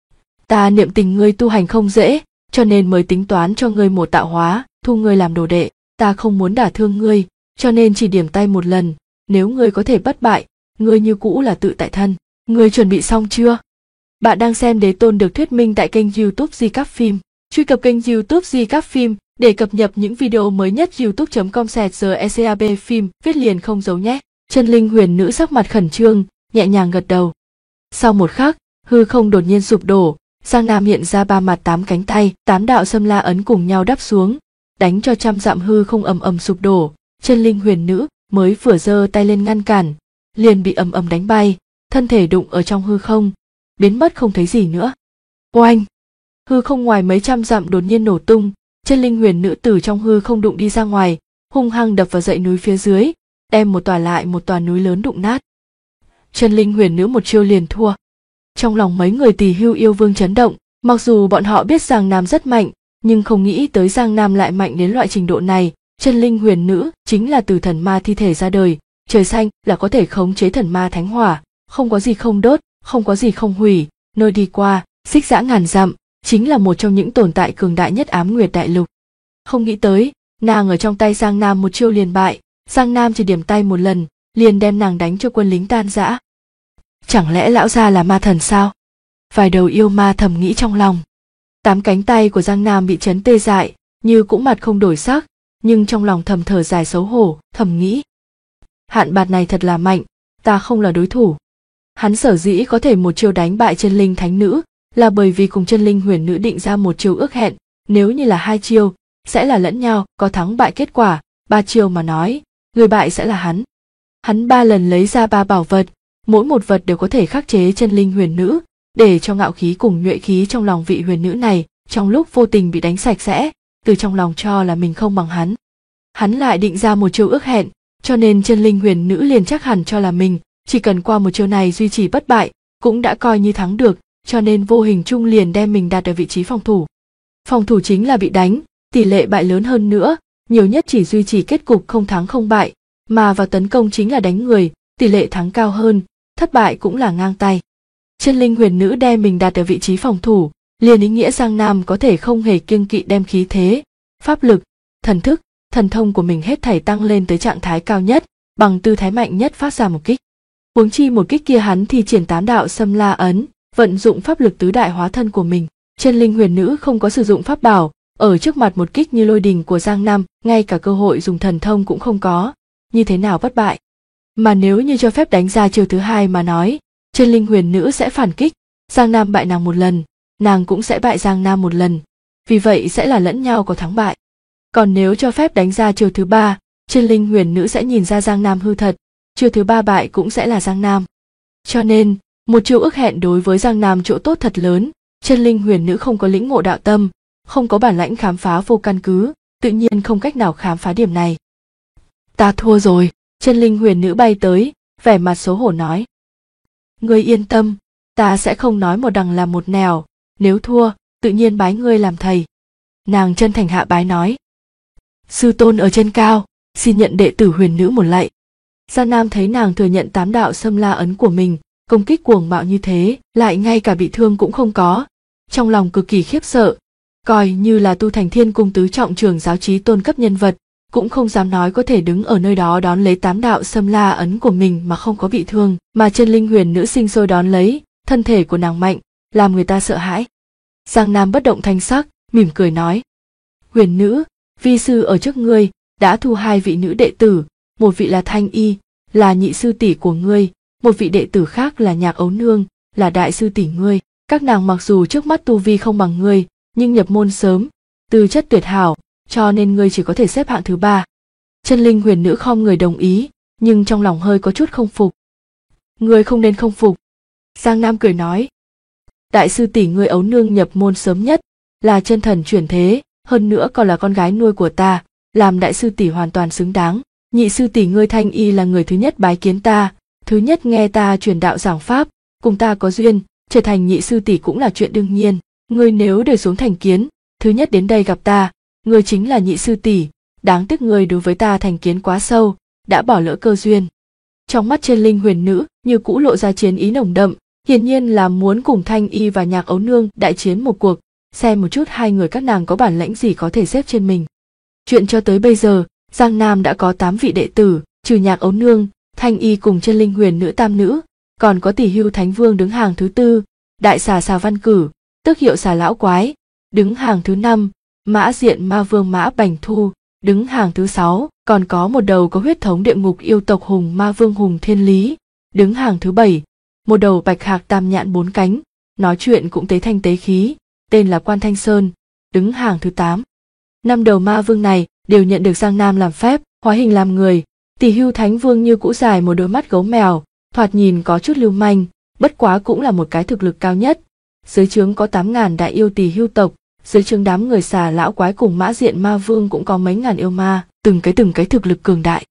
Ta niệm tình ngươi tu hành không dễ, cho nên mới tính toán cho ngươi một tạo hóa, thu ngươi làm đồ đệ. Ta không muốn đả thương ngươi, cho nên chỉ điểm tay một lần, nếu ngươi có thể bất bại, ngươi như cũ là tự tại thân. Ngươi chuẩn bị xong chưa? Bạn đang xem Đế Tôn được thuyết minh tại kênh YouTube Di Cáp Phim. Truy cập kênh YouTube Di Cáp Phim để cập nhật những video mới nhất. youtube.com/secab phim viết liền không giấu nhé. Chân linh huyền nữ sắc mặt khẩn trương, nhẹ nhàng gật đầu. Sau một khắc, hư không đột nhiên sụp đổ, Giang Nam hiện ra 3 mặt 8 cánh tay, 8 đạo xâm la ấn cùng nhau đắp xuống, đánh cho trăm dặm hư không ầm ầm sụp đổ. Chân linh huyền nữ mới vừa giơ tay lên ngăn cản, liền bị ầm ầm đánh bay, thân thể đụng ở trong hư không, biến mất không thấy gì nữa. Oanh! Hư không ngoài mấy trăm dặm đột nhiên nổ tung, chân linh huyền nữ từ trong hư không đụng đi ra ngoài, hung hăng đập vào dãy núi phía dưới, đem một tòa núi lớn đụng nát. Chân linh huyền nữ một chiêu liền thua. Trong lòng mấy người Tỳ Hưu yêu vương chấn động, mặc dù bọn họ biết Giang Nam rất mạnh, nhưng không nghĩ tới Giang Nam lại mạnh đến loại trình độ này. Chân linh huyền nữ chính là từ thần ma thi thể ra đời, trời xanh là có thể khống chế thần ma thánh hỏa, không có gì không đốt, không có gì không hủy, nơi đi qua, xích dã ngàn dặm, chính là một trong những tồn tại cường đại nhất Ám Nguyệt Đại Lục. Không nghĩ tới, nàng ở trong tay Giang Nam một chiêu liền bại, Giang Nam chỉ điểm tay một lần, liền đem nàng đánh cho quân lính tan rã. Chẳng lẽ lão gia là ma thần sao? Vài đầu yêu ma thầm nghĩ trong lòng. 8 cánh tay của Giang Nam bị chấn tê dại, như cũng mặt không đổi sắc, nhưng trong lòng thầm thở dài xấu hổ, thầm nghĩ. Hạn bạt này thật là mạnh, ta không là đối thủ. Hắn sở dĩ có thể một chiêu đánh bại chân linh thánh nữ, là bởi vì cùng chân linh huyền nữ định ra một chiêu ước hẹn, nếu như là 2 chiêu, sẽ là lẫn nhau, có thắng bại kết quả, 3 chiêu mà nói, người bại sẽ là hắn. Hắn 3 lần lấy ra 3 bảo vật, mỗi một vật đều có thể khắc chế chân linh huyền nữ, để cho ngạo khí cùng nhuệ khí trong lòng vị huyền nữ này, trong lúc vô tình bị đánh sạch sẽ, từ trong lòng cho là mình không bằng hắn. Hắn lại định ra một chiêu ước hẹn, cho nên chân linh huyền nữ liền chắc hẳn cho là mình, chỉ cần qua một chiêu này duy trì bất bại, cũng đã coi như thắng được, cho nên vô hình chung liền đem mình đặt ở vị trí phòng thủ. Phòng thủ chính là bị đánh, tỷ lệ bại lớn hơn nữa, nhiều nhất chỉ duy trì kết cục không thắng không bại, mà vào tấn công chính là đánh người, tỷ lệ thắng cao hơn, thất bại cũng là ngang tay. Chân linh huyền nữ đem mình đặt ở vị trí phòng thủ, liền ý nghĩa Giang Nam có thể không hề kiêng kỵ đem khí thế, pháp lực, thần thức, thần thông của mình hết thảy tăng lên tới trạng thái cao nhất, bằng tư thái mạnh nhất phát ra một kích. Huống chi một kích kia hắn thi triển 8 đạo xâm la ấn, vận dụng pháp lực tứ đại hóa thân của mình. Chân linh huyền nữ không có sử dụng pháp bảo, ở trước mặt một kích như lôi đình của Giang Nam, ngay cả cơ hội dùng thần thông cũng không có, như thế nào bất bại. Mà nếu như cho phép đánh ra chiêu thứ 2 mà nói, chân linh huyền nữ sẽ phản kích, Giang Nam bại nàng một lần, nàng cũng sẽ bại Giang Nam một lần, vì vậy sẽ là lẫn nhau có thắng bại. Còn nếu cho phép đánh ra chiêu thứ 3, chân linh huyền nữ sẽ nhìn ra Giang Nam hư thật, chiêu thứ 3 bại cũng sẽ là Giang Nam. Cho nên, một chiêu ước hẹn đối với Giang Nam chỗ tốt thật lớn, chân linh huyền nữ không có lĩnh ngộ đạo tâm, không có bản lãnh khám phá vô căn cứ, tự nhiên không cách nào khám phá điểm này. Ta thua rồi, chân linh huyền nữ bay tới, vẻ mặt xấu hổ nói. Ngươi yên tâm, ta sẽ không nói một đằng làm một nẻo, nếu thua, tự nhiên bái ngươi làm thầy. Nàng chân thành hạ bái nói. Sư tôn ở trên cao, xin nhận đệ tử huyền nữ một lạy. Giang Nam thấy nàng thừa nhận 8 đạo xâm la ấn của mình, công kích cuồng bạo như thế, lại ngay cả bị thương cũng không có. Trong lòng cực kỳ khiếp sợ, coi như là tu thành Thiên Cung tứ trọng trưởng giáo chí tôn cấp nhân vật, cũng không dám nói có thể đứng ở nơi đó đón lấy 8 đạo xâm la ấn của mình mà không có bị thương, mà chân linh huyền nữ sinh sôi đón lấy, thân thể của nàng mạnh, làm người ta sợ hãi. Giang Nam bất động thanh sắc, mỉm cười nói. Huyền nữ, vi sư ở trước ngươi, đã thu 2 vị nữ đệ tử, một vị là Thanh Y, là nhị sư tỷ của ngươi, một vị đệ tử khác là Nhạc Ấu Nương, là đại sư tỷ ngươi. Các nàng mặc dù trước mắt tu vi không bằng ngươi, nhưng nhập môn sớm, tư chất tuyệt hảo, cho nên ngươi chỉ có thể xếp hạng thứ 3. Chân linh huyền nữ khom người đồng ý, nhưng trong lòng hơi có chút không phục. Ngươi không nên không phục. Giang Nam cười nói. Đại sư tỷ ngươi Ấu Nương nhập môn sớm nhất, là chân thần chuyển thế, hơn nữa còn là con gái nuôi của ta, làm đại sư tỷ hoàn toàn xứng đáng. Nhị sư tỷ ngươi Thanh Y là người thứ nhất bái kiến ta, thứ nhất nghe ta truyền đạo giảng pháp, cùng ta có duyên, trở thành nhị sư tỷ cũng là chuyện đương nhiên. Ngươi nếu để xuống thành kiến, thứ nhất đến đây gặp ta, ngươi chính là nhị sư tỷ, đáng tiếc ngươi đối với ta thành kiến quá sâu, đã bỏ lỡ cơ duyên. Trong mắt trên linh huyền nữ như cũ lộ ra chiến ý nồng đậm, hiển nhiên là muốn cùng Thanh Y và Nhạc Ấu Nương đại chiến một cuộc, xem một chút 2 người các nàng có bản lĩnh gì có thể xếp trên mình. Chuyện cho tới bây giờ, Giang Nam đã có 8 vị đệ tử, trừ Nhạc Ấu Nương, Thanh Y cùng chân linh huyền nữ tam nữ, còn có Tỷ Hưu Thánh Vương đứng hàng thứ 4, Đại Xà Xà Văn Cử, tước hiệu Xà Lão Quái, đứng hàng thứ 5, Mã Diện Ma Vương Mã Bành Thu, đứng hàng thứ 6, còn có một đầu có huyết thống địa ngục yêu tộc Hùng Ma Vương Hùng Thiên Lý, đứng hàng thứ 7, một đầu bạch hạc tam nhãn 4 cánh, nói chuyện cũng tế thanh tế khí, tên là Quan Thanh Sơn, đứng hàng thứ 8. 5 đầu ma vương này đều nhận được Giang Nam làm phép, hóa hình làm người. Tỷ Hưu Thánh Vương như cũ dài một đôi mắt gấu mèo, thoạt nhìn có chút lưu manh, bất quá cũng là một cái thực lực cao nhất. Dưới trướng có 8.000 đại yêu Tỷ Hưu tộc, dưới trướng đám người Xà Lão Quái cùng Mã Diện Ma Vương cũng có mấy ngàn yêu ma, từng cái thực lực cường đại.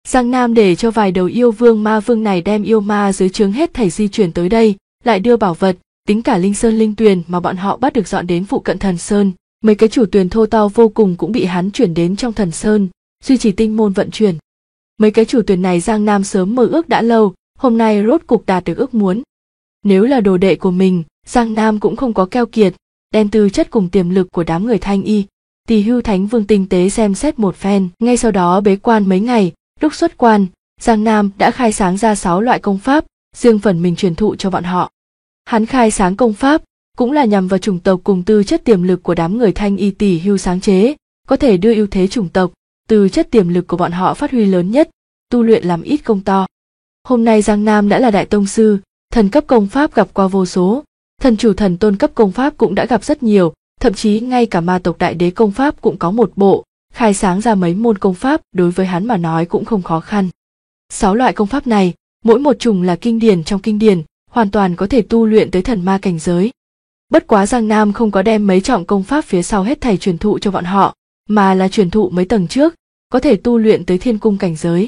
Giang Nam để cho vài đầu yêu vương ma vương này đem yêu ma dưới trướng hết thảy di chuyển tới đây, lại đưa bảo vật, tính cả linh sơn linh tuyền mà bọn họ bắt được dọn đến phụ cận thần sơn, mấy cái chủ tuyền thô to vô cùng cũng bị hắn chuyển đến trong thần sơn, duy trì tinh môn vận chuyển. Mấy cái chủ tuyền này Giang Nam sớm mơ ước đã lâu, hôm nay rốt cục đạt được ước muốn. Nếu là đồ đệ của mình, Giang Nam cũng không có keo kiệt, đem tư chất cùng tiềm lực của đám người Thanh Y, Tỳ Hưu Thánh Vương tinh tế xem xét một phen, ngay sau đó bế quan mấy ngày, lúc xuất quan, Giang Nam đã khai sáng ra 6 loại công pháp, riêng phần mình truyền thụ cho bọn họ. Hắn khai sáng công pháp, cũng là nhằm vào chủng tộc cùng tư chất tiềm lực của đám người Thanh Y Tỳ Hưu sáng chế, có thể đưa ưu thế chủng tộc, tư chất tiềm lực của bọn họ phát huy lớn nhất, tu luyện làm ít công to. Hôm nay Giang Nam đã là đại tông sư, thần cấp công pháp gặp qua vô số, thần chủ thần tôn cấp công pháp cũng đã gặp rất nhiều, thậm chí ngay cả ma tộc đại đế công pháp cũng có một bộ, khai sáng ra mấy môn công pháp đối với hắn mà nói cũng không khó khăn. 6 loại công pháp này, mỗi một chủng là kinh điển trong kinh điển, hoàn toàn có thể tu luyện tới thần ma cảnh giới. Bất quá Giang Nam không có đem mấy trọng công pháp phía sau hết thảy truyền thụ cho bọn họ, mà là truyền thụ mấy tầng trước, có thể tu luyện tới thiên cung cảnh giới.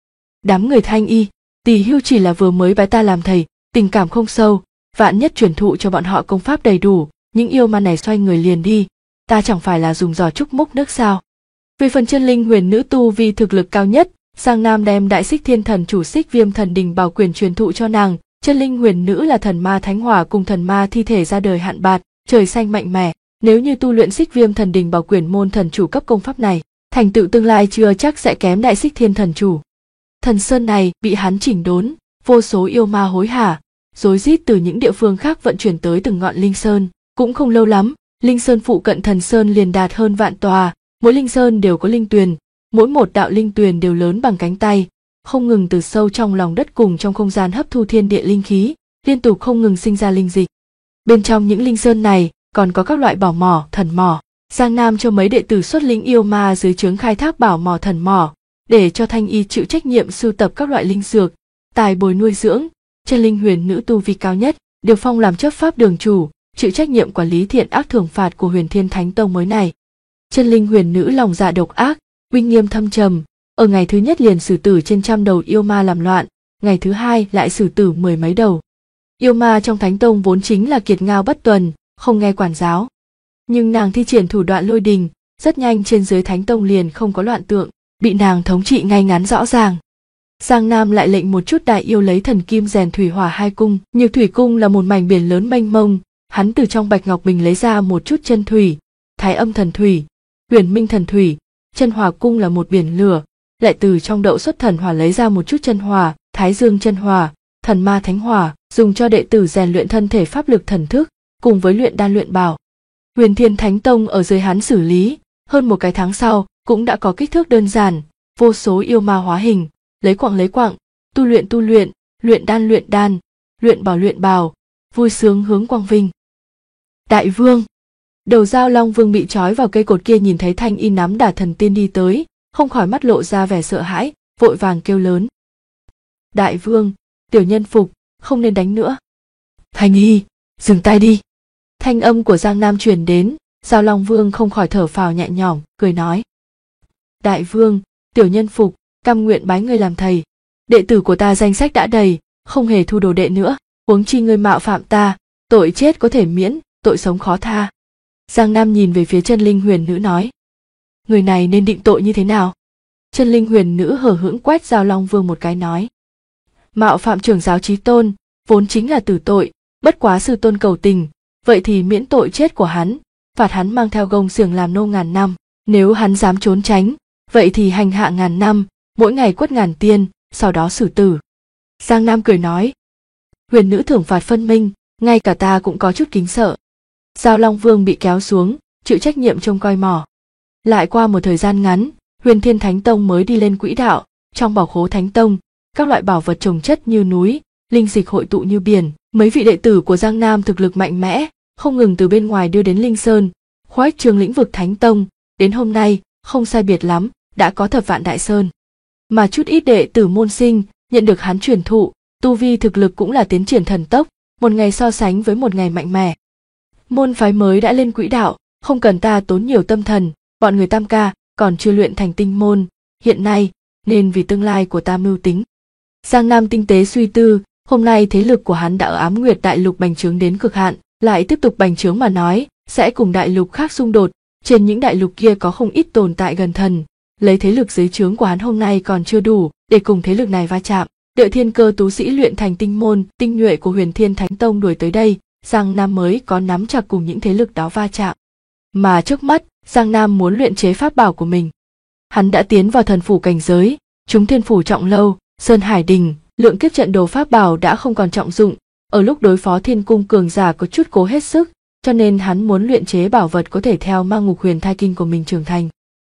Đám người Thanh Y, Tỳ Hưu chỉ là vừa mới bái ta làm thầy, tình cảm không sâu, vạn nhất truyền thụ cho bọn họ công pháp đầy đủ, những yêu ma này xoay người liền đi, ta chẳng phải là dùng giò trúc múc nước sao? Về phần chân linh huyền nữ tu vi thực lực cao nhất, Giang Nam đem đại xích thiên thần chủ xích viêm thần đình bảo quyền truyền thụ cho nàng. Chân linh huyền nữ là thần ma thánh hỏa cùng thần ma thi thể ra đời hạn bạt, trời xanh mạnh mẽ. Nếu như tu luyện xích viêm thần đình bảo quyền môn thần chủ cấp công pháp này, thành tựu tương lai chưa chắc sẽ kém đại xích thiên thần chủ. Thần sơn này bị hắn chỉnh đốn, vô số yêu ma hối hả, rối rít từ những địa phương khác vận chuyển tới từng ngọn linh sơn. Cũng không lâu lắm, linh sơn phụ cận thần sơn liền đạt hơn vạn tòa, mỗi linh sơn đều có linh tuyền, mỗi một đạo linh tuyền đều lớn bằng cánh tay, không ngừng từ sâu trong lòng đất cùng trong không gian hấp thu thiên địa linh khí, liên tục không ngừng sinh ra linh dịch. Bên trong những linh sơn này còn có các loại bảo mỏ, thần mỏ. Giang Nam cho mấy đệ tử xuất lĩnh yêu ma dưới trướng khai thác bảo mỏ thần mỏ, để cho Thanh Y chịu trách nhiệm sưu tập các loại linh dược, tài bồi nuôi dưỡng. Chân linh huyền nữ tu vi cao nhất, được phong làm chấp pháp đường chủ, chịu trách nhiệm quản lý thiện ác thưởng phạt của Huyền Thiên Thánh Tông mới này. Chân linh huyền nữ lòng dạ độc ác, uy nghiêm thâm trầm, ở ngày thứ nhất liền xử tử trên 100 đầu yêu ma làm loạn, ngày thứ hai lại xử tử 10 mấy đầu. Yêu ma trong Thánh Tông vốn chính là kiệt ngao bất tuần, không nghe quản giáo. Nhưng nàng thi triển thủ đoạn lôi đình, rất nhanh trên dưới Thánh Tông liền không có loạn tượng, bị nàng thống trị ngay ngắn rõ ràng. Giang Nam lại lệnh một chút đại yêu lấy thần kim rèn thủy hỏa hai cung. Nhược thủy cung là một mảnh biển lớn mênh mông, hắn từ trong bạch ngọc bình lấy ra một chút chân thủy, thái âm thần thủy, huyền minh thần thủy. Chân hỏa cung là một biển lửa, lại từ trong đậu xuất thần hỏa lấy ra một chút chân hỏa, thái dương chân hỏa, thần ma thánh hỏa, dùng cho đệ tử rèn luyện thân thể pháp lực thần thức, cùng với luyện đan luyện bảo. Huyền Thiên Thánh Tông ở dưới hắn xử lý, hơn một cái tháng sau cũng đã có kích thước đơn giản, vô số yêu ma hóa hình, lấy quặng, tu luyện, luyện đan, luyện bảo, vui sướng hướng quang vinh. Đại vương, đầu Dao Long Vương bị trói vào cây cột kia nhìn thấy Thanh Y nắm đả thần tiên đi tới, không khỏi mắt lộ ra vẻ sợ hãi, vội vàng kêu lớn. Đại vương, tiểu nhân phục, không nên đánh nữa. Thanh Y, dừng tay đi. Thanh âm của Giang Nam truyền đến, Dao Long Vương không khỏi thở phào nhẹ nhõm, cười nói. Đại vương, tiểu nhân phục, cam nguyện bái ngươi làm thầy. Đệ tử của ta danh sách đã đầy, không hề thu đồ đệ nữa, huống chi ngươi mạo phạm ta, tội chết có thể miễn, tội sống khó tha. Giang Nam nhìn về phía chân linh huyền nữ nói. Người này nên định tội như thế nào? Chân linh huyền nữ hờ hững quét Dao Long Vương một cái nói. Mạo phạm trưởng giáo chí tôn, vốn chính là tử tội, bất quá sư tôn cầu tình, vậy thì miễn tội chết của hắn, phạt hắn mang theo gông xiềng làm nô 1000 năm, nếu hắn dám trốn tránh, vậy thì hành hạ 1000 năm, mỗi ngày quất 1000 tiên, sau đó xử tử. Giang Nam cười nói. Huyền nữ thưởng phạt phân minh, ngay cả ta cũng có chút kính sợ. Dao Long Vương bị kéo xuống, chịu trách nhiệm trông coi mỏ. Lại qua một thời gian ngắn, Huyền Thiên Thánh Tông mới đi lên quỹ đạo, trong bảo khố Thánh Tông, các loại bảo vật chồng chất như núi, linh dịch hội tụ như biển. Mấy vị đệ tử của Giang Nam thực lực mạnh mẽ, không ngừng từ bên ngoài đưa đến Linh Sơn, khoách trương lĩnh vực Thánh Tông, đến hôm nay, không sai biệt lắm, đã có thập vạn đại sơn. Mà chút ít đệ tử môn sinh, nhận được hắn truyền thụ, tu vi thực lực cũng là tiến triển thần tốc, một ngày so sánh với một ngày mạnh mẽ. Môn phái mới đã lên quỹ đạo, không cần ta tốn nhiều tâm thần, bọn người Tam Ca còn chưa luyện thành tinh môn, hiện nay, nên vì tương lai của ta mưu tính. Giang Nam tinh tế suy tư, hôm nay thế lực của hắn đã ở Ám Nguyệt đại lục bành trướng đến cực hạn, lại tiếp tục bành trướng mà nói, sẽ cùng đại lục khác xung đột, trên những đại lục kia có không ít tồn tại gần thần, lấy thế lực dưới trướng của hắn hôm nay còn chưa đủ để cùng thế lực này va chạm. Đợi thiên cơ tú sĩ luyện thành tinh môn, tinh nhuệ của Huyền Thiên Thánh Tông đuổi tới đây, Giang Nam mới có nắm chặt cùng những thế lực đó va chạm. Mà trước mắt, Giang Nam muốn luyện chế pháp bảo của mình. Hắn đã tiến vào thần phủ cảnh giới, chúng thiên phủ trọng lâu, sơn hải đình, lượng kiếp trận đồ pháp bảo đã không còn trọng dụng, ở lúc đối phó thiên cung cường giả có chút cố hết sức, cho nên hắn muốn luyện chế bảo vật có thể theo ma ngục huyền thai kinh của mình trưởng thành.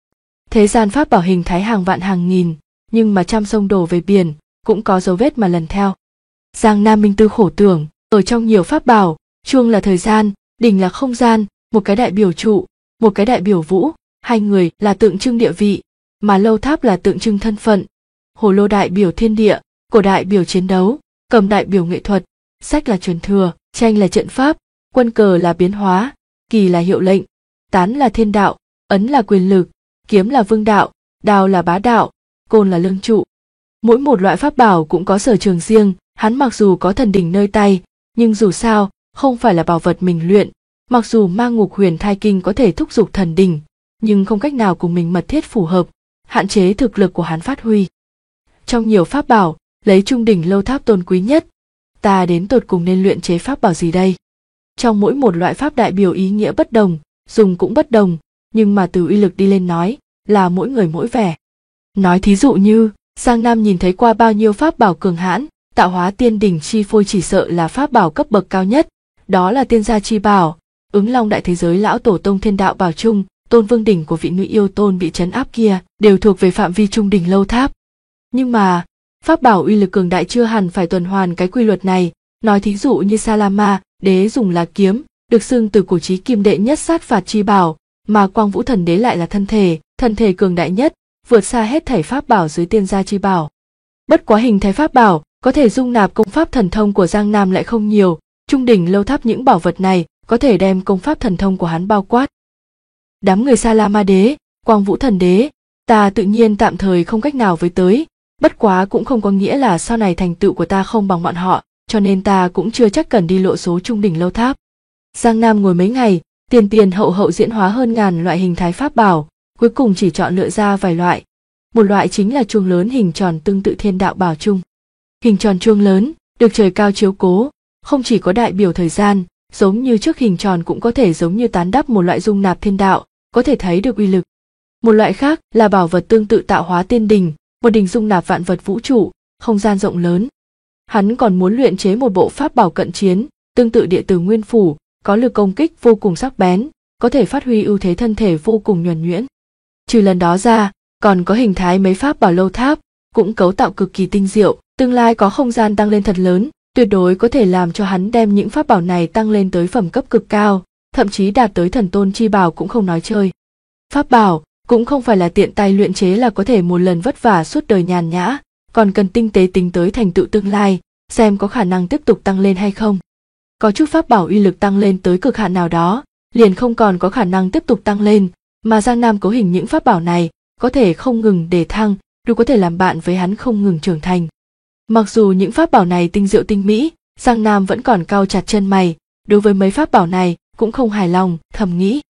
Thế gian pháp bảo hình thái hàng vạn hàng nghìn, nhưng mà trăm sông đổ về biển, cũng có dấu vết mà lần theo. Giang Nam minh tư khổ tưởng, ở trong nhiều pháp bảo, chuông là thời gian, đỉnh là không gian, một cái đại biểu trụ, một cái đại biểu vũ, hai người là tượng trưng địa vị, mà lâu tháp là tượng trưng thân phận. Hồ lô đại biểu thiên địa, cổ đại biểu chiến đấu, cầm đại biểu nghệ thuật, sách là truyền thừa, tranh là trận pháp, quân cờ là biến hóa, kỳ là hiệu lệnh, tán là thiên đạo, ấn là quyền lực, kiếm là vương đạo, đao là bá đạo, côn là lương trụ. Mỗi một loại pháp bảo cũng có sở trường riêng, hắn mặc dù có thần đỉnh nơi tay, nhưng dù sao, không phải là bảo vật mình luyện, mặc dù ma ngục huyền thai kinh có thể thúc giục thần đỉnh, nhưng không cách nào cùng mình mật thiết phù hợp, hạn chế thực lực của hắn phát huy. Trong nhiều pháp bảo, lấy trung đỉnh lâu tháp tôn quý nhất, ta đến tột cùng nên luyện chế pháp bảo gì đây? Trong mỗi một loại pháp đại biểu ý nghĩa bất đồng, dùng cũng bất đồng, nhưng mà từ uy lực đi lên nói, là mỗi người mỗi vẻ. Nói thí dụ như, Giang Nam nhìn thấy qua bao nhiêu pháp bảo cường hãn, tạo hóa tiên đỉnh chi phôi chỉ sợ là pháp bảo cấp bậc cao nhất, đó là tiên gia chi bảo, ứng long đại thế giới lão tổ tông thiên đạo bảo trung, tôn vương đỉnh của vị nữ yêu tôn bị trấn áp kia, đều thuộc về phạm vi trung đỉnh lâu tháp. Nhưng mà, pháp bảo uy lực cường đại chưa hẳn phải tuần hoàn cái quy luật này, nói thí dụ như Salama, đế dùng là kiếm, được xưng từ cổ chí kim đệ nhất sát phạt chi bảo, mà Quang Vũ thần đế lại là thân thể cường đại nhất, vượt xa hết thảy pháp bảo dưới tiên gia chi bảo. Bất quá hình thái pháp bảo, có thể dung nạp công pháp thần thông của Giang Nam lại không nhiều, trung đỉnh lâu tháp những bảo vật này có thể đem công pháp thần thông của hắn bao quát. Đám người Salama đế, Quang Vũ thần đế, ta tự nhiên tạm thời không cách nào với tới, bất quá cũng không có nghĩa là sau này thành tựu của ta không bằng bọn họ, cho nên ta cũng chưa chắc cần đi lộ số trung đỉnh lâu tháp. Giang Nam ngồi mấy ngày, tiền hậu diễn hóa hơn ngàn loại hình thái pháp bảo, cuối cùng chỉ chọn lựa ra vài loại. Một loại chính là chuông lớn hình tròn tương tự thiên đạo bảo trung. Hình tròn chuông lớn, được trời cao chiếu cố, không chỉ có đại biểu thời gian, giống như trước hình tròn cũng có thể giống như tán đắp một loại dung nạp thiên đạo, có thể thấy được uy lực. Một loại khác là bảo vật tương tự tạo hóa tiên đỉnh, một đỉnh dung nạp vạn vật vũ trụ, không gian rộng lớn. Hắn còn muốn luyện chế một bộ pháp bảo cận chiến, tương tự địa tử nguyên phủ, có lực công kích vô cùng sắc bén, có thể phát huy ưu thế thân thể vô cùng nhuần nhuyễn. Trừ lần đó ra, còn có hình thái mấy pháp bảo lâu tháp, cũng cấu tạo cực kỳ tinh diệu, tương lai có không gian tăng lên thật lớn, tuyệt đối có thể làm cho hắn đem những pháp bảo này tăng lên tới phẩm cấp cực cao, thậm chí đạt tới thần tôn chi bảo cũng không nói chơi. Pháp bảo cũng không phải là tiện tay luyện chế là có thể một lần vất vả suốt đời nhàn nhã, còn cần tinh tế tính tới thành tựu tương lai, xem có khả năng tiếp tục tăng lên hay không. Có chút pháp bảo uy lực tăng lên tới cực hạn nào đó, liền không còn có khả năng tiếp tục tăng lên, mà Giang Nam cấu hình những pháp bảo này, có thể không ngừng để thăng, đủ có thể làm bạn với hắn không ngừng trưởng thành. Mặc dù những pháp bảo này tinh diệu tinh mỹ, Giang Nam vẫn còn cau chặt chân mày, đối với mấy pháp bảo này cũng không hài lòng, thầm nghĩ.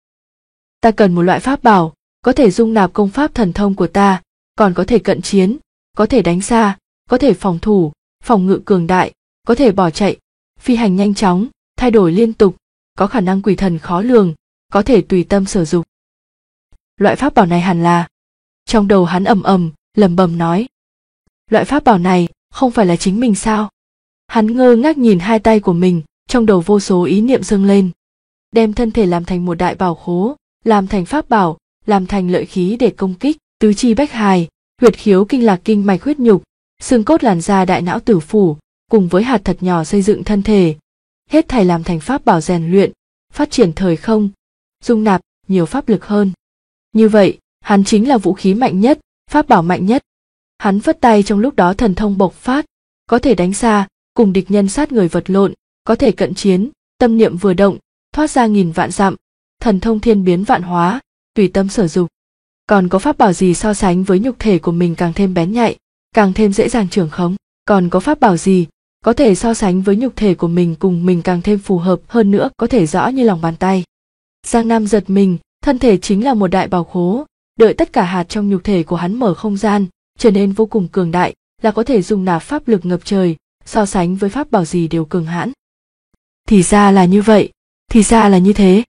Ta cần một loại pháp bảo, có thể dung nạp công pháp thần thông của ta, còn có thể cận chiến, có thể đánh xa, có thể phòng thủ, phòng ngự cường đại, có thể bỏ chạy, phi hành nhanh chóng, thay đổi liên tục, có khả năng quỷ thần khó lường, có thể tùy tâm sử dụng. Loại pháp bảo này hẳn là... Trong đầu hắn lẩm bẩm nói. Loại pháp bảo này không phải là chính mình sao? Hắn ngơ ngác nhìn hai tay của mình, trong đầu vô số ý niệm dâng lên. Đem thân thể làm thành một đại bảo khố, làm thành pháp bảo, làm thành lợi khí để công kích, tứ chi bách hài, huyệt khiếu kinh lạc kinh mạch huyết nhục, xương cốt làn da đại não tử phủ, cùng với hạt thật nhỏ xây dựng thân thể. Hết thảy làm thành pháp bảo rèn luyện, phát triển thời không, dung nạp nhiều pháp lực hơn. Như vậy, hắn chính là vũ khí mạnh nhất, pháp bảo mạnh nhất. Hắn phất tay trong lúc đó thần thông bộc phát, có thể đánh xa, cùng địch nhân sát người vật lộn, có thể cận chiến, tâm niệm vừa động, thoát ra nghìn vạn dặm, thần thông thiên biến vạn hóa, tùy tâm sử dụng. Còn có pháp bảo gì so sánh với nhục thể của mình càng thêm bén nhạy, càng thêm dễ dàng trưởng khống? Còn có pháp bảo gì có thể so sánh với nhục thể của mình cùng mình càng thêm phù hợp hơn nữa, có thể rõ như lòng bàn tay? Giang Nam giật mình, thân thể chính là một đại bảo khố, đợi tất cả hạt trong nhục thể của hắn mở không gian, trở nên vô cùng cường đại, là có thể dung nạp pháp lực ngập trời, so sánh với pháp bảo gì đều cường hãn. Thì ra là như vậy, thì ra là như thế.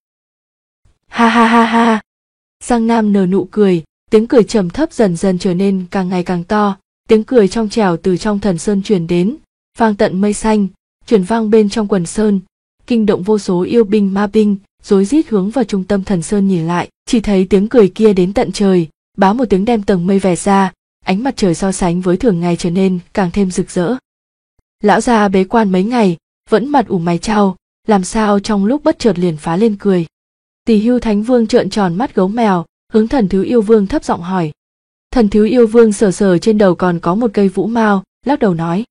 Ha ha ha ha. Giang Nam nở nụ cười, tiếng cười trầm thấp dần dần trở nên càng ngày càng to, tiếng cười trong trẻo từ trong thần sơn truyền đến, vang tận mây xanh, truyền vang bên trong quần sơn, kinh động vô số yêu binh ma binh, rối rít hướng vào trung tâm thần sơn nhìn lại, chỉ thấy tiếng cười kia đến tận trời, bá một tiếng đem tầng mây vè ra, ánh mặt trời so sánh với thường ngày trở nên càng thêm rực rỡ. Lão già bế quan mấy ngày, vẫn mặt ủ mày chau, làm sao trong lúc bất chợt liền phá lên cười. Tỳ Hưu Thánh Vương trợn tròn mắt gấu mèo, hướng Thần Thứ Yêu Vương thấp giọng hỏi. Thần Thứ Yêu Vương sờ sờ trên đầu còn có một cây vũ mao, lắc đầu nói.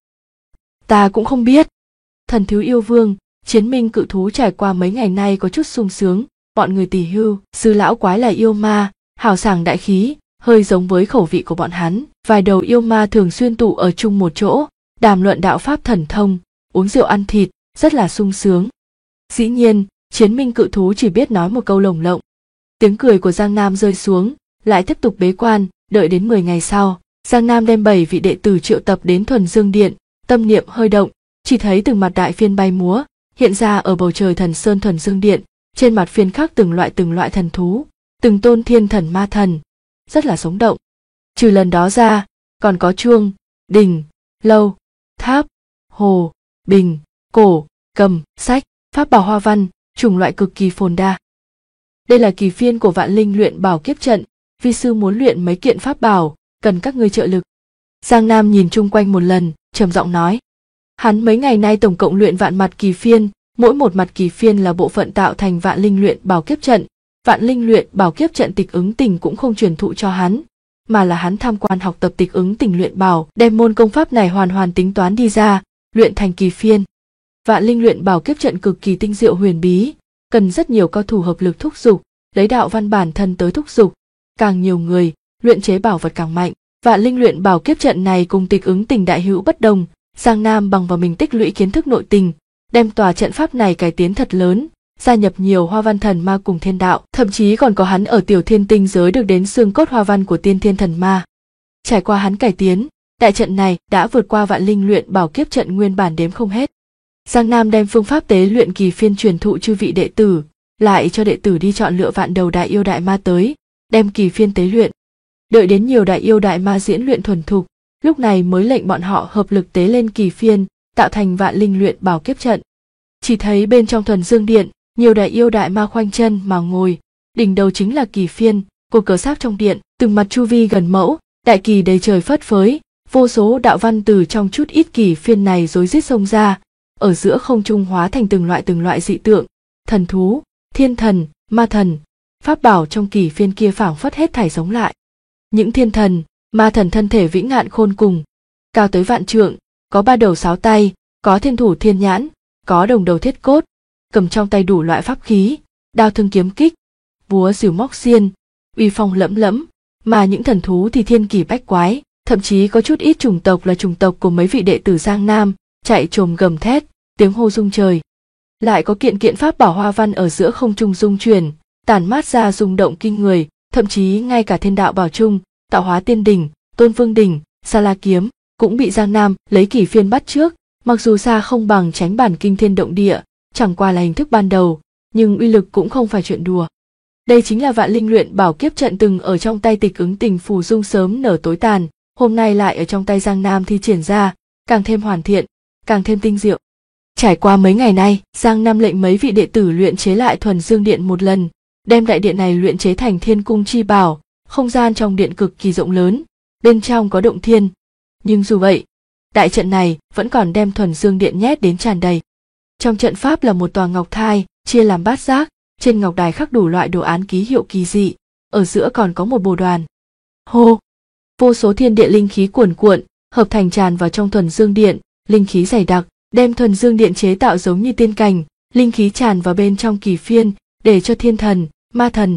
Ta cũng không biết. Thần Thứ Yêu Vương, chiến minh cự thú trải qua mấy ngày nay có chút sung sướng, bọn người Tỳ Hưu, sư lão quái là yêu ma, hào sảng đại khí, hơi giống với khẩu vị của bọn hắn. Vài đầu yêu ma thường xuyên tụ ở chung một chỗ, đàm luận đạo pháp thần thông, uống rượu ăn thịt, rất là sung sướng. Dĩ nhiên, chiến minh cự thú chỉ biết nói một câu lồng lộng. Tiếng cười của Giang Nam rơi xuống, lại tiếp tục bế quan, đợi đến 10 ngày sau, Giang Nam đem 7 vị đệ tử triệu tập đến Thuần Dương Điện, tâm niệm hơi động, chỉ thấy từng mặt đại phiên bay múa, hiện ra ở bầu trời thần sơn Thuần Dương Điện, trên mặt phiên khắc từng loại thần thú, từng tôn thiên thần ma thần, rất là sống động. Trừ lần đó ra, còn có chuông, đình, lâu, tháp, hồ, bình, cổ, cầm, sách, pháp bảo hoa văn, chủng loại cực kỳ phồn đa. Đây là kỳ phiên của Vạn Linh luyện bảo kiếp trận, vi sư muốn luyện mấy kiện pháp bảo, cần các ngươi trợ lực. Giang Nam nhìn chung quanh một lần, trầm giọng nói. Hắn mấy ngày nay tổng cộng luyện vạn mặt kỳ phiên, mỗi một mặt kỳ phiên là bộ phận tạo thành Vạn Linh luyện bảo kiếp trận. Vạn Linh luyện bảo kiếp trận tịch ứng tình cũng không truyền thụ cho hắn, mà là hắn tham quan học tập tịch ứng tình luyện bảo, đem môn công pháp này hoàn tính toán đi ra, luyện thành kỳ phiên. Vạn Linh luyện bảo kiếp trận cực kỳ tinh diệu huyền bí, cần rất nhiều cao thủ hợp lực thúc giục, lấy đạo văn bản thân tới thúc giục, càng nhiều người, luyện chế bảo vật càng mạnh. Vạn Linh luyện bảo kiếp trận này cùng tịch ứng tình đại hữu bất đồng, Giang Nam bằng vào mình tích lũy kiến thức nội tình, đem tòa trận pháp này cải tiến thật lớn, gia nhập nhiều hoa văn thần ma cùng thiên đạo, thậm chí còn có hắn ở tiểu thiên tinh giới được đến xương cốt hoa văn của tiên thiên thần ma. Trải qua hắn cải tiến, đại trận này đã vượt qua Vạn Linh luyện bảo kiếp trận nguyên bản đếm không hết. Giang Nam đem phương pháp tế luyện kỳ phiên truyền thụ chư vị đệ tử, lại cho đệ tử đi chọn lựa vạn đầu đại yêu đại ma tới, đem kỳ phiên tế luyện. Đợi đến nhiều đại yêu đại ma diễn luyện thuần thục, lúc này mới lệnh bọn họ hợp lực tế lên kỳ phiên, tạo thành Vạn Linh luyện bảo kiếp trận. Chỉ thấy bên trong Thuần Dương Điện, nhiều đại yêu đại ma khoanh chân mà ngồi, đỉnh đầu chính là kỳ phiên, cột cờ sáp trong điện, từng mặt chu vi gần mẫu, đại kỳ đầy trời phất phới, vô số đạo văn từ trong chút ít kỳ phiên này rối rít xông ra, ở giữa không trung hóa thành từng loại dị tượng, thần thú, thiên thần, ma thần, pháp bảo trong kỳ phiên kia phảng phất hết thảy sống lại. Những thiên thần, ma thần thân thể vĩ ngạn khôn cùng, cao tới vạn trượng, có 3 đầu 6 tay, có thiên thủ thiên nhãn, có đồng đầu thiết cốt, cầm trong tay đủ loại pháp khí, đao thương kiếm kích, búa rìu móc xiên, uy phong lẫm lẫm, mà những thần thú thì thiên kỳ bách quái, thậm chí có chút ít chủng tộc là chủng tộc của mấy vị đệ tử Giang Nam, chạy trồm gầm thét, tiếng hô rung trời. Lại có kiện kiện pháp bảo hoa văn ở giữa không trung rung chuyển, tản mát ra rung động kinh người, thậm chí ngay cả thiên đạo bảo trung, tạo hóa tiên đỉnh, tôn vương đỉnh, sa la kiếm cũng bị Giang Nam lấy kỳ phiên bắt trước, mặc dù xa không bằng tránh bản kinh thiên động địa, chẳng qua là hình thức ban đầu, nhưng uy lực cũng không phải chuyện đùa. Đây chính là Vạn Linh luyện bảo kiếp trận từng ở trong tay tịch ứng tình phù dung sớm nở tối tàn, hôm nay lại ở trong tay Giang Nam thi triển ra, càng thêm hoàn thiện, càng thêm tinh diệu. Trải qua mấy ngày nay, Giang Nam lệnh mấy vị đệ tử luyện chế lại Thuần Dương Điện một lần, đem đại điện này luyện chế thành Thiên Cung chi bảo, không gian trong điện cực kỳ rộng lớn, bên trong có động thiên. Nhưng dù vậy, đại trận này vẫn còn đem Thuần Dương Điện nhét đến tràn đầy. Trong trận pháp là một tòa ngọc thai, chia làm bát giác, trên ngọc đài khắc đủ loại đồ án ký hiệu kỳ dị, ở giữa còn có một bồ đoàn. Hô! Vô số thiên địa linh khí cuồn cuộn, hợp thành tràn vào trong Thuần Dương Điện, linh khí dày đặc, đem Thuần Dương Điện chế tạo giống như tiên cảnh, linh khí tràn vào bên trong kỳ phiên, để cho thiên thần, ma thần,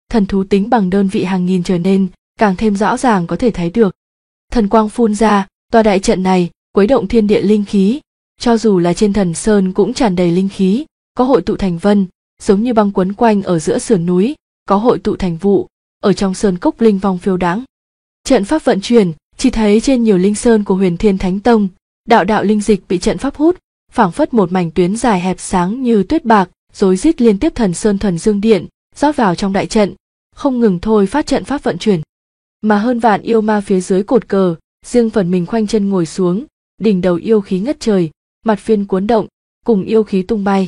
thần thú tính bằng đơn vị hàng nghìn trở nên, càng thêm rõ ràng có thể thấy được. Thần quang phun ra, tòa đại trận này khuấy động thiên địa linh khí, cho dù là trên thần sơn cũng tràn đầy linh khí, có hội tụ thành vân, giống như băng quấn quanh ở giữa sườn núi, có hội tụ thành vụ, ở trong sơn cốc linh vong phiêu đãng. Trận pháp vận chuyển, chỉ thấy trên nhiều linh sơn của Huyền Thiên Thánh Tông, đạo đạo linh dịch bị trận pháp hút, phảng phất một mảnh tuyến dài hẹp sáng như tuyết bạc, rối rít liên tiếp thần sơn thuần dương điện, rót vào trong đại trận, không ngừng thôi phát trận pháp vận chuyển. Mà hơn vạn yêu ma phía dưới cột cờ, riêng phần mình khoanh chân ngồi xuống, đỉnh đầu yêu khí ngất trời, mặt phiên cuốn động, cùng yêu khí tung bay.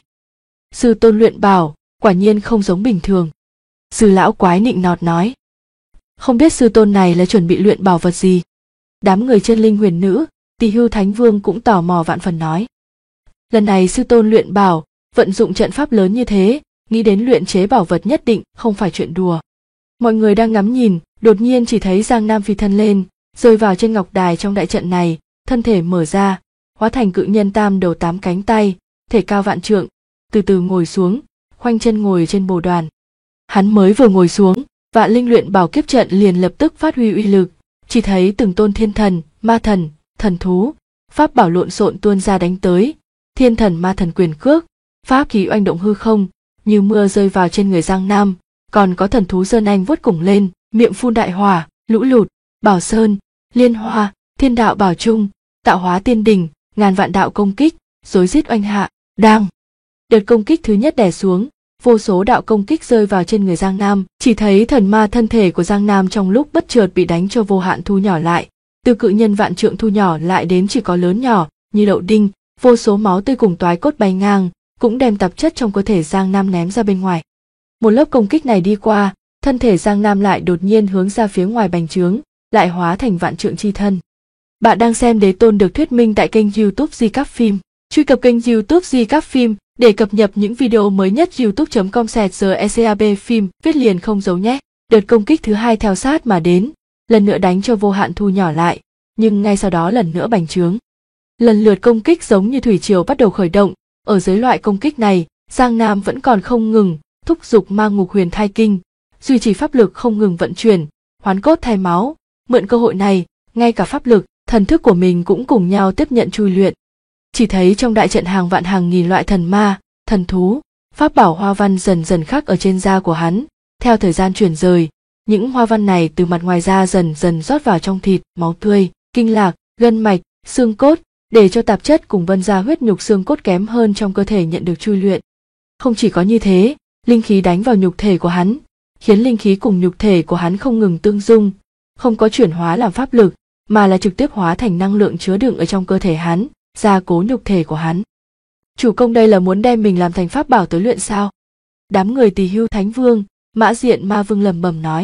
Sư tôn luyện bảo, quả nhiên không giống bình thường. Sư lão quái nịnh nọt nói. Không biết sư tôn này là chuẩn bị luyện bảo vật gì? Đám người chân linh huyền nữ, Tỳ Hưu Thánh Vương cũng tò mò vạn phần nói. Lần này sư tôn luyện bảo, vận dụng trận pháp lớn như thế, nghĩ đến luyện chế bảo vật nhất định không phải chuyện đùa. Mọi người đang ngắm nhìn, đột nhiên chỉ thấy Giang Nam phi thân lên, rơi vào trên ngọc đài trong đại trận này, thân thể mở ra, hóa thành cự nhân tam đầu 8 cánh tay, thể cao vạn trượng, từ từ ngồi xuống, khoanh chân ngồi trên bồ đoàn. Hắn mới vừa ngồi xuống, vạn linh luyện bảo kiếp trận liền lập tức phát huy uy lực, chỉ thấy từng tôn thiên thần, ma thần, thần thú, pháp bảo lộn xộn tuôn ra đánh tới, thiên thần ma thần quyền cước, pháp khí oanh động hư không, như mưa rơi vào trên người Giang Nam, còn có thần thú giơ nanh vuốt củng lên, miệng phun đại hỏa, lũ lụt, bảo sơn, liên hoa, thiên đạo bảo trung, tạo hóa tiên đình, ngàn vạn đạo công kích, rối rít oanh hạ, đang. Đợt công kích thứ nhất đè xuống, vô số đạo công kích rơi vào trên người Giang Nam, chỉ thấy thần ma thân thể của Giang Nam trong lúc bất chợt bị đánh cho vô hạn thu nhỏ lại, từ cự nhân vạn trượng thu nhỏ lại đến chỉ có lớn nhỏ, như đậu đinh, vô số máu tươi cùng toái cốt bay ngang, cũng đem tạp chất trong cơ thể Giang Nam ném ra bên ngoài. Một lớp công kích này đi qua, thân thể Giang Nam lại đột nhiên hướng ra phía ngoài bành trướng, lại hóa thành vạn trượng chi thân. Bạn đang xem Đế Tôn được thuyết minh tại kênh YouTube Di Cáp Phim. Truy cập kênh YouTube Di Cáp Phim để cập nhật những video mới nhất. youtube.com/GECAB phim viết liền không giấu nhé. Đợt công kích thứ hai theo sát mà đến, lần nữa đánh cho vô hạn thu nhỏ lại, nhưng ngay sau đó lần nữa bành trướng. Lần lượt công kích giống như thủy triều bắt đầu khởi động, ở dưới loại công kích này, Giang Nam vẫn còn không ngừng thúc giục ma ngục huyền thai kinh, duy trì pháp lực không ngừng vận chuyển, hoán cốt thay máu, mượn cơ hội này, ngay cả pháp lực, thần thức của mình cũng cùng nhau tiếp nhận chui luyện. Chỉ thấy trong đại trận hàng vạn hàng nghìn loại thần ma, thần thú, pháp bảo hoa văn dần dần khắc ở trên da của hắn, theo thời gian chuyển rời, những hoa văn này từ mặt ngoài da dần dần rót vào trong thịt, máu tươi, kinh lạc, gân mạch, xương cốt, để cho tạp chất cùng vân da huyết nhục xương cốt kém hơn trong cơ thể nhận được chui luyện. Không chỉ có như thế, linh khí đánh vào nhục thể của hắn, khiến linh khí cùng nhục thể của hắn không ngừng tương dung, không có chuyển hóa làm pháp lực, mà là trực tiếp hóa thành năng lượng chứa đựng ở trong cơ thể hắn, gia cố nhục thể của hắn. Chủ công đây là muốn đem mình làm thành pháp bảo tới luyện sao? Đám người Tỳ Hưu Thánh Vương, Mã Diện Ma Vương lẩm bẩm nói.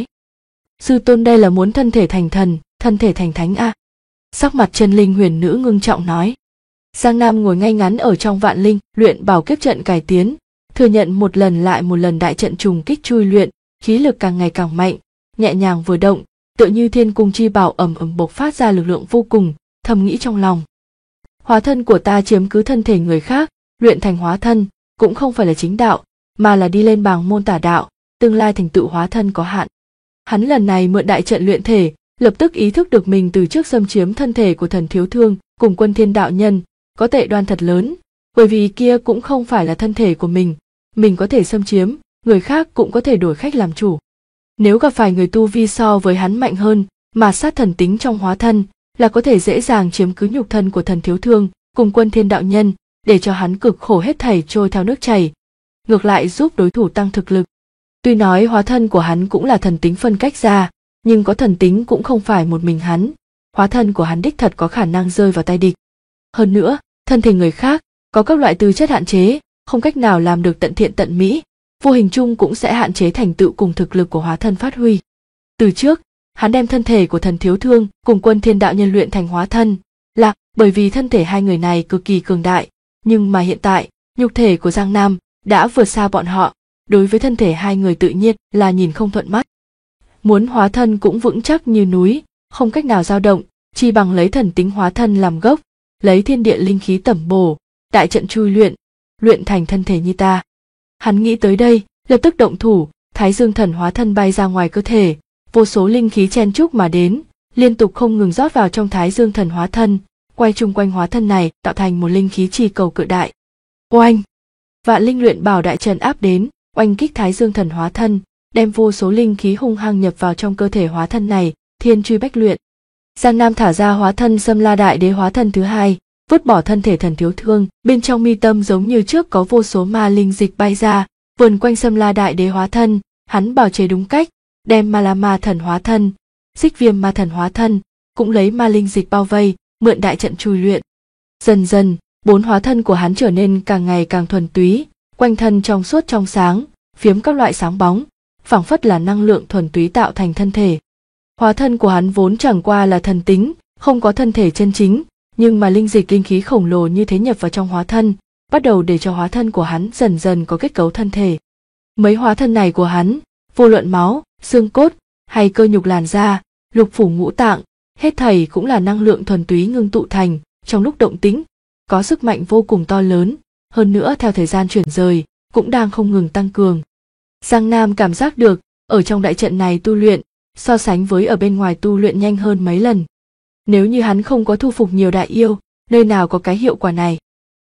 Sư tôn đây là muốn thân thể thành thần, thân thể thành thánh a. Sắc mặt chân linh huyền nữ ngưng trọng nói. Giang Nam ngồi ngay ngắn ở trong vạn linh luyện bảo kiếp trận cải tiến, thừa nhận một lần lại một lần đại trận trùng kích chui luyện, khí lực càng ngày càng mạnh, nhẹ nhàng vừa động, tựa như thiên cung chi bảo ầm ầm bộc phát ra lực lượng vô cùng, thầm nghĩ trong lòng. Hóa thân của ta chiếm cứ thân thể người khác, luyện thành hóa thân, cũng không phải là chính đạo, mà là đi lên bảng môn tả đạo, tương lai thành tựu hóa thân có hạn. Hắn lần này mượn đại trận luyện thể, lập tức ý thức được mình từ trước xâm chiếm thân thể của thần thiếu thương cùng Quân Thiên đạo nhân, có tệ đoan thật lớn, bởi vì kia cũng không phải là thân thể của mình có thể xâm chiếm, người khác cũng có thể đổi khách làm chủ. Nếu gặp phải người tu vi so với hắn mạnh hơn, mà sát thần tính trong hóa thân, là có thể dễ dàng chiếm cứ nhục thân của thần thiếu thương cùng Quân Thiên đạo nhân, để cho hắn cực khổ hết thảy trôi theo nước chảy, ngược lại giúp đối thủ tăng thực lực. Tuy nói hóa thân của hắn cũng là thần tính phân cách ra, nhưng có thần tính cũng không phải một mình hắn, hóa thân của hắn đích thật có khả năng rơi vào tay địch. Hơn nữa, thân thể người khác có các loại tư chất hạn chế, không cách nào làm được tận thiện tận mỹ, vô hình chung cũng sẽ hạn chế thành tựu cùng thực lực của hóa thân phát huy. Từ trước, hắn đem thân thể của thần thiếu thương cùng Quân Thiên đạo nhân luyện thành hóa thân, là bởi vì thân thể hai người này cực kỳ cường đại, nhưng mà hiện tại, nhục thể của Giang Nam đã vượt xa bọn họ, đối với thân thể hai người tự nhiên là nhìn không thuận mắt. Muốn hóa thân cũng vững chắc như núi, không cách nào dao động, chỉ bằng lấy thần tính hóa thân làm gốc, lấy thiên địa linh khí tẩm bổ, đại trận chui luyện thành thân thể như ta. Hắn nghĩ tới đây, lập tức động thủ, Thái Dương Thần hóa thân bay ra ngoài cơ thể, vô số linh khí chen chúc mà đến, liên tục không ngừng rót vào trong Thái Dương Thần hóa thân, quay chung quanh hóa thân này tạo thành một linh khí trì cầu cự đại. Oanh! Vạn linh luyện bảo đại trận áp đến, oanh kích Thái Dương Thần hóa thân, đem vô số linh khí hung hăng nhập vào trong cơ thể hóa thân này, thiên truy bách luyện. Giang Nam thả ra hóa thân Sâm La Đại Đế hóa thân thứ hai, vứt bỏ thân thể thần thiếu thương, bên trong mi tâm giống như trước có vô số ma linh dịch bay ra, vườn quanh Sâm La Đại Đế hóa thân, hắn bào chế đúng cách, đem Ma La Ma Thần hóa thân, Xích Viêm Ma Thần hóa thân, cũng lấy ma linh dịch bao vây, mượn đại trận chui luyện. Dần dần, 4 hóa thân của hắn trở nên càng ngày càng thuần túy, quanh thân trong suốt trong sáng, phiếm các loại sáng bóng, phảng phất là năng lượng thuần túy tạo thành thân thể. Hóa thân của hắn vốn chẳng qua là thần tính, không có thân thể chân chính, nhưng mà linh dịch linh khí khổng lồ như thế nhập vào trong hóa thân, bắt đầu để cho hóa thân của hắn dần dần có kết cấu thân thể. Mấy hóa thân này của hắn, vô luận máu, xương cốt, hay cơ nhục làn da, lục phủ ngũ tạng, hết thảy cũng là năng lượng thuần túy ngưng tụ thành, trong lúc động tĩnh, có sức mạnh vô cùng to lớn, hơn nữa theo thời gian chuyển rời, cũng đang không ngừng tăng cường. Giang Nam cảm giác được, ở trong đại trận này tu luyện, so sánh với ở bên ngoài tu luyện nhanh hơn mấy lần. Nếu như hắn không có thu phục nhiều đại yêu, nơi nào có cái hiệu quả này.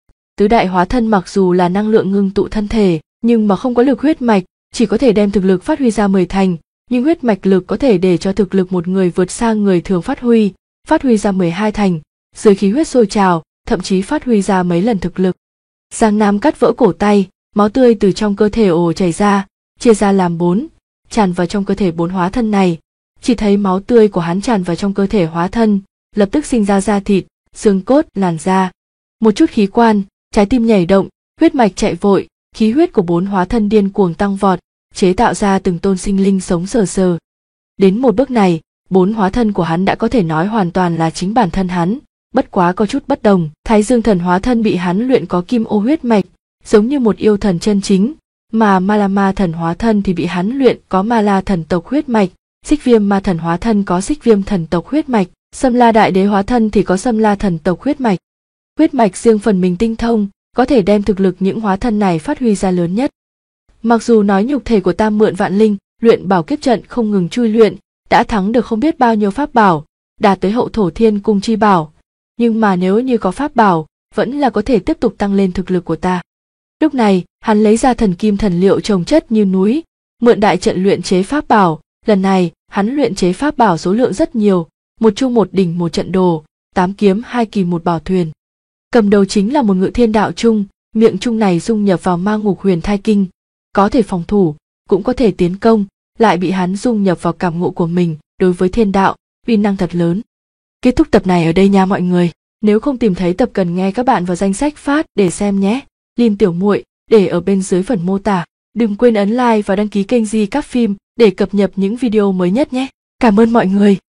Tứ đại hóa thân mặc dù là năng lượng ngưng tụ thân thể, nhưng mà không có lực huyết mạch, chỉ có thể đem thực lực phát huy ra 10 thành, nhưng huyết mạch lực có thể để cho thực lực một người vượt xa người thường phát huy ra 12 thành, dưới khí huyết sôi trào, thậm chí phát huy ra mấy lần thực lực. Giang Nam cắt vỡ cổ tay, máu tươi từ trong cơ thể ồ chảy ra, chia ra làm 4, tràn vào trong cơ thể 4 hóa thân này. Chỉ thấy máu tươi của hắn tràn vào trong cơ thể hóa thân, lập tức sinh ra da thịt, xương cốt, làn da, một chút khí quan, trái tim nhảy động, huyết mạch chạy vội, khí huyết của 4 hóa thân điên cuồng tăng vọt, chế tạo ra từng tôn sinh linh sống sờ sờ. Đến một bước này, 4 hóa thân của hắn đã có thể nói hoàn toàn là chính bản thân hắn, bất quá có chút bất đồng. Thái Dương Thần hóa thân bị hắn luyện có kim ô huyết mạch, giống như một yêu thần chân chính, mà Ma La Ma Thần hóa thân thì bị hắn luyện có Ma La thần tộc huyết mạch, Xích Viêm Ma Thần hóa thân có Xích Viêm thần tộc huyết mạch, Sâm La Đại Đế hóa thân thì có Sâm La thần tộc huyết mạch. Huyết mạch riêng phần mình tinh thông, có thể đem thực lực những hóa thân này phát huy ra lớn nhất. Mặc dù nói nhục thể của ta mượn vạn linh, luyện bảo kiếp trận không ngừng chui luyện, đã thắng được không biết bao nhiêu pháp bảo, đạt tới hậu thổ thiên cung chi bảo, nhưng mà nếu như có pháp bảo, vẫn là có thể tiếp tục tăng lên thực lực của ta. Lúc này, hắn lấy ra thần kim thần liệu chồng chất như núi, mượn đại trận luyện chế pháp bảo, lần này, hắn luyện chế pháp bảo số lượng rất nhiều, một chung một đỉnh một trận đồ, 8 kiếm 2 kỳ một bảo thuyền. Cầm đầu chính là một ngự thiên đạo chung, miệng chung này dung nhập vào ma ngục huyền thai kinh, có thể phòng thủ, cũng có thể tiến công, lại bị hắn dung nhập vào cảm ngộ của mình, đối với thiên đạo, uy năng thật lớn. Kết thúc tập này ở đây nha mọi người, nếu không tìm thấy tập cần nghe các bạn vào danh sách phát để xem nhé. Link tiểu muội để ở bên dưới phần mô tả. Đừng quên ấn like và đăng ký kênh Di Các Phim để cập nhật những video mới nhất nhé. Cảm ơn mọi người.